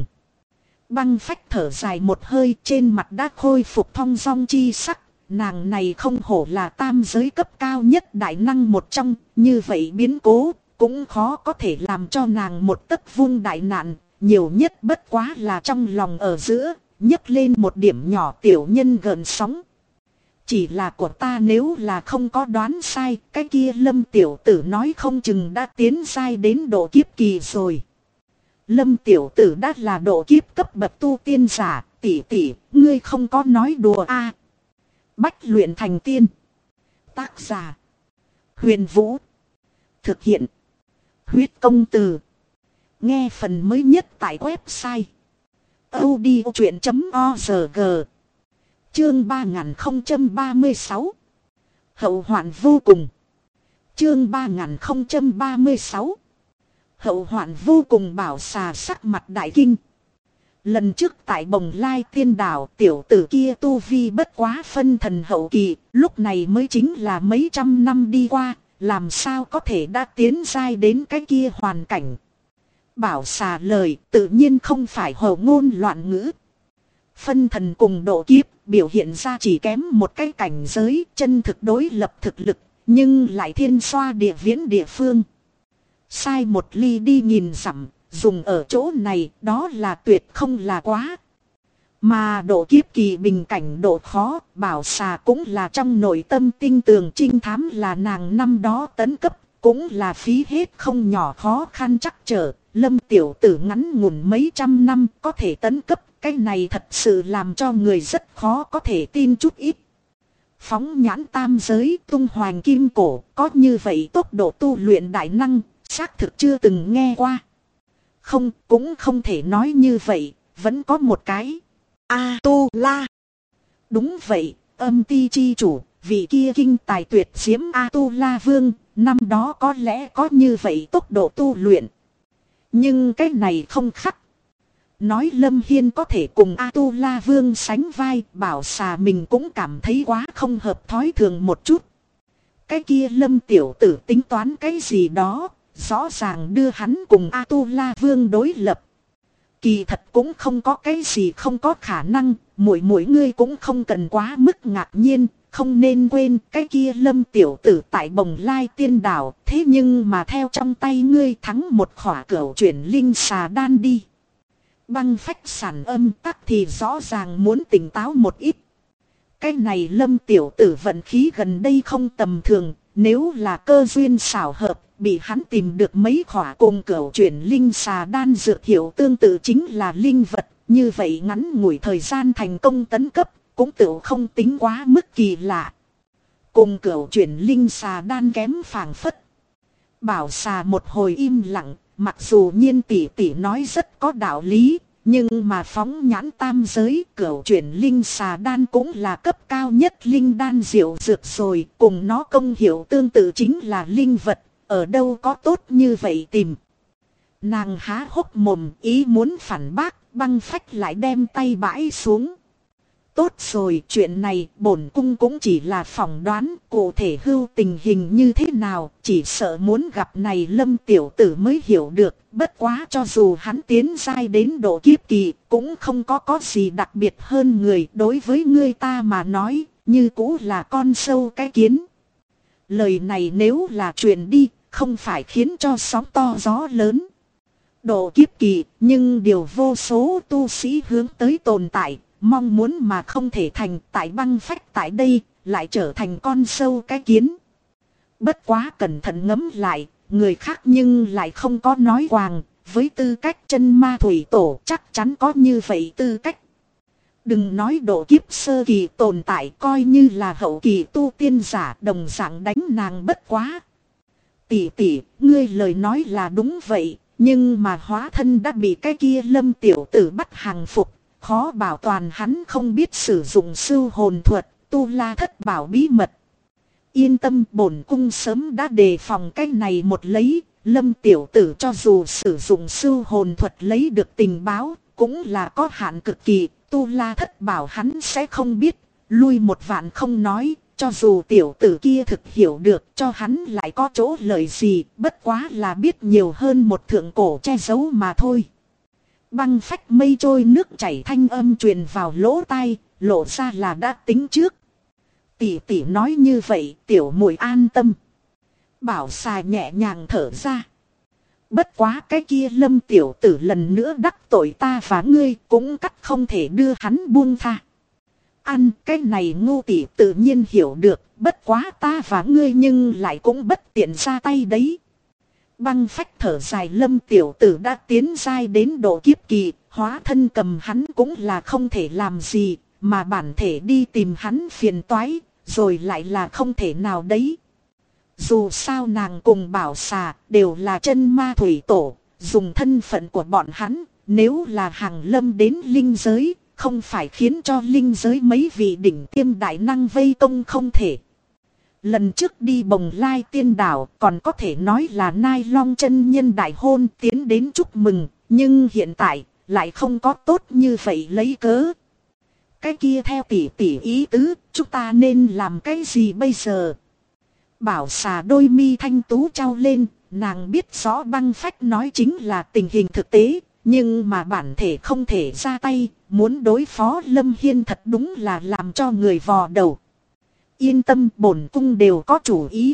Băng phách thở dài một hơi, trên mặt đã khôi phục thong dong chi sắc. Nàng này không hổ là tam giới cấp cao nhất đại năng một trong, như vậy biến cố cũng khó có thể làm cho nàng một tấc vung đại nạn, nhiều nhất bất quá là trong lòng ở giữa nhấc lên một điểm nhỏ tiểu nhân gợn sóng. Chỉ là của ta nếu là không có đoán sai, cái kia Lâm tiểu tử nói không chừng đã tiến giai đến độ kiếp kỳ rồi. Lâm tiểu tử đã là độ kiếp cấp bậc tu tiên giả, tỷ tỷ, ngươi không có nói đùa a? Bách luyện thành tiên. Tác giả Huyền Vũ. Thực hiện. Huyết công từ. Nghe phần mới nhất tại website audiochuyện.org. Chương 3036. Hậu hoạn vô cùng. Chương 3036. Hậu hoạn vô cùng. Bảo Xà sắc mặt đại kinh. Lần trước tại Bồng Lai Tiên Đảo, tiểu tử kia tu vi bất quá phân thần hậu kỳ, lúc này mới chính là mấy trăm năm đi qua, làm sao có thể đã tiến giai đến cái kia hoàn cảnh. Bảo Xà lời tự nhiên không phải hồ ngôn loạn ngữ. Phân thần cùng độ kiếp biểu hiện ra chỉ kém một cái cảnh giới, chân thực đối lập thực lực, nhưng lại thiên xoa địa viễn địa phương. Sai một ly đi nghìn dặm, dùng ở chỗ này đó là tuyệt không là quá. Mà độ kiếp kỳ bình cảnh độ khó, Bảo Xà cũng là trong nội tâm tinh tường trinh thám là nàng năm đó tấn cấp, cũng là phí hết không nhỏ khó khăn chắc trở. Lâm tiểu tử ngắn ngủn mấy trăm năm có thể tấn cấp, cái này thật sự làm cho người rất khó có thể tin chút ít. Phóng nhãn tam giới tung hoành kim cổ, có như vậy tốc độ tu luyện đại năng, xác thực chưa từng nghe qua. Không, cũng không thể nói như vậy, vẫn có một cái. A-tu-la. Đúng vậy, âm ti chi chủ, vị kia kinh tài tuyệt diễm A-tu-la vương, năm đó có lẽ có như vậy tốc độ tu luyện. Nhưng cái này không khắc. Nói Lâm Hiên có thể cùng A-tu-la vương sánh vai, Bảo Xà mình cũng cảm thấy quá không hợp thói thường một chút. Cái kia Lâm tiểu tử tính toán cái gì đó, rõ ràng đưa hắn cùng A-tu-la vương đối lập. Kỳ thật cũng không có cái gì không có khả năng, mỗi ngươi cũng không cần quá mức ngạc nhiên, không nên quên cái kia Lâm tiểu tử tại Bồng Lai Tiên Đảo, thế nhưng mà theo trong tay ngươi thắng một khỏa cửu chuyển linh xà đan đi. Băng phách sản âm tắc thì rõ ràng muốn tỉnh táo một ít. Cái này Lâm tiểu tử vận khí gần đây không tầm thường, nếu là cơ duyên xảo hợp, bị hắn tìm được mấy khỏa cùng cửu chuyển linh xà đan dược hiệu tương tự chính là linh vật, như vậy ngắn ngủi thời gian thành công tấn cấp, cũng tự không tính quá mức kỳ lạ. Cùng cửu chuyển linh xà đan kém phảng phất. Bảo Xà một hồi im lặng, mặc dù Nhiên tỷ tỷ nói rất có đạo lý, nhưng mà phóng nhãn tam giới cửu chuyển linh xà đan cũng là cấp cao nhất linh đan diệu dược rồi, cùng nó công hiệu tương tự chính là linh vật, ở đâu có tốt như vậy tìm. Nàng há hốc mồm ý muốn phản bác, băng phách lại đem tay bãi xuống. Tốt rồi, chuyện này bổn cung cũng chỉ là phỏng đoán, cụ thể hưu tình hình như thế nào, chỉ sợ muốn gặp này Lâm tiểu tử mới hiểu được, bất quá cho dù hắn tiến giai đến độ kiếp kỳ, cũng không có gì đặc biệt hơn người, đối với ngươi ta mà nói, như cũ là con sâu cái kiến. Lời này nếu là truyền đi, không phải khiến cho sóng to gió lớn. Độ kiếp kỳ, nhưng điều vô số tu sĩ hướng tới tồn tại, mong muốn mà không thể thành, tại băng phách tại đây, lại trở thành con sâu cái kiến. Bất quá cẩn thận ngẫm lại, người khác nhưng lại không có nói quàng, với tư cách chân ma thủy tổ chắc chắn có như vậy tư cách. Đừng nói độ kiếp sơ kỳ tồn tại, coi như là hậu kỳ tu tiên giả đồng dạng đánh nàng bất quá. Tỷ tỷ, ngươi lời nói là đúng vậy, nhưng mà hóa thân đã bị cái kia Lâm tiểu tử bắt hàng phục, khó bảo toàn hắn không biết sử dụng sưu hồn thuật, tu la thất bảo bí mật. Yên tâm, bổn cung sớm đã đề phòng cái này một lấy, Lâm tiểu tử cho dù sử dụng sưu hồn thuật lấy được tình báo, cũng là có hạn cực kỳ, tu la thất bảo hắn sẽ không biết, lui một vạn không nói. Cho dù tiểu tử kia thực hiểu được cho hắn lại có chỗ lợi gì, bất quá là biết nhiều hơn một thượng cổ che giấu mà thôi. Băng phách mây trôi nước chảy thanh âm truyền vào lỗ tai, lộ ra là đã tính trước. Tỷ tỷ nói như vậy, tiểu muội an tâm. Bảo Xà nhẹ nhàng thở ra. Bất quá cái kia Lâm tiểu tử lần nữa đắc tội ta và ngươi, cũng cắt không thể đưa hắn buông tha. Ăn cái này ngu tỷ tự nhiên hiểu được, bất quá ta và ngươi nhưng lại cũng bất tiện ra tay đấy. Băng phách thở dài, Lâm tiểu tử đã tiến giai đến độ kiếp kỳ, hóa thân cầm hắn cũng là không thể làm gì, mà bản thể đi tìm hắn phiền toái, rồi lại là không thể nào đấy. Dù sao nàng cùng Bảo Xà đều là chân ma thủy tổ, dùng thân phận của bọn hắn, nếu là Hàng Lâm đến linh giới, không phải khiến cho linh giới mấy vị đỉnh tiêm đại năng vây công không thể. Lần trước đi Bồng Lai Tiên Đảo còn có thể nói là Nai Long chân nhân đại hôn tiến đến chúc mừng, nhưng hiện tại lại không có tốt như vậy lấy cớ. Cái kia theo tỷ tỷ ý tứ, chúng ta nên làm cái gì bây giờ? Bảo Xà đôi mi thanh tú trao lên, nàng biết rõ Băng Phách nói chính là tình hình thực tế, nhưng mà bản thể không thể ra tay, muốn đối phó Lâm Hiên thật đúng là làm cho người vò đầu. Yên tâm, bổn cung đều có chủ ý.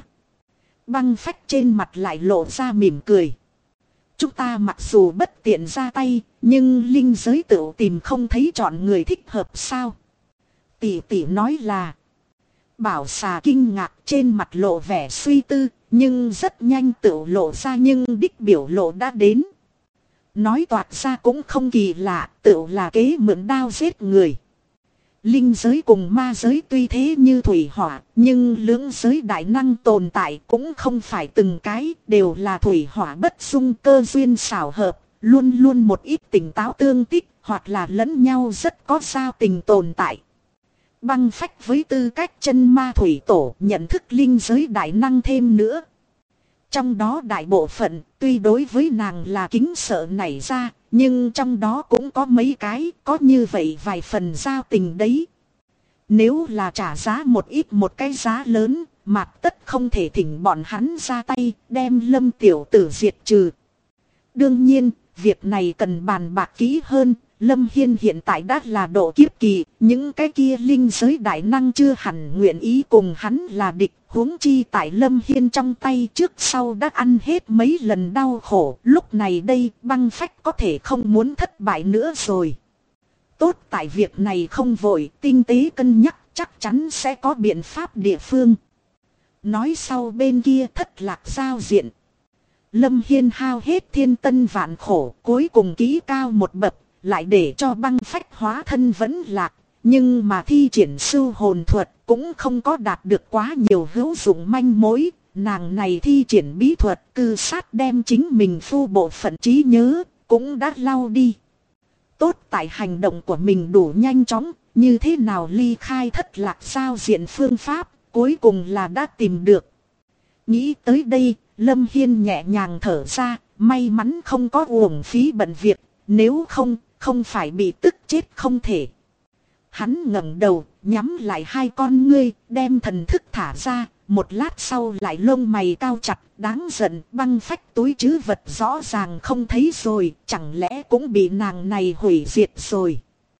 Băng Phách trên mặt lại lộ ra mỉm cười. Chúng ta mặc dù bất tiện ra tay, nhưng linh giới tự tìm không thấy chọn người thích hợp sao? Tỷ tỷ nói là. Bảo Xà kinh ngạc, trên mặt lộ vẻ suy tư, nhưng rất nhanh tự lộ ra nhưng đích biểu lộ đã đến. Nói toạc ra cũng không kỳ lạ, tự là kế mượn đao giết người. Linh giới cùng ma giới tuy thế như thủy hỏa, nhưng lưỡng giới đại năng tồn tại cũng không phải từng cái, đều là thủy hỏa bất xung, cơ duyên xảo hợp, luôn luôn một ít tỉnh táo tương tích, hoặc là lẫn nhau rất có giao tình tồn tại. Băng Phách với tư cách chân ma thủy tổ nhận thức linh giới đại năng thêm nữa. Trong đó đại bộ phận tuy đối với nàng là kính sợ nảy ra, nhưng trong đó cũng có mấy cái có như vậy vài phần giao tình đấy. Nếu là trả giá một ít một cái giá lớn, Mạc Tất không thể thỉnh bọn hắn ra tay đem Lâm tiểu tử diệt trừ. Đương nhiên, việc này cần bàn bạc kỹ hơn. Lâm Hiên hiện tại đã là độ kiếp kỳ, những cái kia linh giới đại năng chưa hẳn nguyện ý cùng hắn là địch, huống chi tại Lâm Hiên trong tay trước sau đã ăn hết mấy lần đau khổ, lúc này đây Băng Phách có thể không muốn thất bại nữa rồi. Tốt tại việc này không vội, tinh tế cân nhắc chắc chắn sẽ có biện pháp địa phương. Nói sau bên kia thất lạc giao diện. Lâm Hiên hao hết thiên tân vạn khổ, cuối cùng kỹ cao một bậc. Lại để cho Băng Phách hóa thân vẫn lạc, nhưng mà thi triển sưu hồn thuật cũng không có đạt được quá nhiều hữu dụng manh mối. Nàng này thi triển bí thuật cư sát đem chính mình phu bộ phận trí nhớ, cũng đã lau đi. Tốt tại hành động của mình đủ nhanh chóng, như thế nào ly khai thất lạc giao diện phương pháp, cuối cùng là đã tìm được. Nghĩ tới đây, Lâm Hiên nhẹ nhàng thở ra, may mắn không có uổng phí bận việc, nếu không phải bị tức chết không thể. Hắn ngẩng đầu, nhắm lại hai con ngươi, đem thần thức thả ra, một lát sau lại lông mày cao chặt, đáng giận. Băng Phách túi trữ vật rõ ràng không thấy rồi, chẳng lẽ cũng bị nàng này hủy diệt rồi.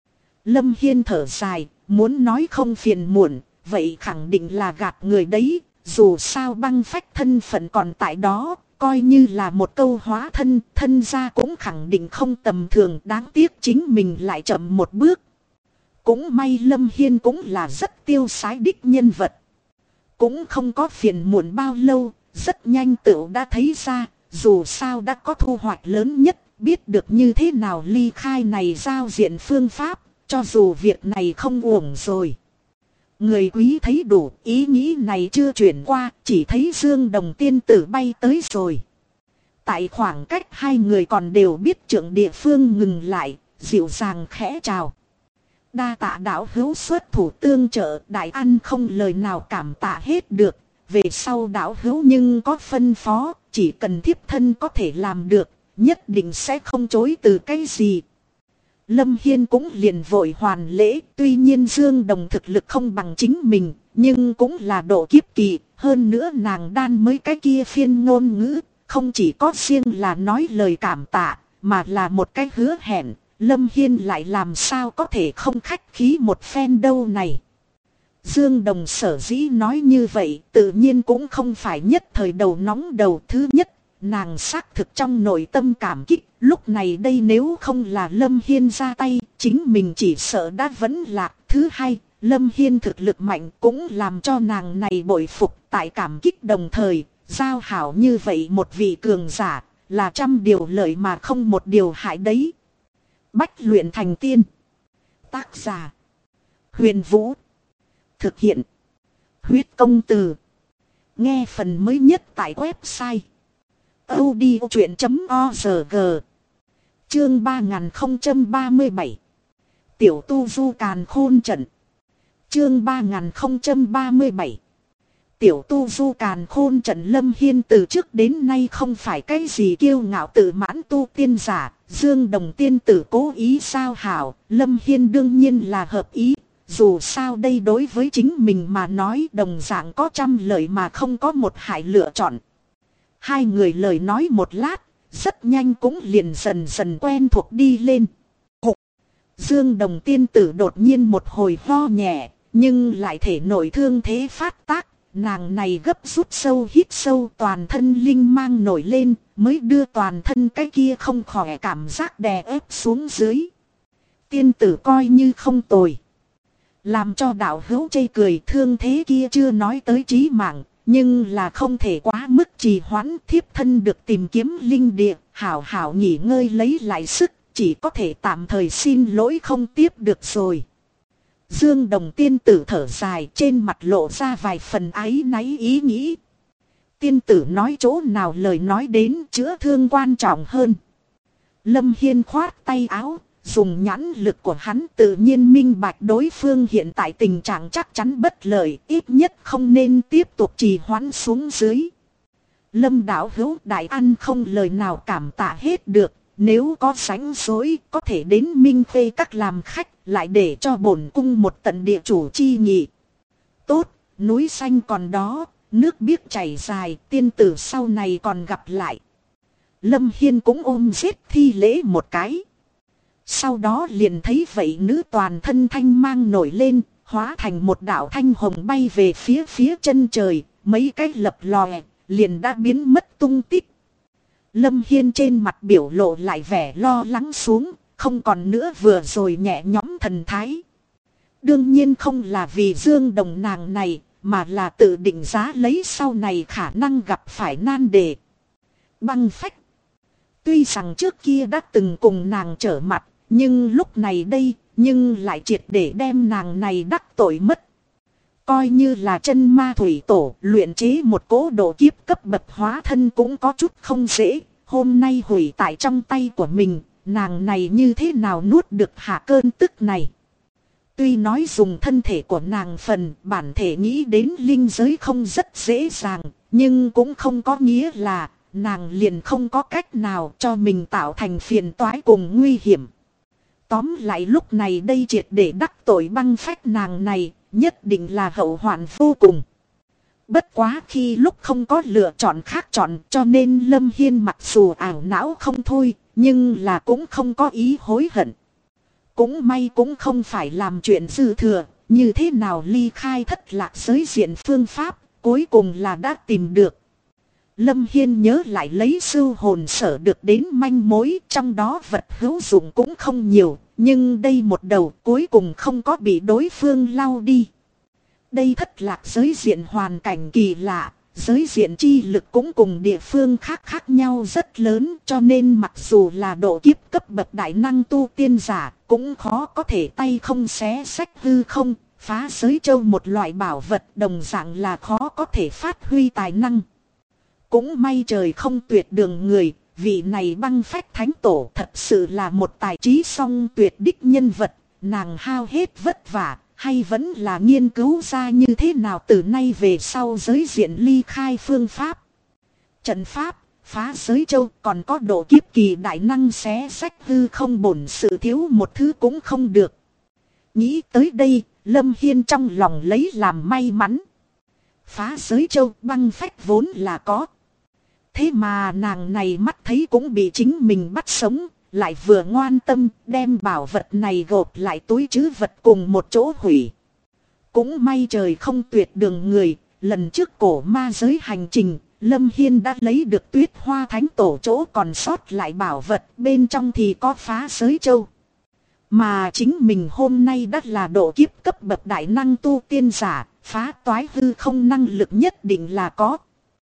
Lâm Hiên thở dài, muốn nói không phiền muộn, vậy khẳng định là gạt người đấy, dù sao Băng Phách thân phận còn tại đó. Coi như là một câu hóa thân, thân gia cũng khẳng định không tầm thường, đáng tiếc chính mình lại chậm một bước. Cũng may Lâm Hiên cũng là rất tiêu sái đích nhân vật. Cũng không có phiền muộn bao lâu, rất nhanh tựu đã thấy ra, dù sao đã có thu hoạch lớn nhất, biết được như thế nào ly khai này giao diện phương pháp, cho dù việc này không uổng rồi. Người quý thấy đủ, ý nghĩ này chưa chuyển qua, chỉ thấy Dương Đồng tiên tử bay tới rồi. Tại khoảng cách hai người còn đều biết trưởng địa phương ngừng lại, dịu dàng khẽ chào. Đa tạ đạo hữu xuất thủ tương trợ, đại ăn không lời nào cảm tạ hết được. Về sau đạo hữu nhưng có phân phó, chỉ cần thiếp thân có thể làm được, nhất định sẽ không chối từ cái gì. Lâm Hiên cũng liền vội hoàn lễ, tuy nhiên Dương Đồng thực lực không bằng chính mình, nhưng cũng là độ kiếp kỳ, hơn nữa nàng đan mới cái kia phiên ngôn ngữ, không chỉ có riêng là nói lời cảm tạ, mà là một cái hứa hẹn, Lâm Hiên lại làm sao có thể không khách khí một phen đâu này. Dương Đồng sở dĩ nói như vậy, tự nhiên cũng không phải nhất thời đầu nóng đầu. Thứ nhất, nàng xác thực trong nội tâm cảm kích, lúc này đây nếu không là Lâm Hiên ra tay, chính mình chỉ sợ đã vẫn lạc. Thứ hai, Lâm Hiên thực lực mạnh cũng làm cho nàng này bội phục, tại cảm kích đồng thời, giao hảo như vậy một vị cường giả, là trăm điều lợi mà không một điều hại đấy. Bách luyện thành tiên. Tác giả: Huyền Vũ. Thực hiện: Huyết Công Từ. Nghe phần mới nhất tại website audiochuyện.org. Chương 3037. Tiểu tu du càn khôn trận. Chương 3037. Tiểu tu du càn khôn trận. Lâm Hiên từ trước đến nay không phải cái gì kiêu ngạo tự mãn tu tiên giả. Dương Đồng tiên tử cố ý sao hảo, Lâm Hiên đương nhiên là hợp ý. Dù sao đây đối với chính mình mà nói đồng dạng có trăm lợi mà không có một hại lựa chọn. Hai người lời nói một lát, rất nhanh cũng liền dần dần quen thuộc đi lên. Hục! Dương Đồng tiên tử đột nhiên một hồi ho nhẹ, nhưng lại thể nội thương thế phát tác. Nàng này gấp rút sâu hít sâu, toàn thân linh mang nổi lên, mới đưa toàn thân cái kia không khỏe cảm giác đè ép xuống dưới. Tiên tử coi như không tồi. Làm cho đạo hữu chê cười, thương thế kia chưa nói tới chí mạng, nhưng là không thể quá mức trì hoãn. Thiếp thân được tìm kiếm linh địa, hảo hảo nghỉ ngơi lấy lại sức, chỉ có thể tạm thời xin lỗi không tiếp được rồi. Dương Đồng tiên tử thở dài, trên mặt lộ ra vài phần áy náy ý nghĩ. Tiên tử nói chỗ nào lời nói đến chữa thương quan trọng hơn. Lâm Hiên khoát tay áo, dùng nhãn lực của hắn tự nhiên minh bạch đối phương hiện tại tình trạng chắc chắn bất lợi, ít nhất không nên tiếp tục trì hoãn xuống dưới. Lâm đạo hữu đại ăn không lời nào cảm tạ hết được, nếu có rảnh rỗi có thể đến Minh Khê các làm khách, lại để cho bổn cung một tận địa chủ chi nhị. Tốt, núi xanh còn đó, nước biếc chảy dài, tiên tử sau này còn gặp lại. Lâm Hiên cũng ôm giết thi lễ một cái. Sau đó liền thấy vậy nữ toàn thân thanh mang nổi lên, hóa thành một đạo thanh hồng bay về phía chân trời, mấy cái lập lòe, liền đã biến mất tung tích. Lâm Hiên trên mặt biểu lộ lại vẻ lo lắng xuống, không còn nữa vừa rồi nhẹ nhõm thần thái. Đương nhiên không là vì Dương Đồng nàng này, mà là tự định giá lấy sau này khả năng gặp phải nan đề. Băng phách. Tuy rằng trước kia đã từng cùng nàng trở mặt, nhưng lúc này đây, nhưng lại triệt để đem nàng này đắc tội mất. Coi như là chân ma thủy tổ, luyện chế một cỗ độ kiếp cấp bậc hóa thân cũng có chút không dễ. Hôm nay hủy tại trong tay của mình, nàng này như thế nào nuốt được hạ cơn tức này. Tuy nói dùng thân thể của nàng phần bản thể nghĩ đến linh giới không rất dễ dàng, nhưng cũng không có nghĩa là nàng liền không có cách nào cho mình tạo thành phiền toái cùng nguy hiểm. Tóm lại lúc này đây triệt để đắc tội băng phách nàng này, nhất định là hậu hoạn vô cùng. Bất quá khi lúc không có lựa chọn khác chọn, cho nên Lâm Hiên mặc dù ảo não không thôi, nhưng là cũng không có ý hối hận. Cũng may cũng không phải làm chuyện dư thừa, như thế nào ly khai thất lạc giới diện phương pháp, cuối cùng là đã tìm được. Lâm Hiên nhớ lại lấy sưu hồn sở được đến manh mối, trong đó vật hữu dụng cũng không nhiều, nhưng đây một đầu cuối cùng không có bị đối phương lau đi. Đây thất lạc giới diện hoàn cảnh kỳ lạ, giới diện chi lực cũng cùng địa phương khác nhau rất lớn, cho nên mặc dù là độ kiếp cấp bậc đại năng tu tiên giả, cũng khó có thể tay không xé xách hư không, phá giới châu một loại bảo vật đồng dạng là khó có thể phát huy tài năng. Cũng may trời không tuyệt đường người, vị này băng phách thánh tổ thật sự là một tài trí song tuyệt đích nhân vật, nàng hao hết vất vả, hay vẫn là nghiên cứu ra như thế nào từ nay về sau giới diện ly khai phương pháp. Trận pháp, phá giới châu còn có độ kiếp kỳ đại năng xé xách hư không, bổn sự thiếu một thứ cũng không được. Nghĩ tới đây, Lâm Hiên trong lòng lấy làm may mắn. Phá giới châu băng phách vốn là có. Thế mà nàng này mắt thấy cũng bị chính mình bắt sống, lại vừa ngoan tâm đem bảo vật này gộp lại túi trữ vật cùng một chỗ hủy. Cũng may trời không tuyệt đường người, lần trước cổ ma giới hành trình, Lâm Hiên đã lấy được Tuyết Hoa Thánh Tổ chỗ còn sót lại bảo vật, bên trong thì có phá giới châu. Mà chính mình hôm nay đã là độ kiếp cấp bậc đại năng tu tiên giả, phá toái hư không năng lực nhất định là có.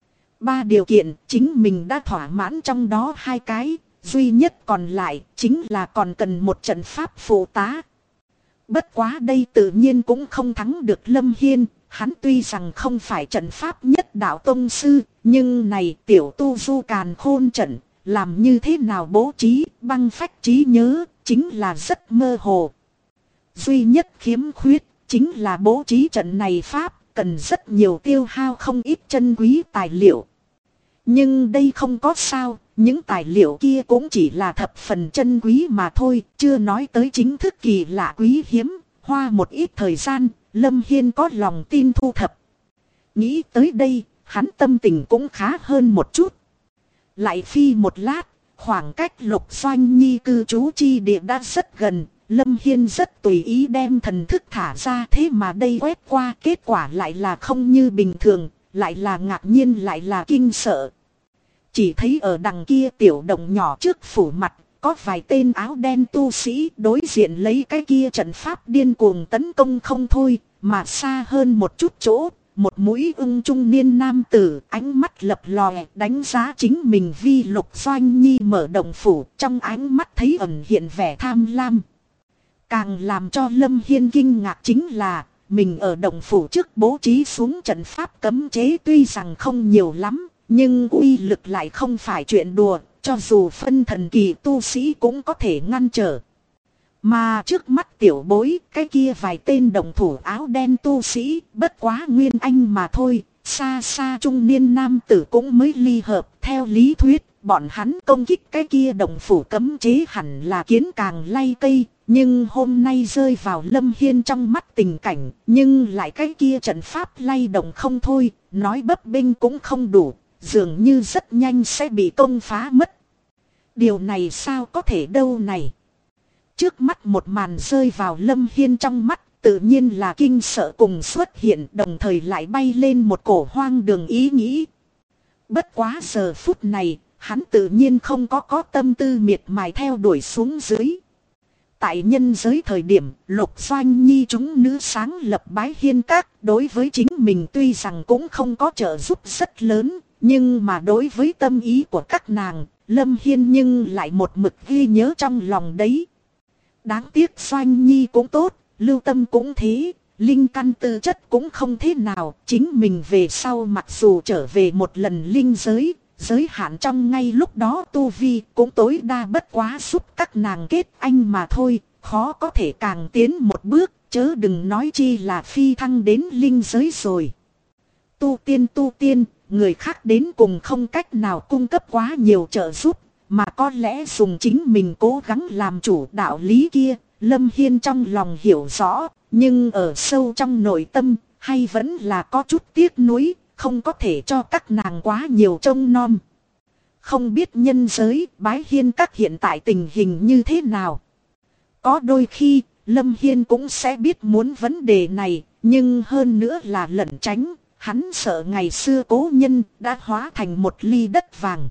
3 điều kiện chính mình đã thỏa mãn trong đó 2 cái, duy nhất còn lại chính là còn cần một trận pháp phụ tá. Bất quá đây tự nhiên cũng không thắng được Lâm Hiên, hắn tuy rằng không phải trận pháp nhất đạo tông sư, nhưng này tiểu tu du càn khôn trận, làm như thế nào bố trí, băng phách trí nhớ, chính là rất mơ hồ. Duy nhất khiếm khuyết, chính là bố trí trận này pháp, cần rất nhiều tiêu hao không ít chân quý tài liệu. Nhưng đây không có sao, những tài liệu kia cũng chỉ là thập phần chân quý mà thôi, chưa nói tới chính thức kỳ lạ quý hiếm, hoa một ít thời gian, Lâm Hiên có lòng tin thu thập. Nghĩ tới đây, hắn tâm tình cũng khá hơn một chút. Lại phi một lát, khoảng cách Lục Doanh Nhi cư trú chi địa đã rất gần, Lâm Hiên rất tùy ý đem thần thức thả ra, thế mà đây quét qua kết quả lại là không như bình thường, lại là ngạc nhiên lại là kinh sợ. Chỉ thấy ở đằng kia tiểu động nhỏ trước phủ mặt, có vài tên áo đen tu sĩ đối diện lấy cái kia trận pháp điên cuồng tấn công không thôi, mà xa hơn một chút chỗ, một mũi ưng trung niên nam tử ánh mắt lập lòe đánh giá chính mình vi Lục Doanh Nhi mở động phủ, trong ánh mắt thấy ẩn hiện vẻ tham lam. Càng làm cho Lâm Hiên kinh ngạc chính là, mình ở động phủ trước bố trí xuống trận pháp cấm chế tuy rằng không nhiều lắm, nhưng uy lực lại không phải chuyện đùa, cho dù phân thần kỳ tu sĩ cũng có thể ngăn trở. Mà trước mắt tiểu bối, cái kia vài tên đồng thủ áo đen tu sĩ, bất quá nguyên anh mà thôi, xa xa trung niên nam tử cũng mới ly hợp. Theo lý thuyết, bọn hắn công kích cái kia đồng phủ cấm chế hẳn là kiến càng lay cây, nhưng hôm nay rơi vào Lâm Hiên trong mắt tình cảnh, nhưng lại cái kia trận pháp lay động không thôi, nói bấp bênh cũng không đủ, dường như rất nhanh sẽ bị công phá mất. Điều này sao có thể đâu này? Trước mắt một màn rơi vào Lâm Hiên trong mắt, tự nhiên là kinh sợ cùng xuất hiện, đồng thời lại bay lên một cổ hoang đường ý nghĩ. Bất quá giờ phút này, hắn tự nhiên không có tâm tư miệt mài theo đuổi xuống dưới. Tại nhân giới thời điểm, Lục Doanh Nhi chúng nữ sáng lập Bái Hiên Các, đối với chính mình tuy rằng cũng không có trợ giúp rất lớn, nhưng mà đối với tâm ý của các nàng, Lâm Hiên nhưng lại một mực ghi nhớ trong lòng đấy. Đáng tiếc Doanh Nhi cũng tốt, Lưu Tâm cũng thế, linh căn tư chất cũng không thế nào, chính mình về sau mặc dù trở về một lần linh giới, giới hạn trong ngay lúc đó tu vi cũng tối đa bất quá giúp các nàng kết anh mà thôi, khó có thể càng tiến một bước, chớ đừng nói chi là phi thăng đến linh giới rồi. Tu tiên, người khác đến cùng không cách nào cung cấp quá nhiều trợ giúp, mà có lẽ dùng chính mình cố gắng làm chủ đạo lý kia, Lâm Hiên trong lòng hiểu rõ, nhưng ở sâu trong nội tâm, hay vẫn là có chút tiếc nuối, không có thể cho các nàng quá nhiều trông nom. Không biết nhân giới, Bái Hiên Các hiện tại tình hình như thế nào? Có đôi khi, Lâm Hiên cũng sẽ biết muốn vấn đề này, nhưng hơn nữa là lẩn tránh, hắn sợ ngày xưa cố nhân đã hóa thành một ly đất vàng.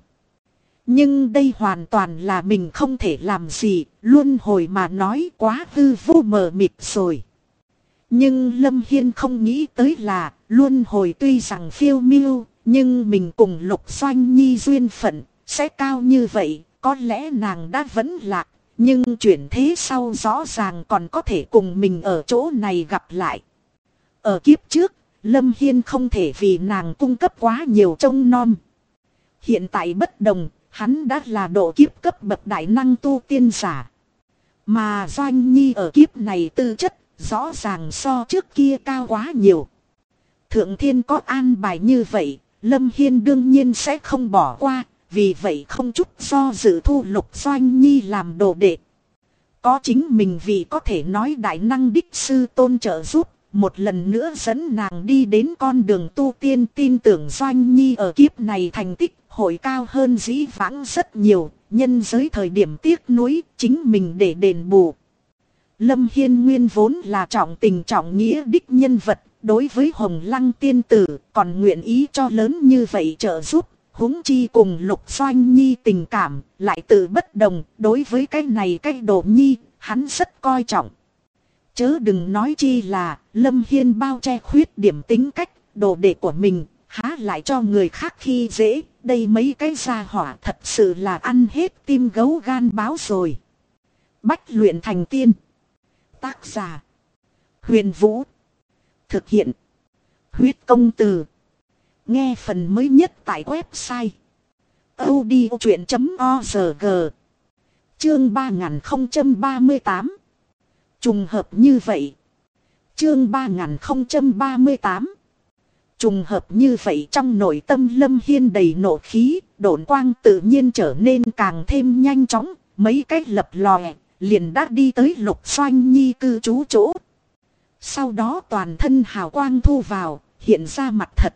Nhưng đây hoàn toàn là mình không thể làm gì, luân hồi mà nói quá hư vô mờ mịt rồi. Nhưng Lâm Hiên không nghĩ tới là, luân hồi tuy rằng phiêu miêu, nhưng mình cùng Lục Doanh Nhi duyên phận, sẽ cao như vậy, có lẽ nàng đã vẫn lạc, nhưng chuyển thế sau rõ ràng còn có thể cùng mình ở chỗ này gặp lại. Ở kiếp trước, Lâm Hiên không thể vì nàng cung cấp quá nhiều trông nom. Hiện tại bất đồng, hắn đã là độ kiếp cấp bậc đại năng tu tiên giả. Mà Doanh Nhi ở kiếp này tư chất, rõ ràng so trước kia cao quá nhiều. Thượng thiên có an bài như vậy, Lâm Hiên đương nhiên sẽ không bỏ qua, vì vậy không chút do dự thu Lục Doanh Nhi làm đồ đệ. Có chính mình vì có thể nói đại năng đích sư tôn trợ giúp, một lần nữa dẫn nàng đi đến con đường tu tiên, tin tưởng Doanh Nhi ở kiếp này thành tích hội cao hơn dĩ vãng rất nhiều, nhân giới thời điểm tiếc nuối, chính mình để đền bù. Lâm Hiên nguyên vốn là trọng tình trọng nghĩa đích nhân vật, đối với Hồng Lăng tiên tử còn nguyện ý cho lớn như vậy trợ giúp, huống chi cùng Lục Doanh Nhi tình cảm lại tự bất đồng, đối với cái này cái đồ nhi, hắn rất coi trọng. Chớ đừng nói chi là Lâm Hiên bao che khuyết điểm tính cách, đồ đệ của mình, há lại cho người khác khi dễ, đây mấy cái gia hỏa thật sự là ăn hết tim gấu gan báo rồi. Bách luyện thành tiên. Tác giả: Huyền Vũ. Thực hiện: Huyết công từ. Nghe phần mới nhất tại website audiochuyện.org. Chương 3038. Trùng hợp như vậy. Chương 3038. Trùng hợp như vậy, trong nội tâm Lâm Hiên đầy nộ khí, độn quang tự nhiên trở nên càng thêm nhanh chóng, mấy cách lập lòe, liền đã đi tới Lục Doanh Nhi cư trú chỗ. Sau đó toàn thân hào quang thu vào, hiện ra mặt thật.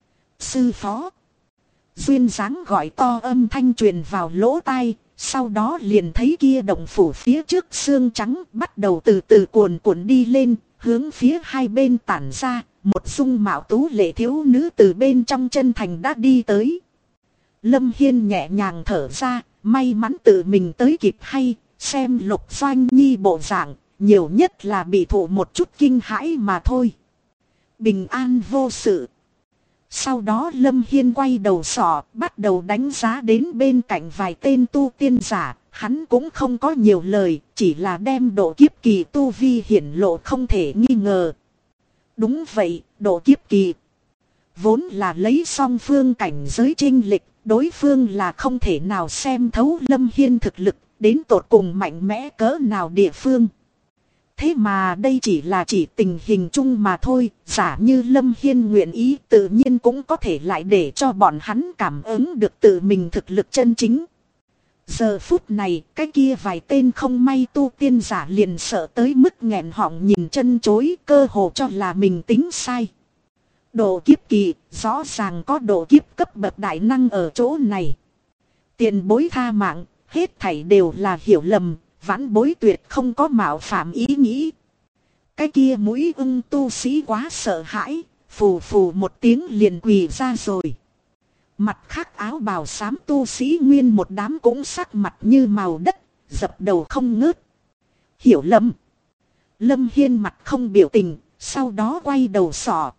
Sư phó. Duyên dáng gọi to âm thanh truyền vào lỗ tai, sau đó liền thấy kia động phủ phía trước xương trắng bắt đầu từ từ cuồn cuộn đi lên, hướng phía hai bên tản ra, một dung mạo tú lệ thiếu nữ từ bên trong chân thành đã đi tới. Lâm Hiên nhẹ nhàng thở ra, may mắn tự mình tới kịp hay, xem Lục Doanh Nhi bộ dạng, nhiều nhất là bị thụ một chút kinh hãi mà thôi. Bình an vô sự. Sau đó Lâm Hiên quay đầu sọ, bắt đầu đánh giá đến bên cạnh vài tên tu tiên giả, hắn cũng không có nhiều lời, chỉ là đem độ kiếp kỳ tu vi hiển lộ không thể nghi ngờ. Đúng vậy, độ kiếp kỳ. Vốn là lấy song phương cảnh giới chênh lịch, đối phương là không thể nào xem thấu Lâm Hiên thực lực, đến tột cùng mạnh mẽ cỡ nào địa phương. Thế mà đây chỉ tình hình chung mà thôi, giả như Lâm Hiên nguyện ý tự nhiên cũng có thể lại để cho bọn hắn cảm ứng được tự mình thực lực chân chính. Giờ phút này, cái kia vài tên không may tu tiên giả liền sợ tới mức nghẹn họng nhìn chân chối, cơ hồ cho là mình tính sai. Độ kiếp kỳ, rõ ràng có độ kiếp cấp bậc đại năng ở chỗ này. Tiền bối tha mạng, hết thảy đều là hiểu lầm. Vãn bối tuyệt không có mạo phạm ý nghĩ. Cái kia mũi ưng tu sĩ quá sợ hãi, phù phù một tiếng liền quỳ ra rồi. Mặt khác áo bào xám tu sĩ nguyên một đám cũng sắc mặt như màu đất, dập đầu không ngớt. Hiểu lầm. Lâm Hiên mặt không biểu tình, sau đó quay đầu sọ.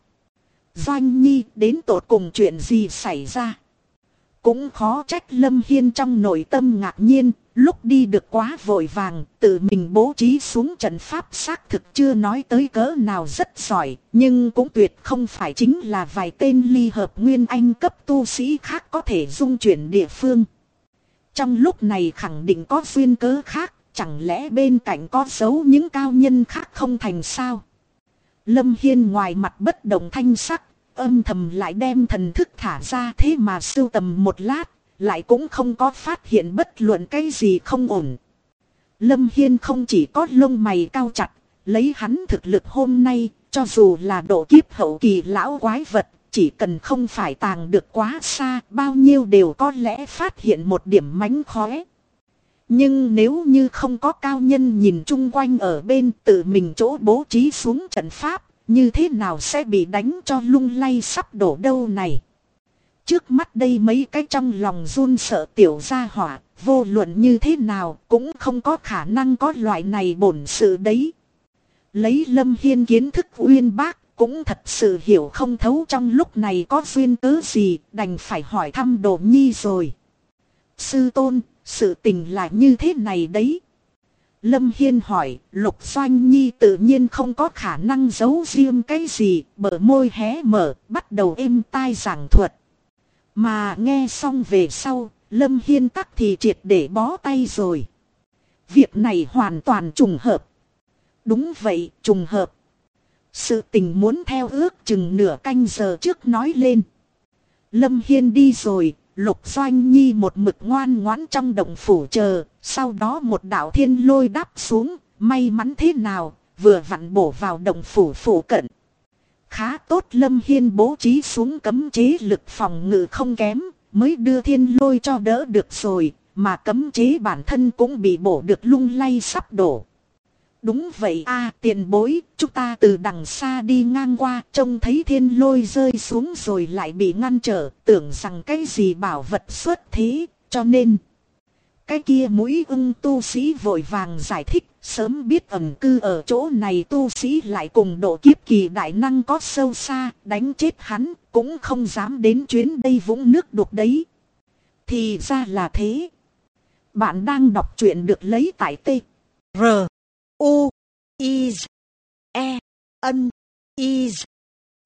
Doanh Nhi, đến tột cùng chuyện gì xảy ra? Cũng khó trách Lâm Hiên trong nội tâm ngạc nhiên, lúc đi được quá vội vàng, tự mình bố trí xuống trận pháp xác thực chưa nói tới cỡ nào rất giỏi, nhưng cũng tuyệt không phải chính là vài tên ly hợp nguyên anh cấp tu sĩ khác có thể dung chuyển địa phương. Trong lúc này khẳng định có duyên cớ khác, chẳng lẽ bên cạnh có giấu những cao nhân khác không thành sao? Lâm Hiên ngoài mặt bất động thanh sắc, âm thầm lại đem thần thức thả ra, thế mà sưu tầm một lát, lại cũng không có phát hiện bất luận cái gì không ổn. Lâm Hiên không chỉ có lông mày cao chặt, lấy hắn thực lực hôm nay, cho dù là độ kiếp hậu kỳ lão quái vật, chỉ cần không phải tàng được quá xa, bao nhiêu đều có lẽ phát hiện một điểm mánh khóe. Nhưng nếu như không có cao nhân nhìn chung quanh ở bên, tự mình chỗ bố trí xuống trận pháp, như thế nào sẽ bị đánh cho lung lay sắp đổ đâu này. Trước mắt đây mấy cái trong lòng run sợ tiểu gia hỏa, vô luận như thế nào cũng không có khả năng có loại này bổn sự đấy. Lấy Lâm Hiên kiến thức uyên bác, cũng thật sự hiểu không thấu trong lúc này có duyên cớ gì, đành phải hỏi thăm Đồ Nhi rồi. Sư tôn, sự tình là như thế này đấy. Lâm Hiên hỏi, Lục Doanh Nhi tự nhiên không có khả năng giấu riêng cái gì, bờ môi hé mở, bắt đầu êm tai giảng thuật. Mà nghe xong về sau, Lâm Hiên tắc thì triệt để bó tay rồi. Việc này hoàn toàn trùng hợp. Đúng vậy, trùng hợp. Sự tình muốn theo ước chừng nửa canh giờ trước nói lên. Lâm Hiên đi rồi, Lục Doanh Nhi một mực ngoan ngoãn trong động phủ chờ, sau đó một đạo thiên lôi đáp xuống, may mắn thế nào, vừa vặn bổ vào động phủ phủ cận. Khá tốt Lâm Hiên bố trí xuống cấm chế lực phòng ngự không kém, mới đưa thiên lôi cho đỡ được rồi, mà cấm chế bản thân cũng bị bổ được lung lay sắp đổ. Đúng vậy a, tiền bối, chúng ta từ đằng xa đi ngang qua, trông thấy thiên lôi rơi xuống rồi lại bị ngăn trở, tưởng rằng cái gì bảo vật xuất thế, cho nên. Cái kia mũi ưng tu sĩ vội vàng giải thích, sớm biết ẩn cư ở chỗ này tu sĩ lại cùng độ kiếp kỳ đại năng có sâu xa, đánh chết hắn, cũng không dám đến chuyến đây vũng nước đục đấy. Thì ra là thế. Bạn đang đọc truyện được lấy tại T. R. U. I. E. N. I.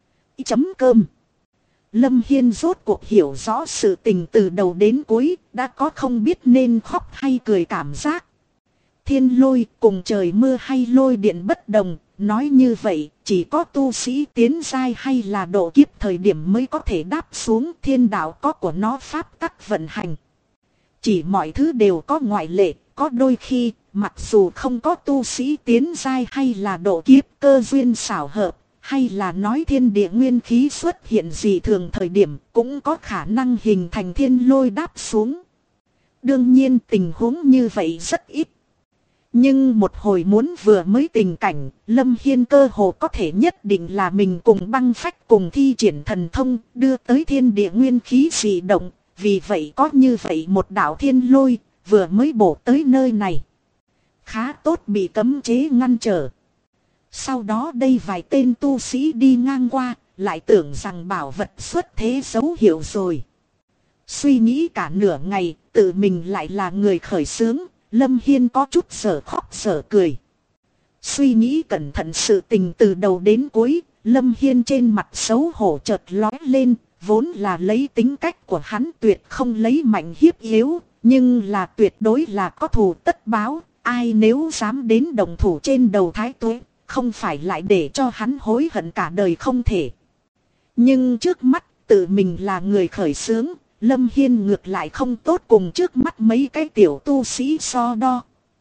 com. Lâm Hiên rốt cuộc hiểu rõ sự tình từ đầu đến cuối, đã có không biết nên khóc hay cười cảm giác. Thiên lôi cùng trời mưa hay lôi điện bất đồng, nói như vậy chỉ có tu sĩ tiến giai hay là độ kiếp thời điểm mới có thể đáp xuống, thiên đạo có của nó pháp tắc vận hành. Chỉ mọi thứ đều có ngoại lệ, có đôi khi mặc dù không có tu sĩ tiến giai hay là độ kiếp, cơ duyên xảo hợp, hay là nói thiên địa nguyên khí xuất hiện dị thường thời điểm cũng có khả năng hình thành thiên lôi đáp xuống. Đương nhiên tình huống như vậy rất ít. Nhưng một hồi muốn vừa mới tình cảnh, Lâm Hiên cơ hồ có thể nhất định là mình cùng băng phách cùng thi triển thần thông đưa tới thiên địa nguyên khí dị động. Vì vậy có như vậy một đạo thiên lôi vừa mới bổ tới nơi này. Khá tốt bị cấm chế ngăn trở. Sau đó đây vài tên tu sĩ đi ngang qua, lại tưởng rằng bảo vật xuất thế dấu hiệu rồi. Suy nghĩ cả nửa ngày, tự mình lại là người khởi xướng, Lâm Hiên có chút sở khóc sở cười. Suy nghĩ cẩn thận sự tình từ đầu đến cuối, Lâm Hiên trên mặt xấu hổ chợt lóe lên, vốn là lấy tính cách của hắn tuyệt không lấy mạnh hiếp yếu, nhưng là tuyệt đối là có thù tất báo, ai nếu dám đến đồng thủ trên đầu Thái Tuế, không phải lại để cho hắn hối hận cả đời không thể. Nhưng trước mắt tự mình là người khởi xướng, Lâm Hiên ngược lại không tốt cùng trước mắt mấy cái tiểu tu sĩ so đo.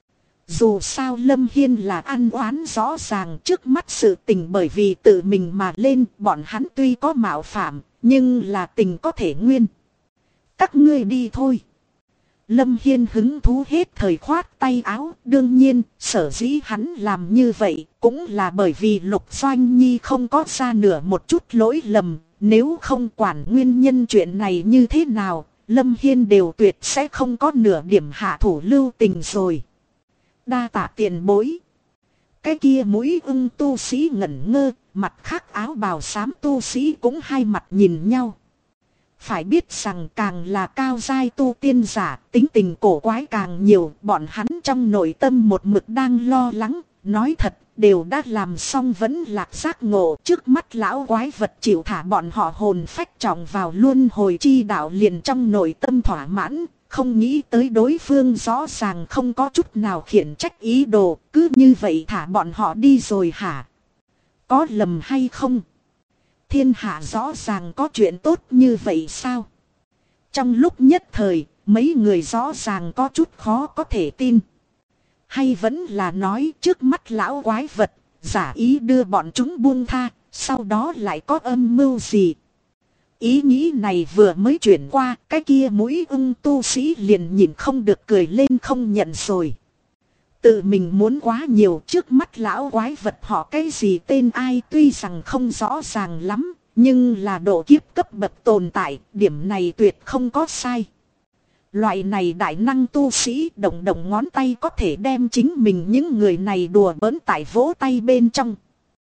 Dù sao Lâm Hiên là ăn oán rõ ràng, trước mắt sự tình bởi vì tự mình mà lên, bọn hắn tuy có mạo phạm, nhưng là tình có thể nguyên. Các ngươi đi thôi. Lâm Hiên hứng thú hết thời khoát tay áo, đương nhiên sở dĩ hắn làm như vậy cũng là bởi vì Lục Doanh Nhi không có ra nửa một chút lỗi lầm. Nếu không quản nguyên nhân chuyện này như thế nào, Lâm Hiên đều tuyệt sẽ không có nửa điểm hạ thủ lưu tình rồi. Đa tạ tiền bối. Cái kia mũi ưng tu sĩ ngẩn ngơ, mặt khác áo bào xám tu sĩ cũng hai mặt nhìn nhau. Phải biết rằng càng là cao giai tu tiên giả, tính tình cổ quái càng nhiều, bọn hắn trong nội tâm một mực đang lo lắng, nói thật, đều đã làm xong vẫn lạc giác ngộ, trước mắt lão quái vật chịu thả bọn họ hồn phách trọng vào luân hồi chi đạo liền trong nội tâm thỏa mãn, không nghĩ tới đối phương rõ ràng không có chút nào khiển trách ý đồ, cứ như vậy thả bọn họ đi rồi hả? Có lầm hay không? Thiên hạ rõ ràng có chuyện tốt như vậy sao? Trong lúc nhất thời, mấy người rõ ràng có chút khó có thể tin. Hay vẫn là nói trước mắt lão quái vật, giả ý đưa bọn chúng buông tha, sau đó lại có âm mưu gì? Ý nghĩ này vừa mới chuyển qua, cái kia mũi ưng tu sĩ liền nhìn không được cười lên không nhận rồi. Tự mình muốn quá nhiều, trước mắt lão quái vật họ cái gì tên ai tuy rằng không rõ ràng lắm, nhưng là độ kiếp cấp bậc tồn tại, điểm này tuyệt không có sai. Loại này đại năng tu sĩ động động ngón tay có thể đem chính mình những người này đùa bỡn tại vỗ tay bên trong.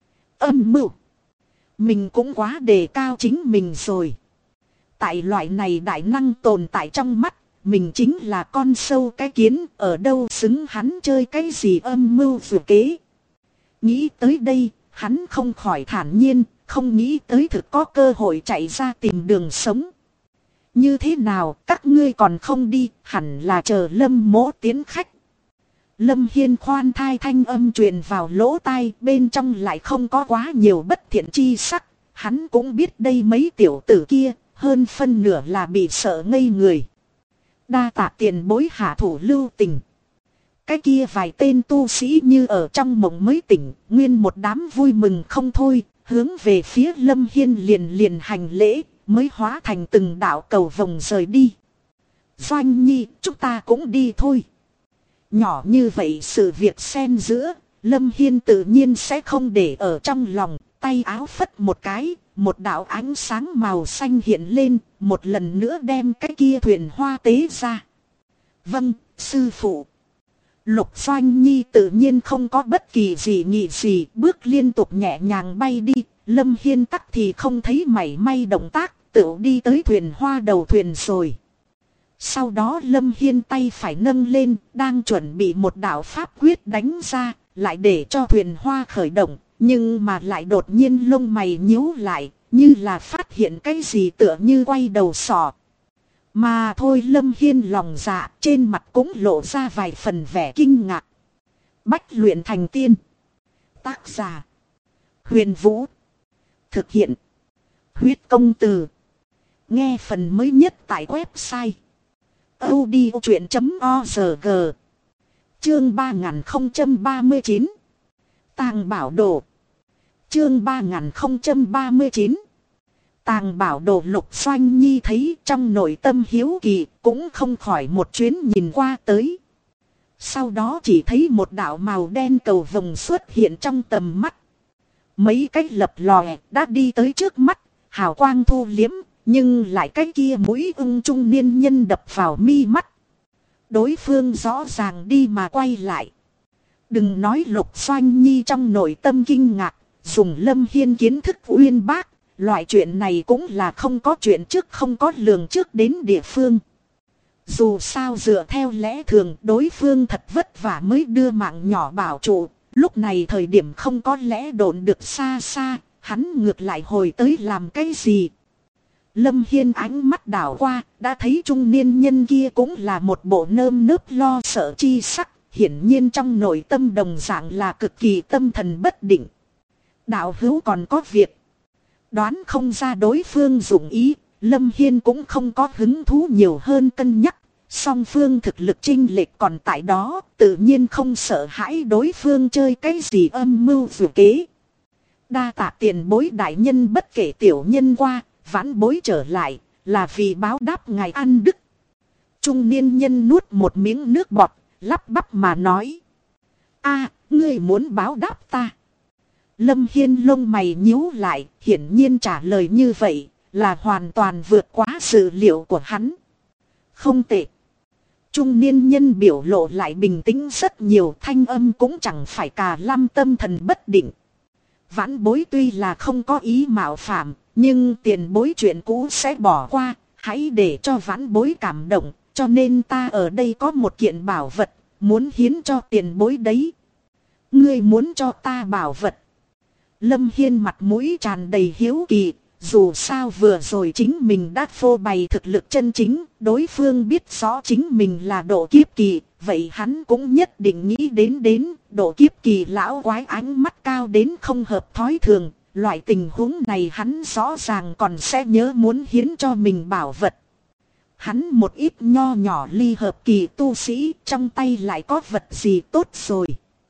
Âm mưu. Mình cũng quá đề cao chính mình rồi. Tại loại này đại năng tồn tại trong mắt, mình chính là con sâu cái kiến, ở đâu xứng hắn chơi cái gì âm mưu vừa kế. Nghĩ tới đây, hắn không khỏi thản nhiên, không nghĩ tới thực có cơ hội chạy ra tìm đường sống. Như thế nào, các ngươi còn không đi, hẳn là chờ Lâm Mỗ tiến khách. Lâm Hiên khoan thai thanh âm truyền vào lỗ tai, bên trong lại không có quá nhiều bất thiện chi sắc. Hắn cũng biết đây mấy tiểu tử kia, hơn phân nửa là bị sợ ngây người. Đa tạ tiền bối hạ thủ lưu tình. Cái kia vài tên tu sĩ như ở trong mộng mới tỉnh, nguyên một đám vui mừng không thôi, hướng về phía Lâm Hiên liền hành lễ, mới hóa thành từng đạo cầu vồng rời đi. Doanh Nhi, chúng ta cũng đi thôi. Nhỏ như vậy sự việc xen giữa, Lâm Hiên tự nhiên sẽ không để ở trong lòng, tay áo phất một cái, một đạo ánh sáng màu xanh hiện lên, một lần nữa đem cái kia thuyền hoa tế ra. Vâng, sư phụ. Lục Doanh Nhi tự nhiên không có bất kỳ gì nghị gì, bước liên tục nhẹ nhàng bay đi, Lâm Hiên tắc thì không thấy mảy may động tác, tự đi tới thuyền hoa đầu thuyền rồi. Sau đó Lâm Hiên tay phải nâng lên, đang chuẩn bị một đạo pháp quyết đánh ra, lại để cho thuyền hoa khởi động, nhưng mà lại đột nhiên lông mày nhíu lại, như là phát hiện cái gì tựa như quay đầu sọ. Mà thôi Lâm Hiên lòng dạ trên mặt cũng lộ ra vài phần vẻ kinh ngạc. Bách luyện thành tiên. Tác giả Huyền Vũ. Thực hiện Huyết Công Từ. Nghe phần mới nhất tại website audiochuyện.org. Chương 3039 Tàng Bảo Đồ. Chương 3039 Tàng Bảo Đồ. Lục Doanh Nhi thấy trong nội tâm hiếu kỳ, cũng không khỏi một chuyến nhìn qua tới. Sau đó chỉ thấy một đạo màu đen cầu vồng xuất hiện trong tầm mắt. Mấy cái lập lòe đã đi tới trước mắt, hào quang thu liếm, nhưng lại cái kia mũi ưng trung niên nhân đập vào mi mắt. Đối phương rõ ràng đi mà quay lại. Đừng nói Lục Doanh Nhi trong nội tâm kinh ngạc, dùng Lâm Hiên kiến thức uyên bác, loại chuyện này cũng là không có chuyện trước không có lường trước đến địa phương. Dù sao dựa theo lẽ thường đối phương thật vất vả mới đưa mạng nhỏ bảo trụ, lúc này thời điểm không có lẽ độn được xa xa, hắn ngược lại hồi tới làm cái gì. Lâm Hiên ánh mắt đảo qua, đã thấy trung niên nhân kia cũng là một bộ nơm nớp lo sợ chi sắc, hiển nhiên trong nội tâm đồng dạng là cực kỳ tâm thần bất định. Đạo hữu còn có việc. Đoán không ra đối phương dụng ý, Lâm Hiên cũng không có hứng thú nhiều hơn cân nhắc. Song phương thực lực chênh lệch còn tại đó, tự nhiên không sợ hãi đối phương chơi cái gì âm mưu dù kế. Đa tạ tiền bối đại nhân, bất kể tiểu nhân qua, vãn bối trở lại, là vì báo đáp ngài ăn đức. Trung niên nhân nuốt một miếng nước bọt, lắp bắp mà nói. A, ngươi muốn báo đáp ta. Lâm Hiên lông mày nhíu lại, hiển nhiên trả lời như vậy, là hoàn toàn vượt quá dự liệu của hắn. Không tệ. Trung niên nhân biểu lộ lại bình tĩnh rất nhiều, thanh âm cũng chẳng phải cà lăm tâm thần bất định. Vãn bối tuy là không có ý mạo phạm, nhưng tiền bối chuyện cũ sẽ bỏ qua, hãy để cho vãn bối cảm động, cho nên ta ở đây có một kiện bảo vật, muốn hiến cho tiền bối đấy. Ngươi muốn cho ta bảo vật? Lâm Hiên mặt mũi tràn đầy hiếu kỳ, dù sao vừa rồi chính mình đã phô bày thực lực chân chính, đối phương biết rõ chính mình là độ kiếp kỳ, vậy hắn cũng nhất định nghĩ đến độ kiếp kỳ lão quái ánh mắt cao đến không hợp thói thường, loại tình huống này hắn rõ ràng còn sẽ nhớ muốn hiến cho mình bảo vật. Hắn một ít nho nhỏ ly hợp kỳ tu sĩ, trong tay lại có vật gì tốt rồi.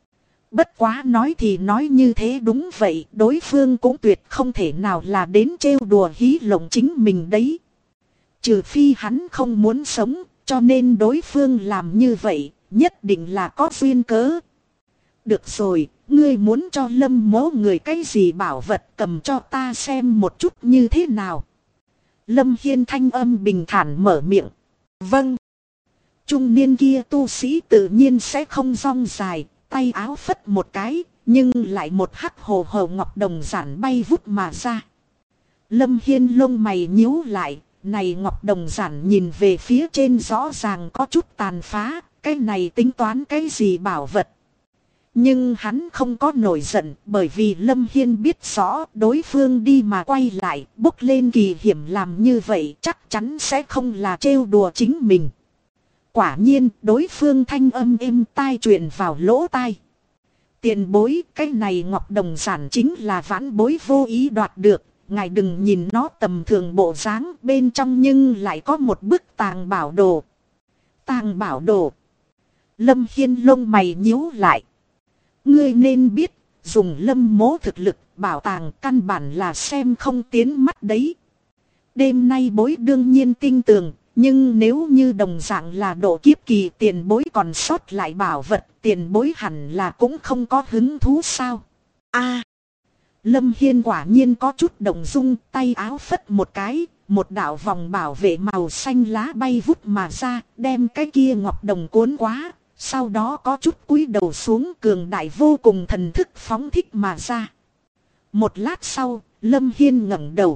Bất quá nói thì nói như thế, đúng vậy, đối phương cũng tuyệt không thể nào là đến trêu đùa hí lộng chính mình đấy. Trừ phi hắn không muốn sống, cho nên đối phương làm như vậy, nhất định là có duyên cớ. Được rồi, ngươi muốn cho Lâm mố người cái gì bảo vật, cầm cho ta xem một chút như thế nào. Lâm Hiên thanh âm bình thản mở miệng. Vâng. Trung niên kia tu sĩ tự nhiên sẽ không rong dài, tay áo phất một cái, nhưng lại một hắc hồ hồ ngọc đồng giản bay vút mà ra. Lâm Hiên lông mày nhíu lại, này ngọc đồng giản nhìn về phía trên rõ ràng có chút tàn phá, cái này tính toán cái gì bảo vật. Nhưng hắn không có nổi giận, bởi vì Lâm Hiên biết rõ đối phương đi mà quay lại, bốc lên kỳ hiểm làm như vậy chắc chắn sẽ không là trêu đùa chính mình. Quả nhiên đối phương thanh âm êm tai truyền vào lỗ tai. Tiền bối, cái này ngọc đồng giản chính là vãn bối vô ý đoạt được, ngài đừng nhìn nó tầm thường bộ dáng, bên trong nhưng lại có một bức tàng bảo đồ. Tàng bảo đồ. Lâm Hiên lông mày nhíu lại. Ngươi nên biết, dùng Lâm mố thực lực, bảo tàng căn bản là xem không tiến mắt đấy. Đêm nay bối đương nhiên tin tưởng, nhưng nếu như đồng dạng là độ kiếp kỳ tiền bối còn sót lại bảo vật, tiền bối hẳn là cũng không có hứng thú sao. A, Lâm Hiên quả nhiên có chút động dung, tay áo phất một cái, một đạo vòng bảo vệ màu xanh lá bay vút mà ra, đem cái kia ngọc đồng cuốn quá. Sau đó có chút cúi đầu xuống, cường đại vô cùng thần thức phóng thích mà ra. Một lát sau, Lâm Hiên ngẩng đầu.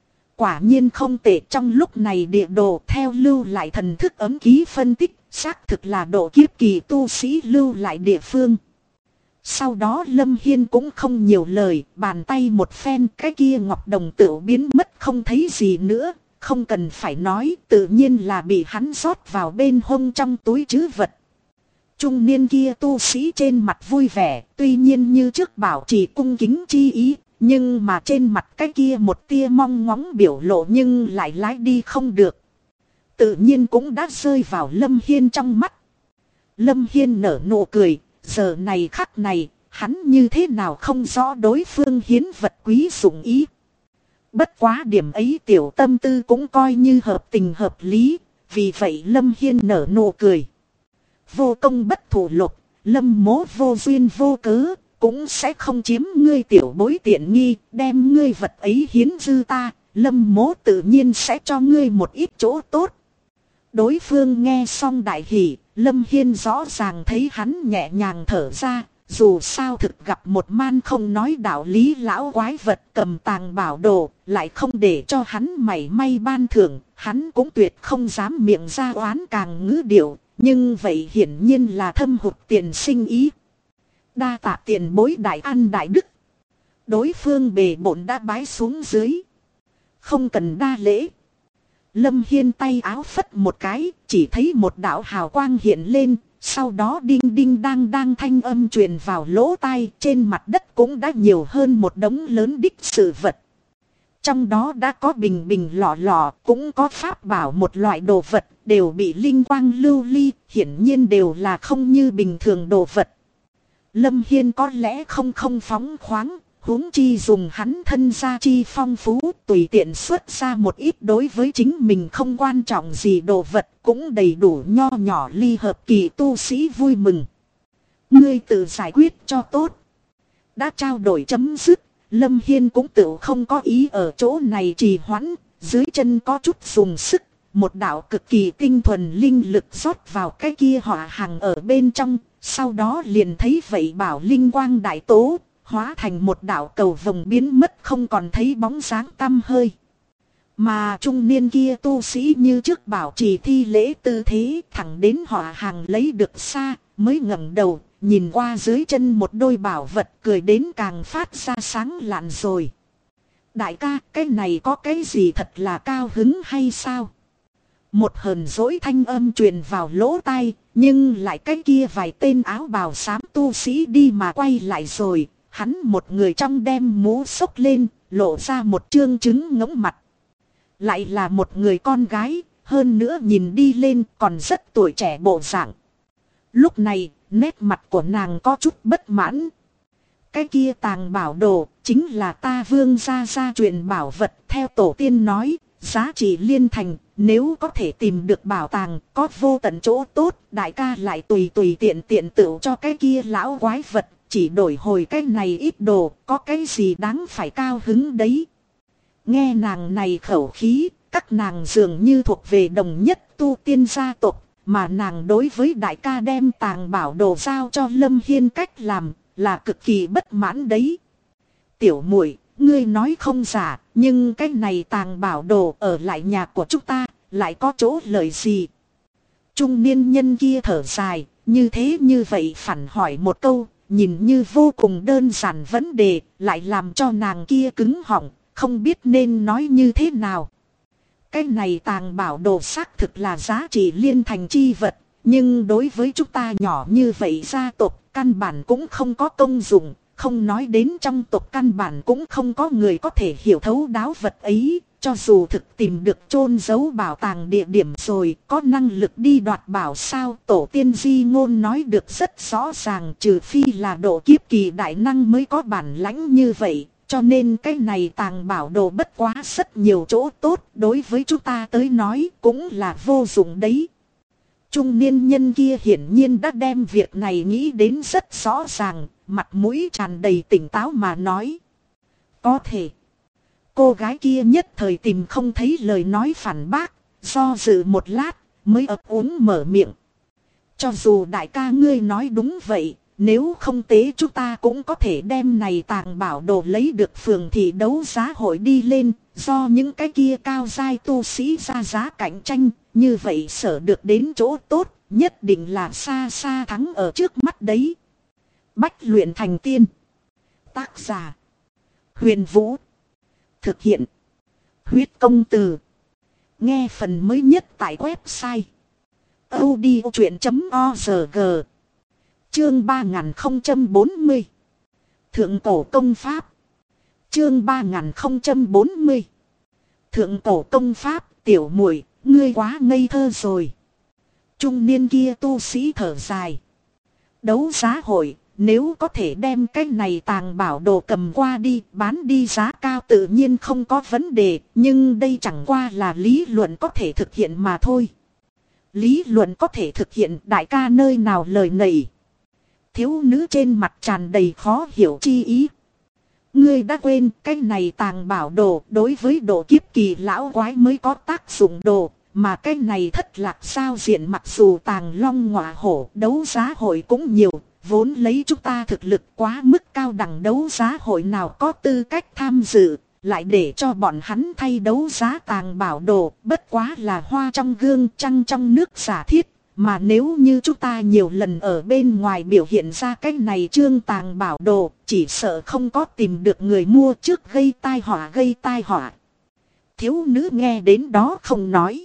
Quả nhiên không tệ, trong lúc này địa đồ theo lưu lại thần thức ấm ký phân tích, xác thực là độ kiếp kỳ tu sĩ lưu lại địa phương. Sau đó Lâm Hiên cũng không nhiều lời, bàn tay một phen cái kia ngọc đồng tựu biến mất không thấy gì nữa. Không cần phải nói, tự nhiên là bị hắn rót vào bên hông trong túi trữ vật. Trung niên kia tu sĩ trên mặt vui vẻ, tuy nhiên như trước bảo trì cung kính chi ý, nhưng mà trên mặt cái kia một tia mong ngóng biểu lộ nhưng lại lái đi không được. Tự nhiên cũng đã rơi vào Lâm Hiên trong mắt. Lâm Hiên nở nụ cười, giờ này khắc này, hắn như thế nào không rõ đối phương hiến vật quý dụng ý. Bất quá điểm ấy tiểu tâm tư cũng coi như hợp tình hợp lý, vì vậy Lâm Hiên nở nụ cười. Vô công bất thủ lục, Lâm mố vô duyên vô cớ, cũng sẽ không chiếm ngươi tiểu bối tiện nghi, đem ngươi vật ấy hiến dư ta, Lâm mố tự nhiên sẽ cho ngươi một ít chỗ tốt. Đối phương nghe xong đại hỉ, Lâm Hiên rõ ràng thấy hắn nhẹ nhàng thở ra, dù sao thực gặp một man không nói đạo lý lão quái vật cầm tàng bảo đồ, lại không để cho hắn mảy may ban thưởng, hắn cũng tuyệt không dám miệng ra oán càng ngữ điệu, nhưng vậy hiển nhiên là thâm hụt tiền sinh ý. Đa tạ tiền bối đại an đại đức. Đối phương bề bổn đã bái xuống dưới. Không cần đa lễ. Lâm Hiên tay áo phất một cái, chỉ thấy một đạo hào quang hiện lên, sau đó đinh đinh đang thanh âm truyền vào lỗ tai, trên mặt đất cũng đã nhiều hơn một đống lớn đích sự vật. Trong đó đã có bình bình lọ lọ, cũng có pháp bảo một loại đồ vật, đều bị linh quang lưu ly, hiển nhiên đều là không như bình thường đồ vật. Lâm Hiên có lẽ không phóng khoáng, huống chi dùng hắn thân gia chi phong phú, tùy tiện xuất ra một ít đối với chính mình không quan trọng gì đồ vật, cũng đầy đủ nho nhỏ ly hợp kỳ tu sĩ vui mừng. Ngươi tự giải quyết cho tốt. Đã trao đổi chấm dứt, Lâm Hiên cũng tự không có ý ở chỗ này trì hoãn, dưới chân có chút dùng sức, một đạo cực kỳ tinh thuần linh lực rót vào cái kia hỏa hàng ở bên trong, sau đó liền thấy vậy bảo linh quang đại tố, hóa thành một đạo cầu vồng biến mất không còn thấy bóng dáng tăm hơi. Mà trung niên kia tu sĩ như trước bảo trì thi lễ tư thế, thẳng đến hỏa hàng lấy được xa, mới ngẩng đầu, nhìn qua dưới chân một đôi bảo vật, cười đến càng phát ra sáng lạn rồi. Đại ca, cái này có cái gì thật là cao hứng hay sao? Một hờn dỗi thanh âm truyền vào lỗ tai, nhưng lại cái kia vài tên áo bào xám tu sĩ đi mà quay lại rồi. Hắn một người trong đem mũ xốc lên, lộ ra một trương trứng ngỗng mặt. Lại là một người con gái, hơn nữa nhìn đi lên còn rất tuổi trẻ bộ dạng. Lúc này, nét mặt của nàng có chút bất mãn. Cái kia tàng bảo đồ, chính là ta vương gia truyền bảo vật, theo tổ tiên nói, giá trị liên thành, nếu có thể tìm được bảo tàng, có vô tận chỗ tốt, đại ca lại tùy tiện tự cho cái kia lão quái vật. Chỉ đổi hồi cái này ít đồ, có cái gì đáng phải cao hứng đấy. Nghe nàng này khẩu khí, các nàng dường như thuộc về đồng nhất tu tiên gia tộc, mà nàng đối với đại ca đem tàng bảo đồ giao cho Lâm Hiên cách làm, là cực kỳ bất mãn đấy. Tiểu muội, ngươi nói không giả, nhưng cái này tàng bảo đồ ở lại nhà của chúng ta, lại có chỗ lợi gì? Trung niên nhân kia thở dài, như thế như vậy phản hỏi một câu. Nhìn như vô cùng đơn giản vấn đề, lại làm cho nàng kia cứng họng, không biết nên nói như thế nào. Cái này tàng bảo đồ xác thực là giá trị liên thành chi vật, nhưng đối với chúng ta nhỏ như vậy gia tộc, căn bản cũng không có công dụng, không nói đến trong tộc căn bản cũng không có người có thể hiểu thấu đáo vật ấy. Cho dù thực tìm được chôn giấu bảo tàng địa điểm rồi, có năng lực đi đoạt bảo sao, tổ tiên di ngôn nói được rất rõ ràng, trừ phi là độ kiếp kỳ đại năng mới có bản lãnh như vậy, cho nên cái này tàng bảo đồ bất quá rất nhiều chỗ tốt, đối với chúng ta tới nói cũng là vô dụng đấy. Trung niên nhân kia hiển nhiên đã đem việc này nghĩ đến rất rõ ràng, mặt mũi tràn đầy tỉnh táo mà nói. Có thể. Cô gái kia nhất thời tìm không thấy lời nói phản bác, do dự một lát, mới ấp úng mở miệng. Cho dù đại ca ngươi nói đúng vậy, nếu không tế chúng ta cũng có thể đem này tàng bảo đồ lấy được phường thị đấu giá hội đi lên, do những cái kia cao giai tu sĩ ra giá cạnh tranh, như vậy sở được đến chỗ tốt, nhất định là xa xa thắng ở trước mắt đấy. Bách luyện thành tiên. Tác giả: Huyền Vũ. Thực hiện: Huyết Công Từ. Nghe phần mới nhất tại website audiochuyện.org. Chương 3040. Thượng cổ công pháp. Chương 3040. Thượng cổ công pháp. Tiểu muội, ngươi quá ngây thơ rồi. Trung niên kia tu sĩ thở dài. Đấu giá hội, nếu có thể đem cái này tàng bảo đồ cầm qua đi, bán đi giá cao tự nhiên không có vấn đề, nhưng đây chẳng qua là lý luận có thể thực hiện mà thôi. Lý luận có thể thực hiện, đại ca nơi nào lời nầy. Thiếu nữ trên mặt tràn đầy khó hiểu chi ý. Ngươi đã quên cái này tàng bảo đồ đối với độ kiếp kỳ lão quái mới có tác dụng đồ. Mà cái này thất lạc sao diện mặc dù tàng long ngọa hổ đấu giá hội cũng nhiều. Vốn lấy chúng ta thực lực quá mức cao đẳng đấu giá hội nào có tư cách tham dự. Lại để cho bọn hắn thay đấu giá tàng bảo đồ bất quá là hoa trong gương trăng trong nước giả thiết. Mà nếu như chúng ta nhiều lần ở bên ngoài biểu hiện ra cái này trương tàng bảo đồ, chỉ sợ không có tìm được người mua trước gây tai họa gây tai họa. Thiếu nữ nghe đến đó không nói.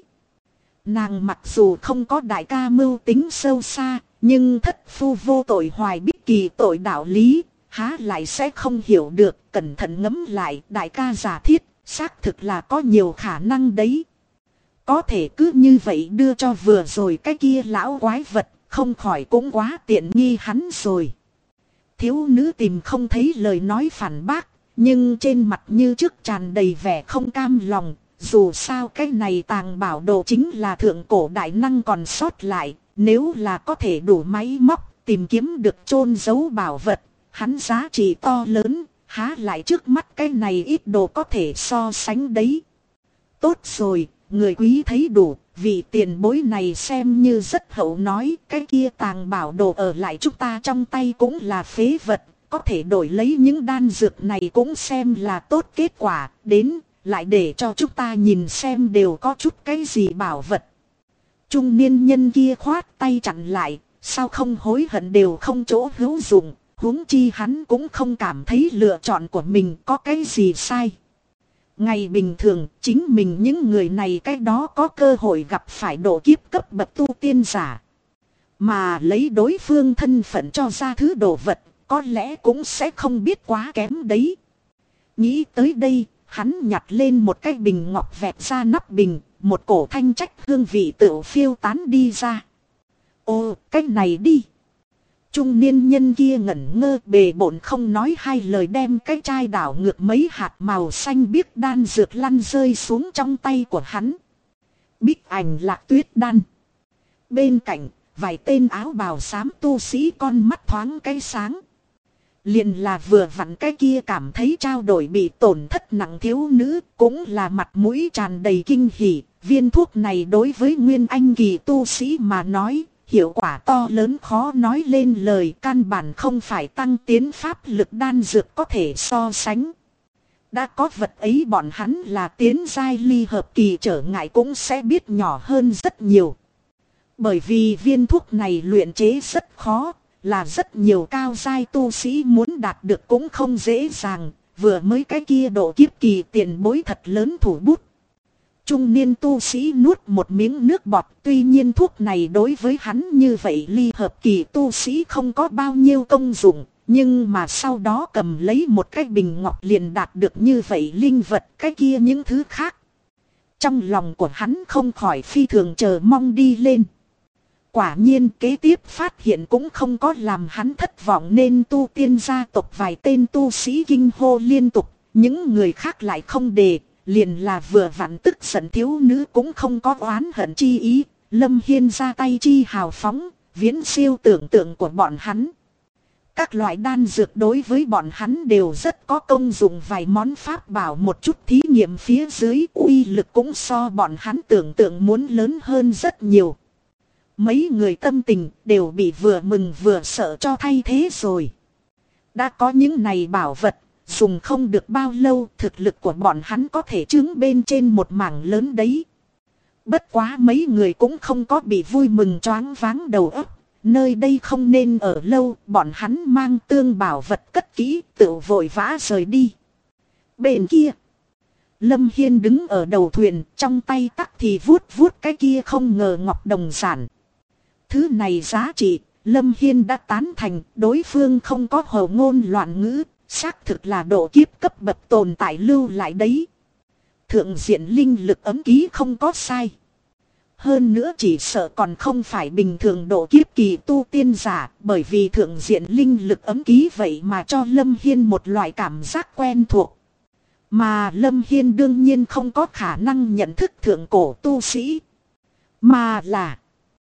Nàng mặc dù không có đại ca mưu tính sâu xa, nhưng thất phu vô tội hoài bích kỳ tội đạo lý, há lại sẽ không hiểu được. Cẩn thận ngẫm lại, đại ca giả thiết, xác thực là có nhiều khả năng đấy. Có thể cứ như vậy đưa cho vừa rồi cái kia lão quái vật, không khỏi cũng quá tiện nghi hắn rồi. Thiếu nữ tìm không thấy lời nói phản bác, nhưng trên mặt như trước tràn đầy vẻ không cam lòng. Dù sao cái này tàng bảo đồ chính là thượng cổ đại năng còn sót lại, nếu là có thể đủ máy móc tìm kiếm được chôn giấu bảo vật, hắn giá trị to lớn, há lại trước mắt cái này ít đồ có thể so sánh đấy. Tốt rồi. Người quý thấy đủ, vì tiền bối này xem như rất hậu nói, cái kia tàng bảo đồ ở lại chúng ta trong tay cũng là phế vật, có thể đổi lấy những đan dược này cũng xem là tốt kết quả, đến, lại để cho chúng ta nhìn xem đều có chút cái gì bảo vật. Trung niên nhân kia khoát tay chặn lại, sao không hối hận đều không chỗ hữu dụng, huống chi hắn cũng không cảm thấy lựa chọn của mình có cái gì sai. Ngày bình thường, chính mình những người này cái đó có cơ hội gặp phải độ kiếp cấp bậc tu tiên giả. Mà lấy đối phương thân phận cho ra thứ đồ vật, có lẽ cũng sẽ không biết quá kém đấy. Nghĩ tới đây, hắn nhặt lên một cái bình ngọc vẹt ra nắp bình, một cổ thanh trách hương vị tựu phiêu tán đi ra. Ô, cái này đi. Trung niên nhân kia ngẩn ngơ bề bộn không nói hai lời đem cái chai đảo ngược mấy hạt màu xanh biếc đan dược lăn rơi xuống trong tay của hắn. Bích ảnh lạc tuyết đan. Bên cạnh, vài tên áo bào xám tu sĩ con mắt thoáng cái sáng. Liền là vừa vặn cái kia cảm thấy trao đổi bị tổn thất nặng thiếu nữ, cũng là mặt mũi tràn đầy kinh hỉ. Viên thuốc này đối với nguyên anh kỳ tu sĩ mà nói, hiệu quả to lớn khó nói lên lời, căn bản không phải tăng tiến pháp lực đan dược có thể so sánh. Đã có vật ấy bọn hắn là tiến giai ly hợp kỳ trở ngại cũng sẽ biết nhỏ hơn rất nhiều. Bởi vì viên thuốc này luyện chế rất khó, là rất nhiều cao giai tu sĩ muốn đạt được cũng không dễ dàng, vừa mới cái kia độ kiếp kỳ tiền bối thật lớn thủ bút. Trung niên tu sĩ nuốt một miếng nước bọt, tuy nhiên thuốc này đối với hắn như vậy ly hợp kỳ tu sĩ không có bao nhiêu công dụng, nhưng mà sau đó cầm lấy một cái bình ngọc liền đạt được như vậy linh vật cái kia những thứ khác. Trong lòng của hắn không khỏi phi thường chờ mong đi lên. Quả nhiên kế tiếp phát hiện cũng không có làm hắn thất vọng nên tu tiên gia tộc vài tên tu sĩ kinh hô liên tục, những người khác lại không đề. Liền là vừa vặn tức giận thiếu nữ cũng không có oán hận chi ý, Lâm Hiên ra tay chi hào phóng, viễn siêu tưởng tượng của bọn hắn. Các loại đan dược đối với bọn hắn đều rất có công dụng, vài món pháp bảo một chút thí nghiệm phía dưới uy lực cũng so bọn hắn tưởng tượng muốn lớn hơn rất nhiều. Mấy người tâm tình đều bị vừa mừng vừa sợ cho thay thế rồi. Đã có những này bảo vật, dùng không được bao lâu thực lực của bọn hắn có thể trướng bên trên một mảng lớn đấy. Bất quá mấy người cũng không có bị vui mừng choáng váng đầu óc, nơi đây không nên ở lâu, bọn hắn mang tương bảo vật cất kỹ, tự vội vã rời đi. Bên kia, Lâm Hiên đứng ở đầu thuyền, trong tay tắc thì vuốt vuốt cái kia không ngờ ngọc đồng sản. Thứ này giá trị, Lâm Hiên đã tán thành, đối phương không có hồ ngôn loạn ngữ, xác thực là độ kiếp cấp bậc tồn tại lưu lại đấy. Thượng diện linh lực ấm ký không có sai. Hơn nữa chỉ sợ còn không phải bình thường độ kiếp kỳ tu tiên giả, bởi vì thượng diện linh lực ấm ký vậy mà cho Lâm Hiên một loại cảm giác quen thuộc. Mà Lâm Hiên đương nhiên không có khả năng nhận thức thượng cổ tu sĩ. Mà là,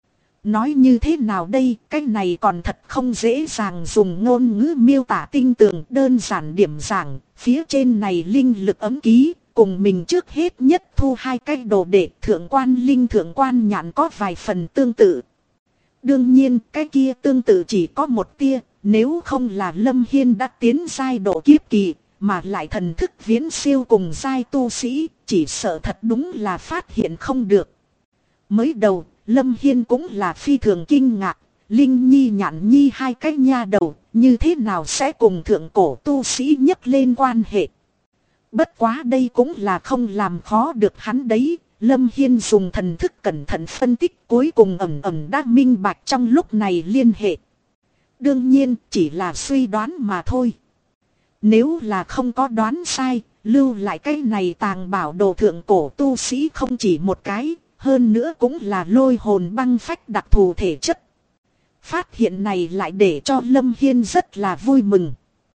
nói như thế nào đây, cái này còn thật không dễ dàng dùng ngôn ngữ miêu tả tinh tường, đơn giản điểm giảng, phía trên này linh lực ấm ký, cùng mình trước hết nhất thu hai cái đồ đệ thượng quan linh thượng quan nhạn có vài phần tương tự. Đương nhiên cái kia tương tự chỉ có một tia, nếu không là Lâm Hiên đã tiến giai độ kiếp kỳ, mà lại thần thức viễn siêu cùng giai tu sĩ, chỉ sợ thật đúng là phát hiện không được. Mới đầu, Lâm Hiên cũng là phi thường kinh ngạc, Linh Nhi Nhạn Nhi hai cái nha đầu, như thế nào sẽ cùng thượng cổ tu sĩ nhấc lên quan hệ. Bất quá đây cũng là không làm khó được hắn đấy, Lâm Hiên dùng thần thức cẩn thận phân tích cuối cùng ẩn ẩn đã minh bạch trong lúc này liên hệ. Đương nhiên chỉ là suy đoán mà thôi. Nếu là không có đoán sai, lưu lại cái này tàng bảo đồ thượng cổ tu sĩ không chỉ một cái, hơn nữa cũng là lôi hồn băng phách đặc thù thể chất. Phát hiện này lại để cho Lâm Hiên rất là vui mừng.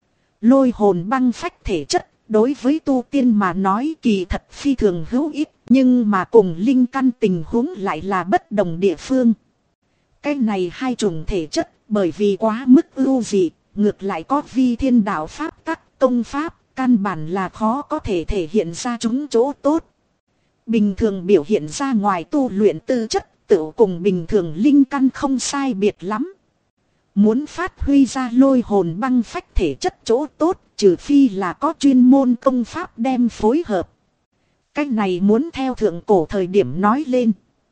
Lôi hồn băng phách thể chất, đối với tu tiên mà nói kỳ thật phi thường hữu ích, nhưng mà cùng linh căn tình huống lại là bất đồng địa phương. Cái này hai chủng thể chất, bởi vì quá mức ưu dị, ngược lại có vi thiên đạo pháp tắc, công pháp, căn bản là khó có thể thể hiện ra chúng chỗ tốt. Bình thường biểu hiện ra ngoài tu luyện tư chất, tự cùng bình thường linh căn không sai biệt lắm. Muốn phát huy ra lôi hồn băng phách thể chất chỗ tốt, trừ phi là có chuyên môn công pháp đem phối hợp. Cách này muốn theo thượng cổ thời điểm nói lên.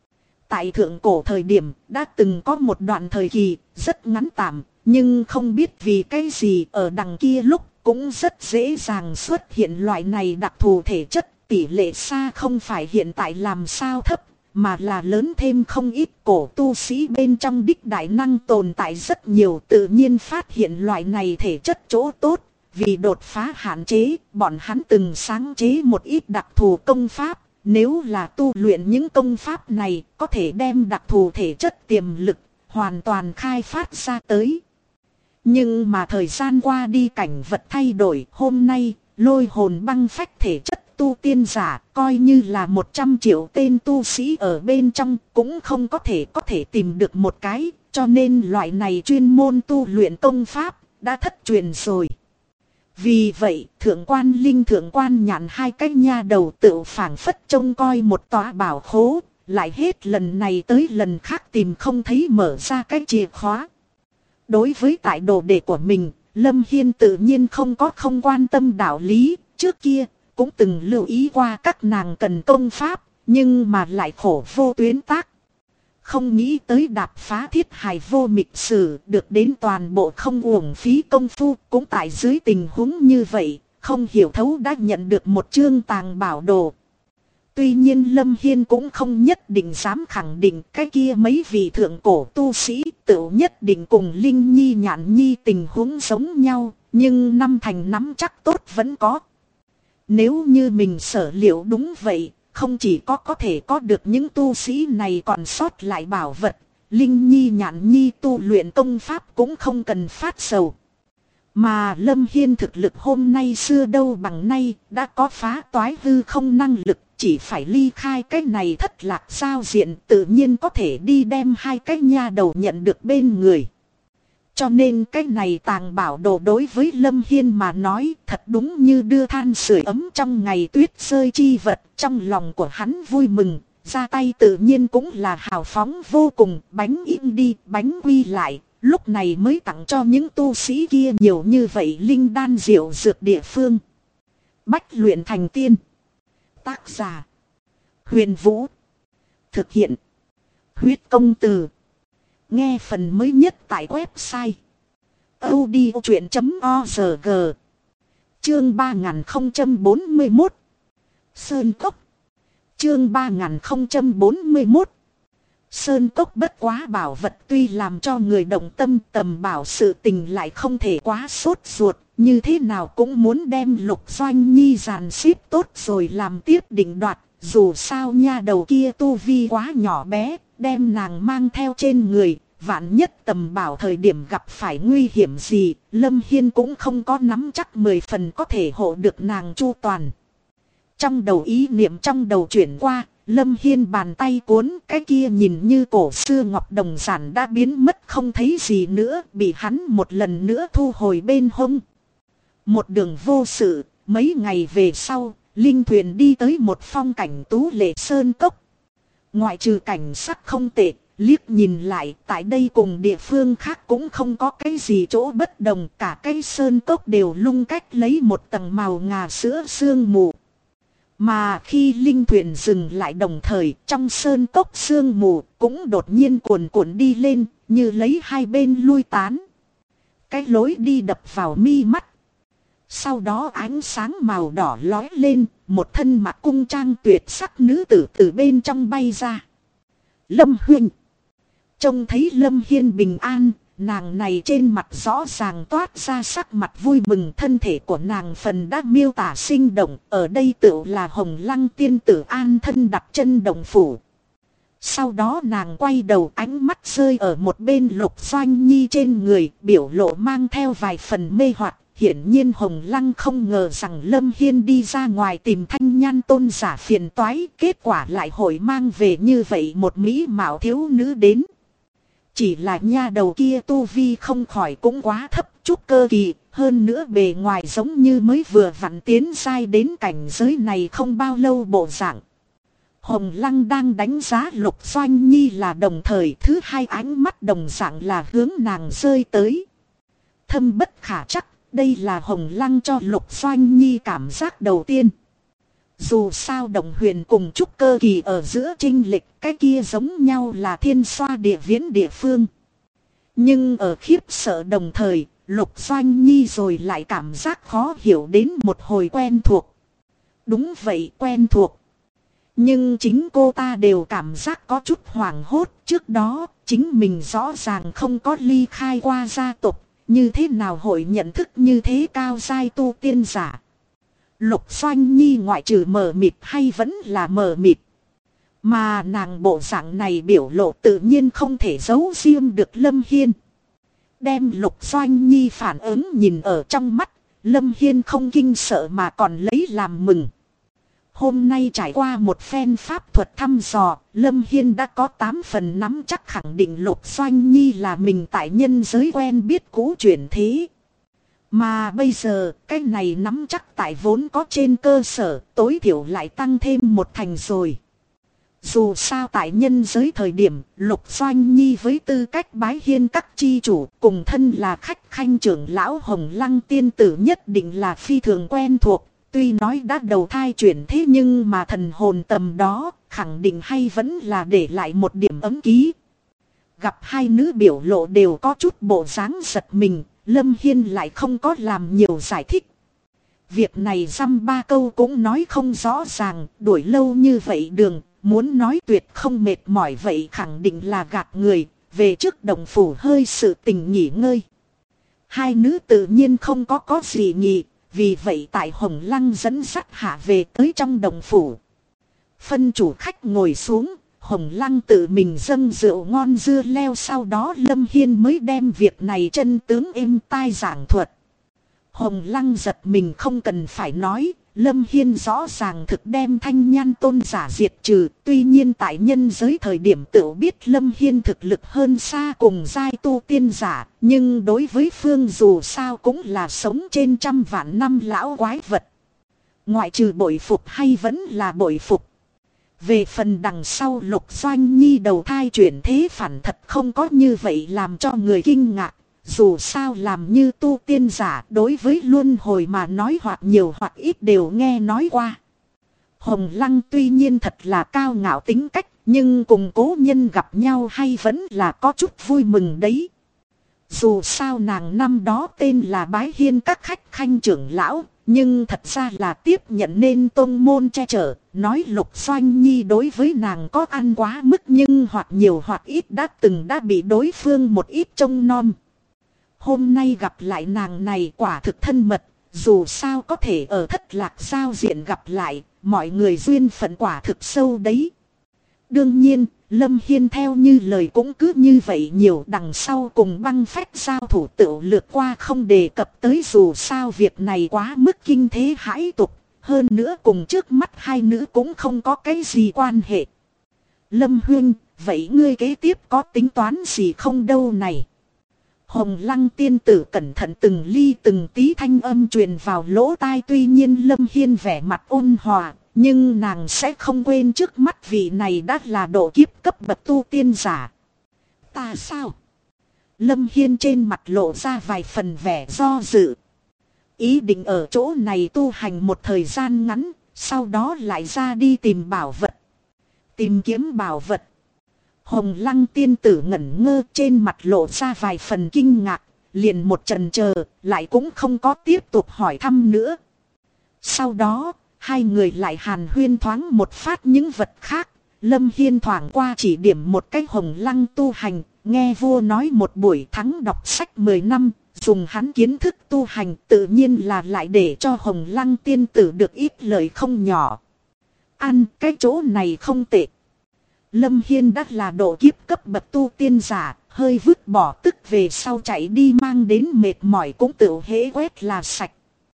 Tại thượng cổ thời điểm đã từng có một đoạn thời kỳ rất ngắn tạm, nhưng không biết vì cái gì ở đằng kia lúc cũng rất dễ dàng xuất hiện loại này đặc thù thể chất. Tỷ lệ xa không phải hiện tại làm sao thấp, mà là lớn thêm không ít. Cổ tu sĩ bên trong đích đại năng tồn tại rất nhiều, tự nhiên phát hiện loại này thể chất chỗ tốt. Vì đột phá hạn chế, bọn hắn từng sáng chế một ít đặc thù công pháp. Nếu là tu luyện những công pháp này, có thể đem đặc thù thể chất tiềm lực hoàn toàn khai phát ra tới. Nhưng mà thời gian qua đi, cảnh vật thay đổi, hôm nay lôi hồn băng phách thể chất tu tiên giả coi như là 100 triệu tên tu sĩ ở bên trong cũng không có thể tìm được một cái, cho nên loại này chuyên môn tu luyện công pháp đã thất truyền rồi. Vì vậy thượng quan linh thượng quan nhạn hai cái nha đầu tự phảng phất trông coi một tòa bảo khố, lại hết lần này tới lần khác tìm không thấy mở ra cái chìa khóa. Đối với tại đồ đệ của mình, Lâm Hiên tự nhiên không quan tâm đạo lý. Trước kia cũng từng lưu ý qua các nàng cần công pháp, nhưng mà lại khổ vô tuyến tác. Không nghĩ tới đạp phá thiết hài vô mịch sử, được đến toàn bộ không uổng phí công phu. Cũng tại dưới tình huống như vậy, không hiểu thấu đã nhận được một chương tàng bảo đồ. Tuy nhiên Lâm Hiên cũng không nhất định dám khẳng định cái kia mấy vị thượng cổ tu sĩ tự nhất định cùng Linh Nhi Nhạn Nhi tình huống giống nhau, nhưng năm thành nắm chắc tốt vẫn có. Nếu như mình sở liệu đúng vậy, không chỉ có thể có được những tu sĩ này còn sót lại bảo vật, Linh Nhi Nhạn Nhi tu luyện công pháp cũng không cần phát sầu. Mà Lâm Hiên thực lực hôm nay xưa đâu bằng nay, đã có phá toái hư không năng lực, chỉ phải ly khai cái này thất lạc giao diện, tự nhiên có thể đi đem hai cái nha đầu nhận được bên người. Cho nên cái này tàng bảo đồ đối với Lâm Hiên mà nói thật đúng như đưa than sưởi ấm trong ngày tuyết rơi chi vật. Trong lòng của hắn vui mừng, ra tay tự nhiên cũng là hào phóng vô cùng. Bánh in đi, bánh quy lại, lúc này mới tặng cho những tu sĩ kia nhiều như vậy linh đan diệu dược địa phương. Bách luyện thành tiên. Tác giả Huyền Vũ. Thực hiện Huyết Công Từ. Nghe phần mới nhất tại website audiochuyện.org. Chương 3041 Sơn Cốc. Chương 3041 Sơn Cốc bất quá bảo vật tuy làm cho người động tâm, tầm bảo sự tình lại không thể quá sốt ruột. Như thế nào cũng muốn đem Lục Doanh Nhi dàn xếp tốt rồi làm tiếp định đoạt. Dù sao nha đầu kia tu vi quá nhỏ bé, đem nàng mang theo trên người. Vạn nhất tầm bảo thời điểm gặp phải nguy hiểm gì, Lâm Hiên cũng không có nắm chắc 10 phần có thể hộ được nàng chu toàn. Trong đầu ý niệm trong đầu chuyển qua, Lâm Hiên bàn tay cuốn cái kia nhìn như cổ xưa ngọc đồng giản đã biến mất không thấy gì nữa, bị hắn một lần nữa thu hồi bên hông. Một đường vô sự, mấy ngày về sau, linh thuyền đi tới một phong cảnh tú lệ sơn cốc. Ngoại trừ cảnh sắc không tệ, liếc nhìn lại tại đây cùng địa phương khác cũng không có cái gì chỗ bất đồng, cả cái sơn cốc đều lung cách lấy một tầng màu ngà sữa sương mù. Mà khi linh thuyền dừng lại đồng thời, trong sơn cốc sương mù cũng đột nhiên cuồn cuộn đi lên, như lấy hai bên lui tán. Cái lối đi đập vào mi mắt. Sau đó ánh sáng màu đỏ lói lên, một thân mặc cung trang tuyệt sắc nữ tử từ bên trong bay ra. Lâm huynh. Trông thấy Lâm Hiên bình an, nàng này trên mặt rõ ràng toát ra sắc mặt vui mừng, thân thể của nàng phần đã miêu tả sinh động, ở đây tựu là Hồng Lăng tiên tử an thân đặt chân động phủ. Sau đó nàng quay đầu, ánh mắt rơi ở một bên Lục Doanh Nhi trên người, biểu lộ mang theo vài phần mê hoặc. Hiển nhiên Hồng Lăng không ngờ rằng Lâm Hiên đi ra ngoài tìm Thanh Nhan tôn giả phiền toái, kết quả lại hội mang về như vậy một mỹ mạo thiếu nữ đến. Chỉ là nha đầu kia tu vi không khỏi cũng quá thấp, chút cơ kỳ, hơn nữa bề ngoài giống như mới vừa vặn tiến giai đến cảnh giới này không bao lâu bộ dạng. Hồng Lăng đang đánh giá Lục Doanh Nhi là đồng thời, thứ hai ánh mắt đồng dạng là hướng nàng rơi tới. Thâm bất khả chắc, đây là Hồng Lăng cho Lục Doanh Nhi cảm giác đầu tiên. Dù sao Đồng Huyền cùng Trúc Cơ Kỳ ở giữa chênh lệch, cái kia giống nhau là thiên xoa địa viễn địa phương. Nhưng ở khiếp sợ đồng thời, Lục Doanh Nhi rồi lại cảm giác khó hiểu đến một hồi quen thuộc. Đúng vậy, quen thuộc. Nhưng chính cô ta đều cảm giác có chút hoảng hốt. Trước đó, chính mình rõ ràng không có ly khai qua gia tộc, như thế nào hội nhận thức như thế cao giai tu tiên giả. Lục Doanh Nhi ngoại trừ mờ mịt hay vẫn là mờ mịt. Mà nàng bộ dạng này biểu lộ tự nhiên không thể giấu riêng được Lâm Hiên. Đem Lục Doanh Nhi phản ứng nhìn ở trong mắt, Lâm Hiên không kinh sợ mà còn lấy làm mừng. Hôm nay trải qua một phen pháp thuật thăm dò, Lâm Hiên đã có 8 phần nắm chắc khẳng định Lục Doanh Nhi là mình tại nhân giới quen biết cũ chuyển thế. Mà bây giờ, cái này nắm chắc tại vốn có trên cơ sở, tối thiểu lại tăng thêm một thành rồi. Dù sao tại nhân giới thời điểm, Lục Doanh Nhi với tư cách bái hiên các chi chủ, cùng thân là khách khanh trưởng lão Hồng Lăng tiên tử nhất định là phi thường quen thuộc. Tuy nói đã đầu thai chuyển thế nhưng mà thần hồn tầm đó, khẳng định hay vẫn là để lại một điểm ấm ký. Gặp hai nữ biểu lộ đều có chút bộ dáng giật mình, Lâm Hiên lại không có làm nhiều giải thích. Việc này dăm ba câu cũng nói không rõ ràng, đuổi lâu như vậy đường, muốn nói tuyệt không mệt mỏi vậy khẳng định là gạt người, về trước động phủ hơi sự tình nghỉ ngơi. Hai nữ tự nhiên không có gì nhỉ, vì vậy tại Hồng Lăng dẫn dắt hạ về tới trong động phủ. Phân chủ khách ngồi xuống, Hồng Lăng tự mình dâng rượu ngon dưa leo, sau đó Lâm Hiên mới đem việc này chân tướng êm tai giảng thuật. Hồng Lăng giật mình không cần phải nói, Lâm Hiên rõ ràng thực đem Thanh Nhan tôn giả diệt trừ, tuy nhiên tại nhân giới thời điểm tự biết Lâm Hiên thực lực hơn xa cùng giai tu tiên giả, nhưng đối với phương dù sao cũng là sống trên trăm vạn năm lão quái vật. Ngoại trừ bội phục hay vẫn là bội phục. Về phần đằng sau Lục Doanh Nhi đầu thai chuyển thế phản thật không có như vậy làm cho người kinh ngạc. Dù sao làm như tu tiên giả đối với luân hồi mà nói hoặc nhiều hoặc ít đều nghe nói qua. Hồng Lăng tuy nhiên thật là cao ngạo tính cách, nhưng cùng cố nhân gặp nhau hay vẫn là có chút vui mừng đấy. Dù sao nàng năm đó tên là Bái Hiên các khách khanh trưởng lão, nhưng thật ra là tiếp nhận nên tôn môn che chở. Nói Lục Doanh Nhi đối với nàng có ăn quá mức, nhưng hoặc nhiều hoặc ít đã bị đối phương một ít trông nom. Hôm nay gặp lại nàng này quả thực thân mật, dù sao có thể ở Thất Lạc giao diện gặp lại, mọi người duyên phận quả thực sâu đấy. Đương nhiên, Lâm Hiên theo như lời cũng cứ như vậy, nhiều đằng sau cùng Băng Phách giao thủ tựu lược qua không đề cập tới, dù sao việc này quá mức kinh thế hãi tục, hơn nữa cùng trước mắt hai nữ cũng không có cái gì quan hệ. Lâm Huynh, vậy ngươi kế tiếp có tính toán gì không đâu này? Hồng Lăng tiên tử cẩn thận từng ly từng tí thanh âm truyền vào lỗ tai, tuy nhiên Lâm Hiên vẻ mặt ôn hòa, nhưng nàng sẽ không quên trước mắt vị này đã là độ kiếp cấp bậc tu tiên giả. Ta sao? Lâm Hiên trên mặt lộ ra vài phần vẻ do dự. Ý định ở chỗ này tu hành một thời gian ngắn, sau đó lại ra đi tìm bảo vật. Tìm kiếm bảo vật. Hồng Lăng tiên tử ngẩn ngơ, trên mặt lộ ra vài phần kinh ngạc, liền một chần chờ, lại cũng không có tiếp tục hỏi thăm nữa. Sau đó, hai người lại hàn huyên thoáng một phát những vật khác. Lâm Hiên thoảng qua chỉ điểm một cái Hồng Lăng tu hành, nghe vua nói một buổi thắng đọc sách 10 năm, dùng hắn kiến thức tu hành, tự nhiên là lại để cho Hồng Lăng tiên tử được ít lời không nhỏ. Ăn cái chỗ này không tệ. Lâm Hiên đã là độ kiếp cấp bậc tu tiên giả, hơi vứt bỏ tức về sau chạy đi mang đến mệt mỏi cũng tự hễ quét là sạch.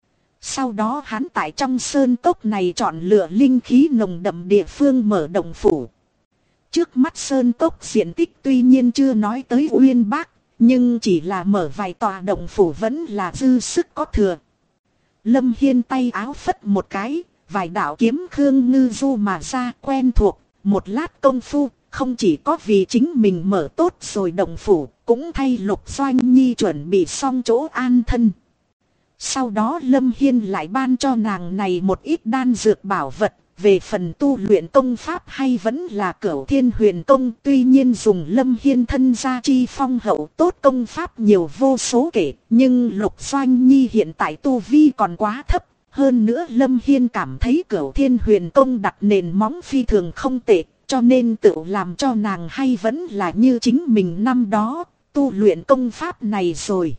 Sau đó hắn tại trong sơn cốc này chọn lựa linh khí nồng đậm địa phương mở động phủ. Trước mắt sơn cốc diện tích tuy nhiên chưa nói tới uyên bác, nhưng chỉ là mở vài tòa động phủ vẫn là dư sức có thừa. Lâm Hiên tay áo phất một cái, vài đạo kiếm khương ngư du mà ra quen thuộc. Một lát công phu, không chỉ có vì chính mình mở tốt rồi động phủ, cũng thay Lục Doanh Nhi chuẩn bị xong chỗ an thân. Sau đó Lâm Hiên lại ban cho nàng này một ít đan dược bảo vật, về phần tu luyện công pháp hay vẫn là Cửu Thiên Huyền Công, tuy nhiên dùng Lâm Hiên thân gia chi phong hậu tốt công pháp nhiều vô số kể, nhưng Lục Doanh Nhi hiện tại tu vi còn quá thấp. Hơn nữa Lâm Hiên cảm thấy Cửu Thiên Huyền Công đặt nền móng phi thường không tệ, cho nên tự làm cho nàng hay vẫn là như chính mình năm đó, tu luyện công pháp này rồi.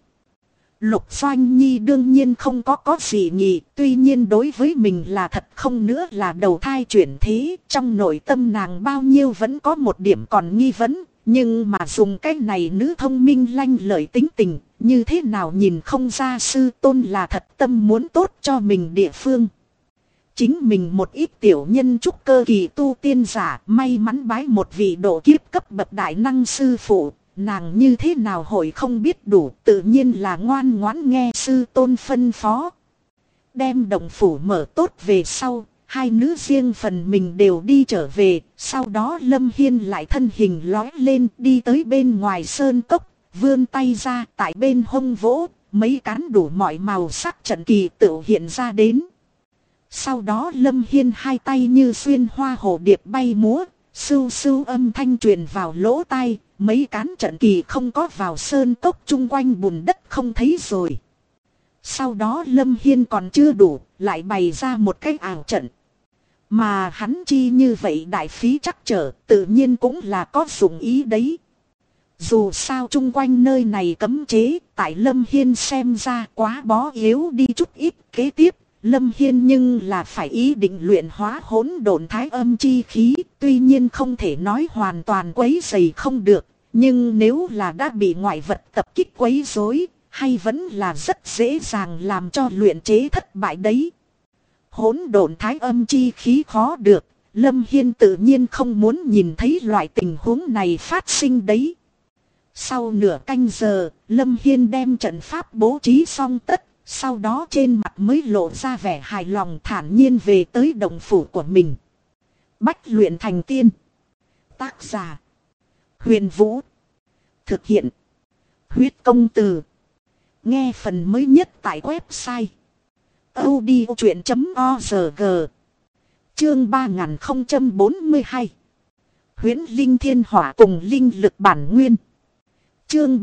Lục Doanh Nhi đương nhiên không có gì nhỉ, tuy nhiên đối với mình là thật không nữa là đầu thai chuyển thế, trong nội tâm nàng bao nhiêu vẫn có một điểm còn nghi vấn, nhưng mà dùng cái này nữ thông minh lanh lợi tính tình, như thế nào nhìn không ra sư tôn là thật tâm muốn tốt cho mình địa phương. Chính mình một ít tiểu nhân trúc cơ kỳ tu tiên giả may mắn bái một vị độ kiếp cấp bậc đại năng sư phụ, nàng như thế nào hội không biết đủ, tự nhiên là ngoan ngoãn nghe sư tôn phân phó. Đem động phủ mở tốt về sau, hai nữ riêng phần mình đều đi trở về, sau đó Lâm Hiên lại thân hình lói lên đi tới bên ngoài sơn cốc, vươn tay ra tại bên hông vỗ, mấy cán đủ mọi màu sắc trận kỳ tự hiện ra đến. Sau đó Lâm Hiên hai tay như xuyên hoa hồ điệp bay múa, sưu sưu âm thanh truyền vào lỗ tai, mấy cán trận kỳ không có vào sơn cốc chung quanh bùn đất không thấy rồi. Sau đó Lâm Hiên còn chưa đủ, lại bày ra một cái ảo trận. Mà hắn chi như vậy đại phí chắc trở, tự nhiên cũng là có dụng ý đấy. Dù sao chung quanh nơi này cấm chế, tại Lâm Hiên xem ra quá bó yếu đi chút ít. Kế tiếp, Lâm Hiên nhưng là phải ý định luyện hóa hỗn độn thái âm chi khí, tuy nhiên không thể nói hoàn toàn quấy rầy không được, nhưng nếu là đã bị ngoại vật tập kích quấy rối, hay vẫn là rất dễ dàng làm cho luyện chế thất bại đấy. Hỗn độn thái âm chi khí khó được, Lâm Hiên tự nhiên không muốn nhìn thấy loại tình huống này phát sinh đấy. Sau nửa canh giờ, Lâm Hiên đem trận pháp bố trí xong tất, sau đó trên mặt mới lộ ra vẻ hài lòng thản nhiên về tới động phủ của mình. Bách luyện thành tiên. Tác giả: Huyền Vũ. Thực hiện: Huyết Công Từ. Nghe phần mới nhất tại website audiochuyen.org. Chương 3042. Huyễn linh thiên hỏa cùng linh lực bản nguyên. Chương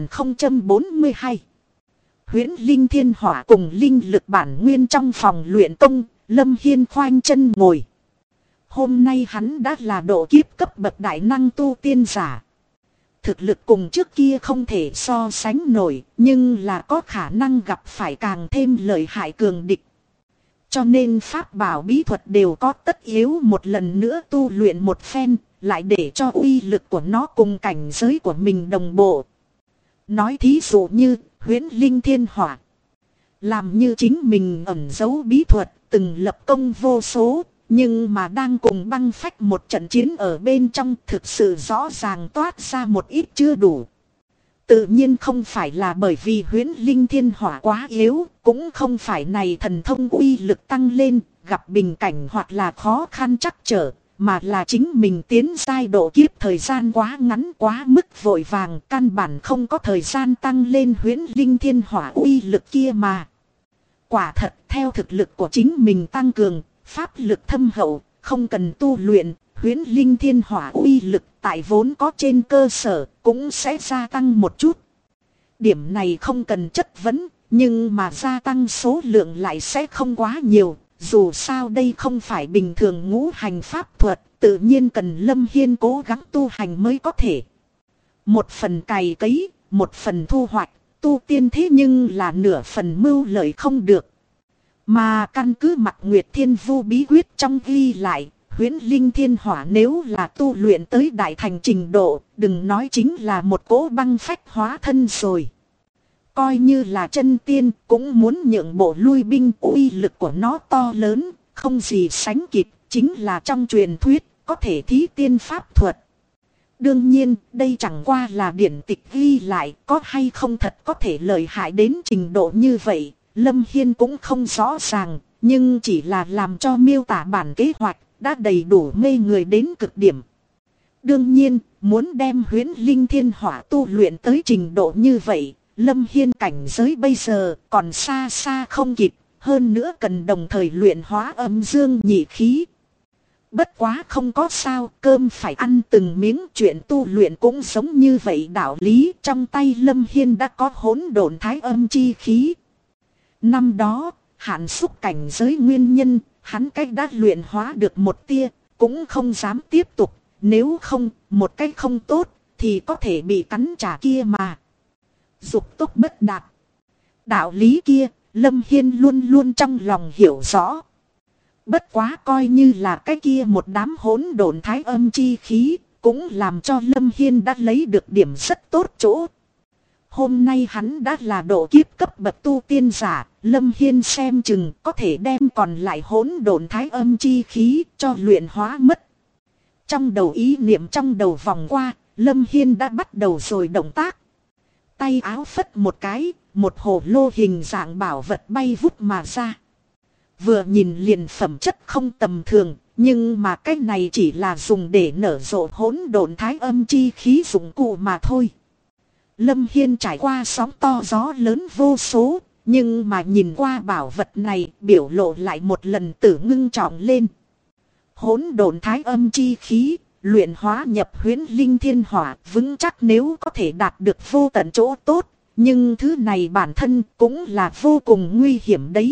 3042. Huyễn linh thiên hỏa cùng linh lực bản nguyên. Trong phòng luyện công, Lâm Hiên khoanh chân ngồi. Hôm nay hắn đã là độ kiếp cấp bậc đại năng tu tiên giả. Thực lực cùng trước kia không thể so sánh nổi, nhưng là có khả năng gặp phải càng thêm lợi hại cường địch. Cho nên pháp bảo bí thuật đều có tất yếu một lần nữa tu luyện một phen, lại để cho uy lực của nó cùng cảnh giới của mình đồng bộ. Nói thí dụ như huyễn linh thiên hỏa. Làm như chính mình ẩn giấu bí thuật, từng lập công vô số, nhưng mà đang cùng băng phách một trận chiến ở bên trong thực sự rõ ràng toát ra một ít chưa đủ. Tự nhiên không phải là bởi vì huyễn linh thiên hỏa quá yếu, cũng không phải này thần thông uy lực tăng lên, gặp bình cảnh hoặc là khó khăn trắc trở, mà là chính mình tiến giai độ kiếp thời gian quá ngắn quá mức vội vàng, căn bản không có thời gian tăng lên huyễn linh thiên hỏa uy lực kia mà. Quả thật theo thực lực của chính mình tăng cường, pháp lực thâm hậu, không cần tu luyện, huyễn linh thiên hỏa uy lực tại vốn có trên cơ sở cũng sẽ gia tăng một chút. Điểm này không cần chất vấn, nhưng mà gia tăng số lượng lại sẽ không quá nhiều. Dù sao đây không phải bình thường ngũ hành pháp thuật, tự nhiên cần Lâm Hiên cố gắng tu hành mới có thể. Một phần cày cấy, một phần thu hoạch, tu tiên thế nhưng là nửa phần mưu lợi không được. Mà căn cứ Mặc Nguyệt Thiên Vu bí quyết trong ghi lại, huyễn linh thiên hỏa nếu là tu luyện tới đại thành trình độ, đừng nói chính là một cỗ băng phách hóa thân rồi. Coi như là chân tiên cũng muốn nhượng bộ lui binh, uy lực của nó to lớn, không gì sánh kịp, chính là trong truyền thuyết, có thể thí tiên pháp thuật. Đương nhiên, đây chẳng qua là điển tịch ghi lại, có hay không thật có thể lợi hại đến trình độ như vậy, Lâm Hiên cũng không rõ ràng, nhưng chỉ là làm cho miêu tả bản kế hoạch, đã đầy đủ mê người đến cực điểm. Đương nhiên, muốn đem huyễn linh thiên hỏa tu luyện tới trình độ như vậy, Lâm Hiên cảnh giới bây giờ còn xa xa không kịp, hơn nữa cần đồng thời luyện hóa âm dương nhị khí. Bất quá không có sao, cơm phải ăn từng miếng, chuyện tu luyện cũng giống như vậy đạo lý. Trong tay Lâm Hiên đã có hỗn độn thái âm chi khí. Năm đó, hạn xúc cảnh giới nguyên nhân, hắn cách đã luyện hóa được một tia, cũng không dám tiếp tục. Nếu không, một cách không tốt, thì có thể bị cắn trả kia mà. Dục tốc bất đạt. Đạo lý kia, Lâm Hiên luôn luôn trong lòng hiểu rõ. Bất quá coi như là cái kia một đám hỗn độn thái âm chi khí, cũng làm cho Lâm Hiên đã lấy được điểm rất tốt chỗ. Hôm nay hắn đã là độ kiếp cấp bậc tu tiên giả, Lâm Hiên xem chừng có thể đem còn lại hỗn độn thái âm chi khí cho luyện hóa mất. Trong đầu ý niệm trong đầu vòng qua, Lâm Hiên đã bắt đầu rồi động tác. Tay áo phất một cái, một hồ lô hình dạng bảo vật bay vút mà ra. Vừa nhìn liền phẩm chất không tầm thường, nhưng mà cái này chỉ là dùng để nở rộ hỗn độn thái âm chi khí dụng cụ mà thôi. Lâm Hiên trải qua sóng to gió lớn vô số, nhưng mà nhìn qua bảo vật này biểu lộ lại một lần tử ngưng trọng lên. Hỗn độn thái âm chi khí, luyện hóa nhập huyễn linh thiên hỏa, vững chắc nếu có thể đạt được vô tận chỗ tốt, nhưng thứ này bản thân cũng là vô cùng nguy hiểm đấy.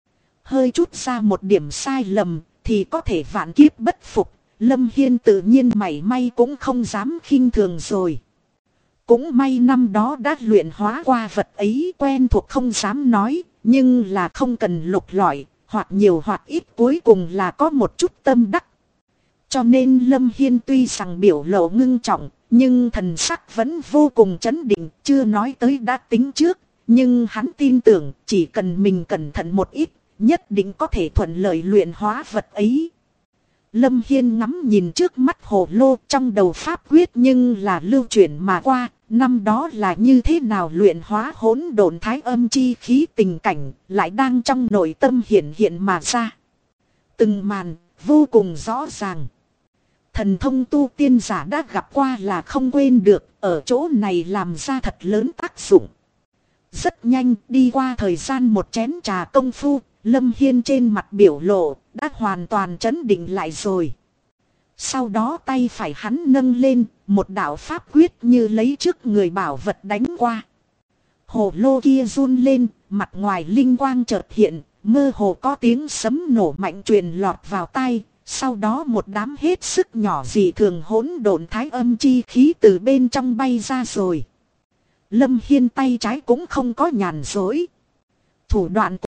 Hơi chút ra một điểm sai lầm thì có thể vạn kiếp bất phục, Lâm Hiên tự nhiên mảy may cũng không dám khinh thường rồi. Cũng may năm đó đã luyện hóa qua vật ấy, quen thuộc không dám nói, nhưng là không cần lục lọi, hoặc nhiều hoặc ít cuối cùng là có một chút tâm đắc. Cho nên Lâm Hiên tuy rằng biểu lộ ngưng trọng, nhưng thần sắc vẫn vô cùng chấn định, chưa nói tới đã tính trước, nhưng hắn tin tưởng chỉ cần mình cẩn thận một ít, nhất định có thể thuận lợi luyện hóa vật ấy. Lâm Hiên ngắm nhìn trước mắt hồ lô, trong đầu pháp quyết nhưng là lưu chuyển mà qua, năm đó là như thế nào luyện hóa hỗn độn thái âm chi khí tình cảnh, lại đang trong nội tâm hiện hiện mà ra. Từng màn, vô cùng rõ ràng. Thần thông tu tiên giả đã gặp qua là không quên được, ở chỗ này làm ra thật lớn tác dụng. Rất nhanh đi qua thời gian một chén trà công phu, Lâm Hiên trên mặt biểu lộ đã hoàn toàn trấn định lại rồi. Sau đó tay phải hắn nâng lên, một đạo pháp quyết như lấy trước người bảo vật đánh qua. Hồ lô kia run lên, mặt ngoài linh quang chợt hiện, mơ hồ có tiếng sấm nổ mạnh truyền lọt vào tai. Sau đó một đám hết sức nhỏ dị thường hỗn độn thái âm chi khí từ bên trong bay ra rồi. Lâm Hiên tay trái cũng không có nhàn rỗi. Thủ đoạn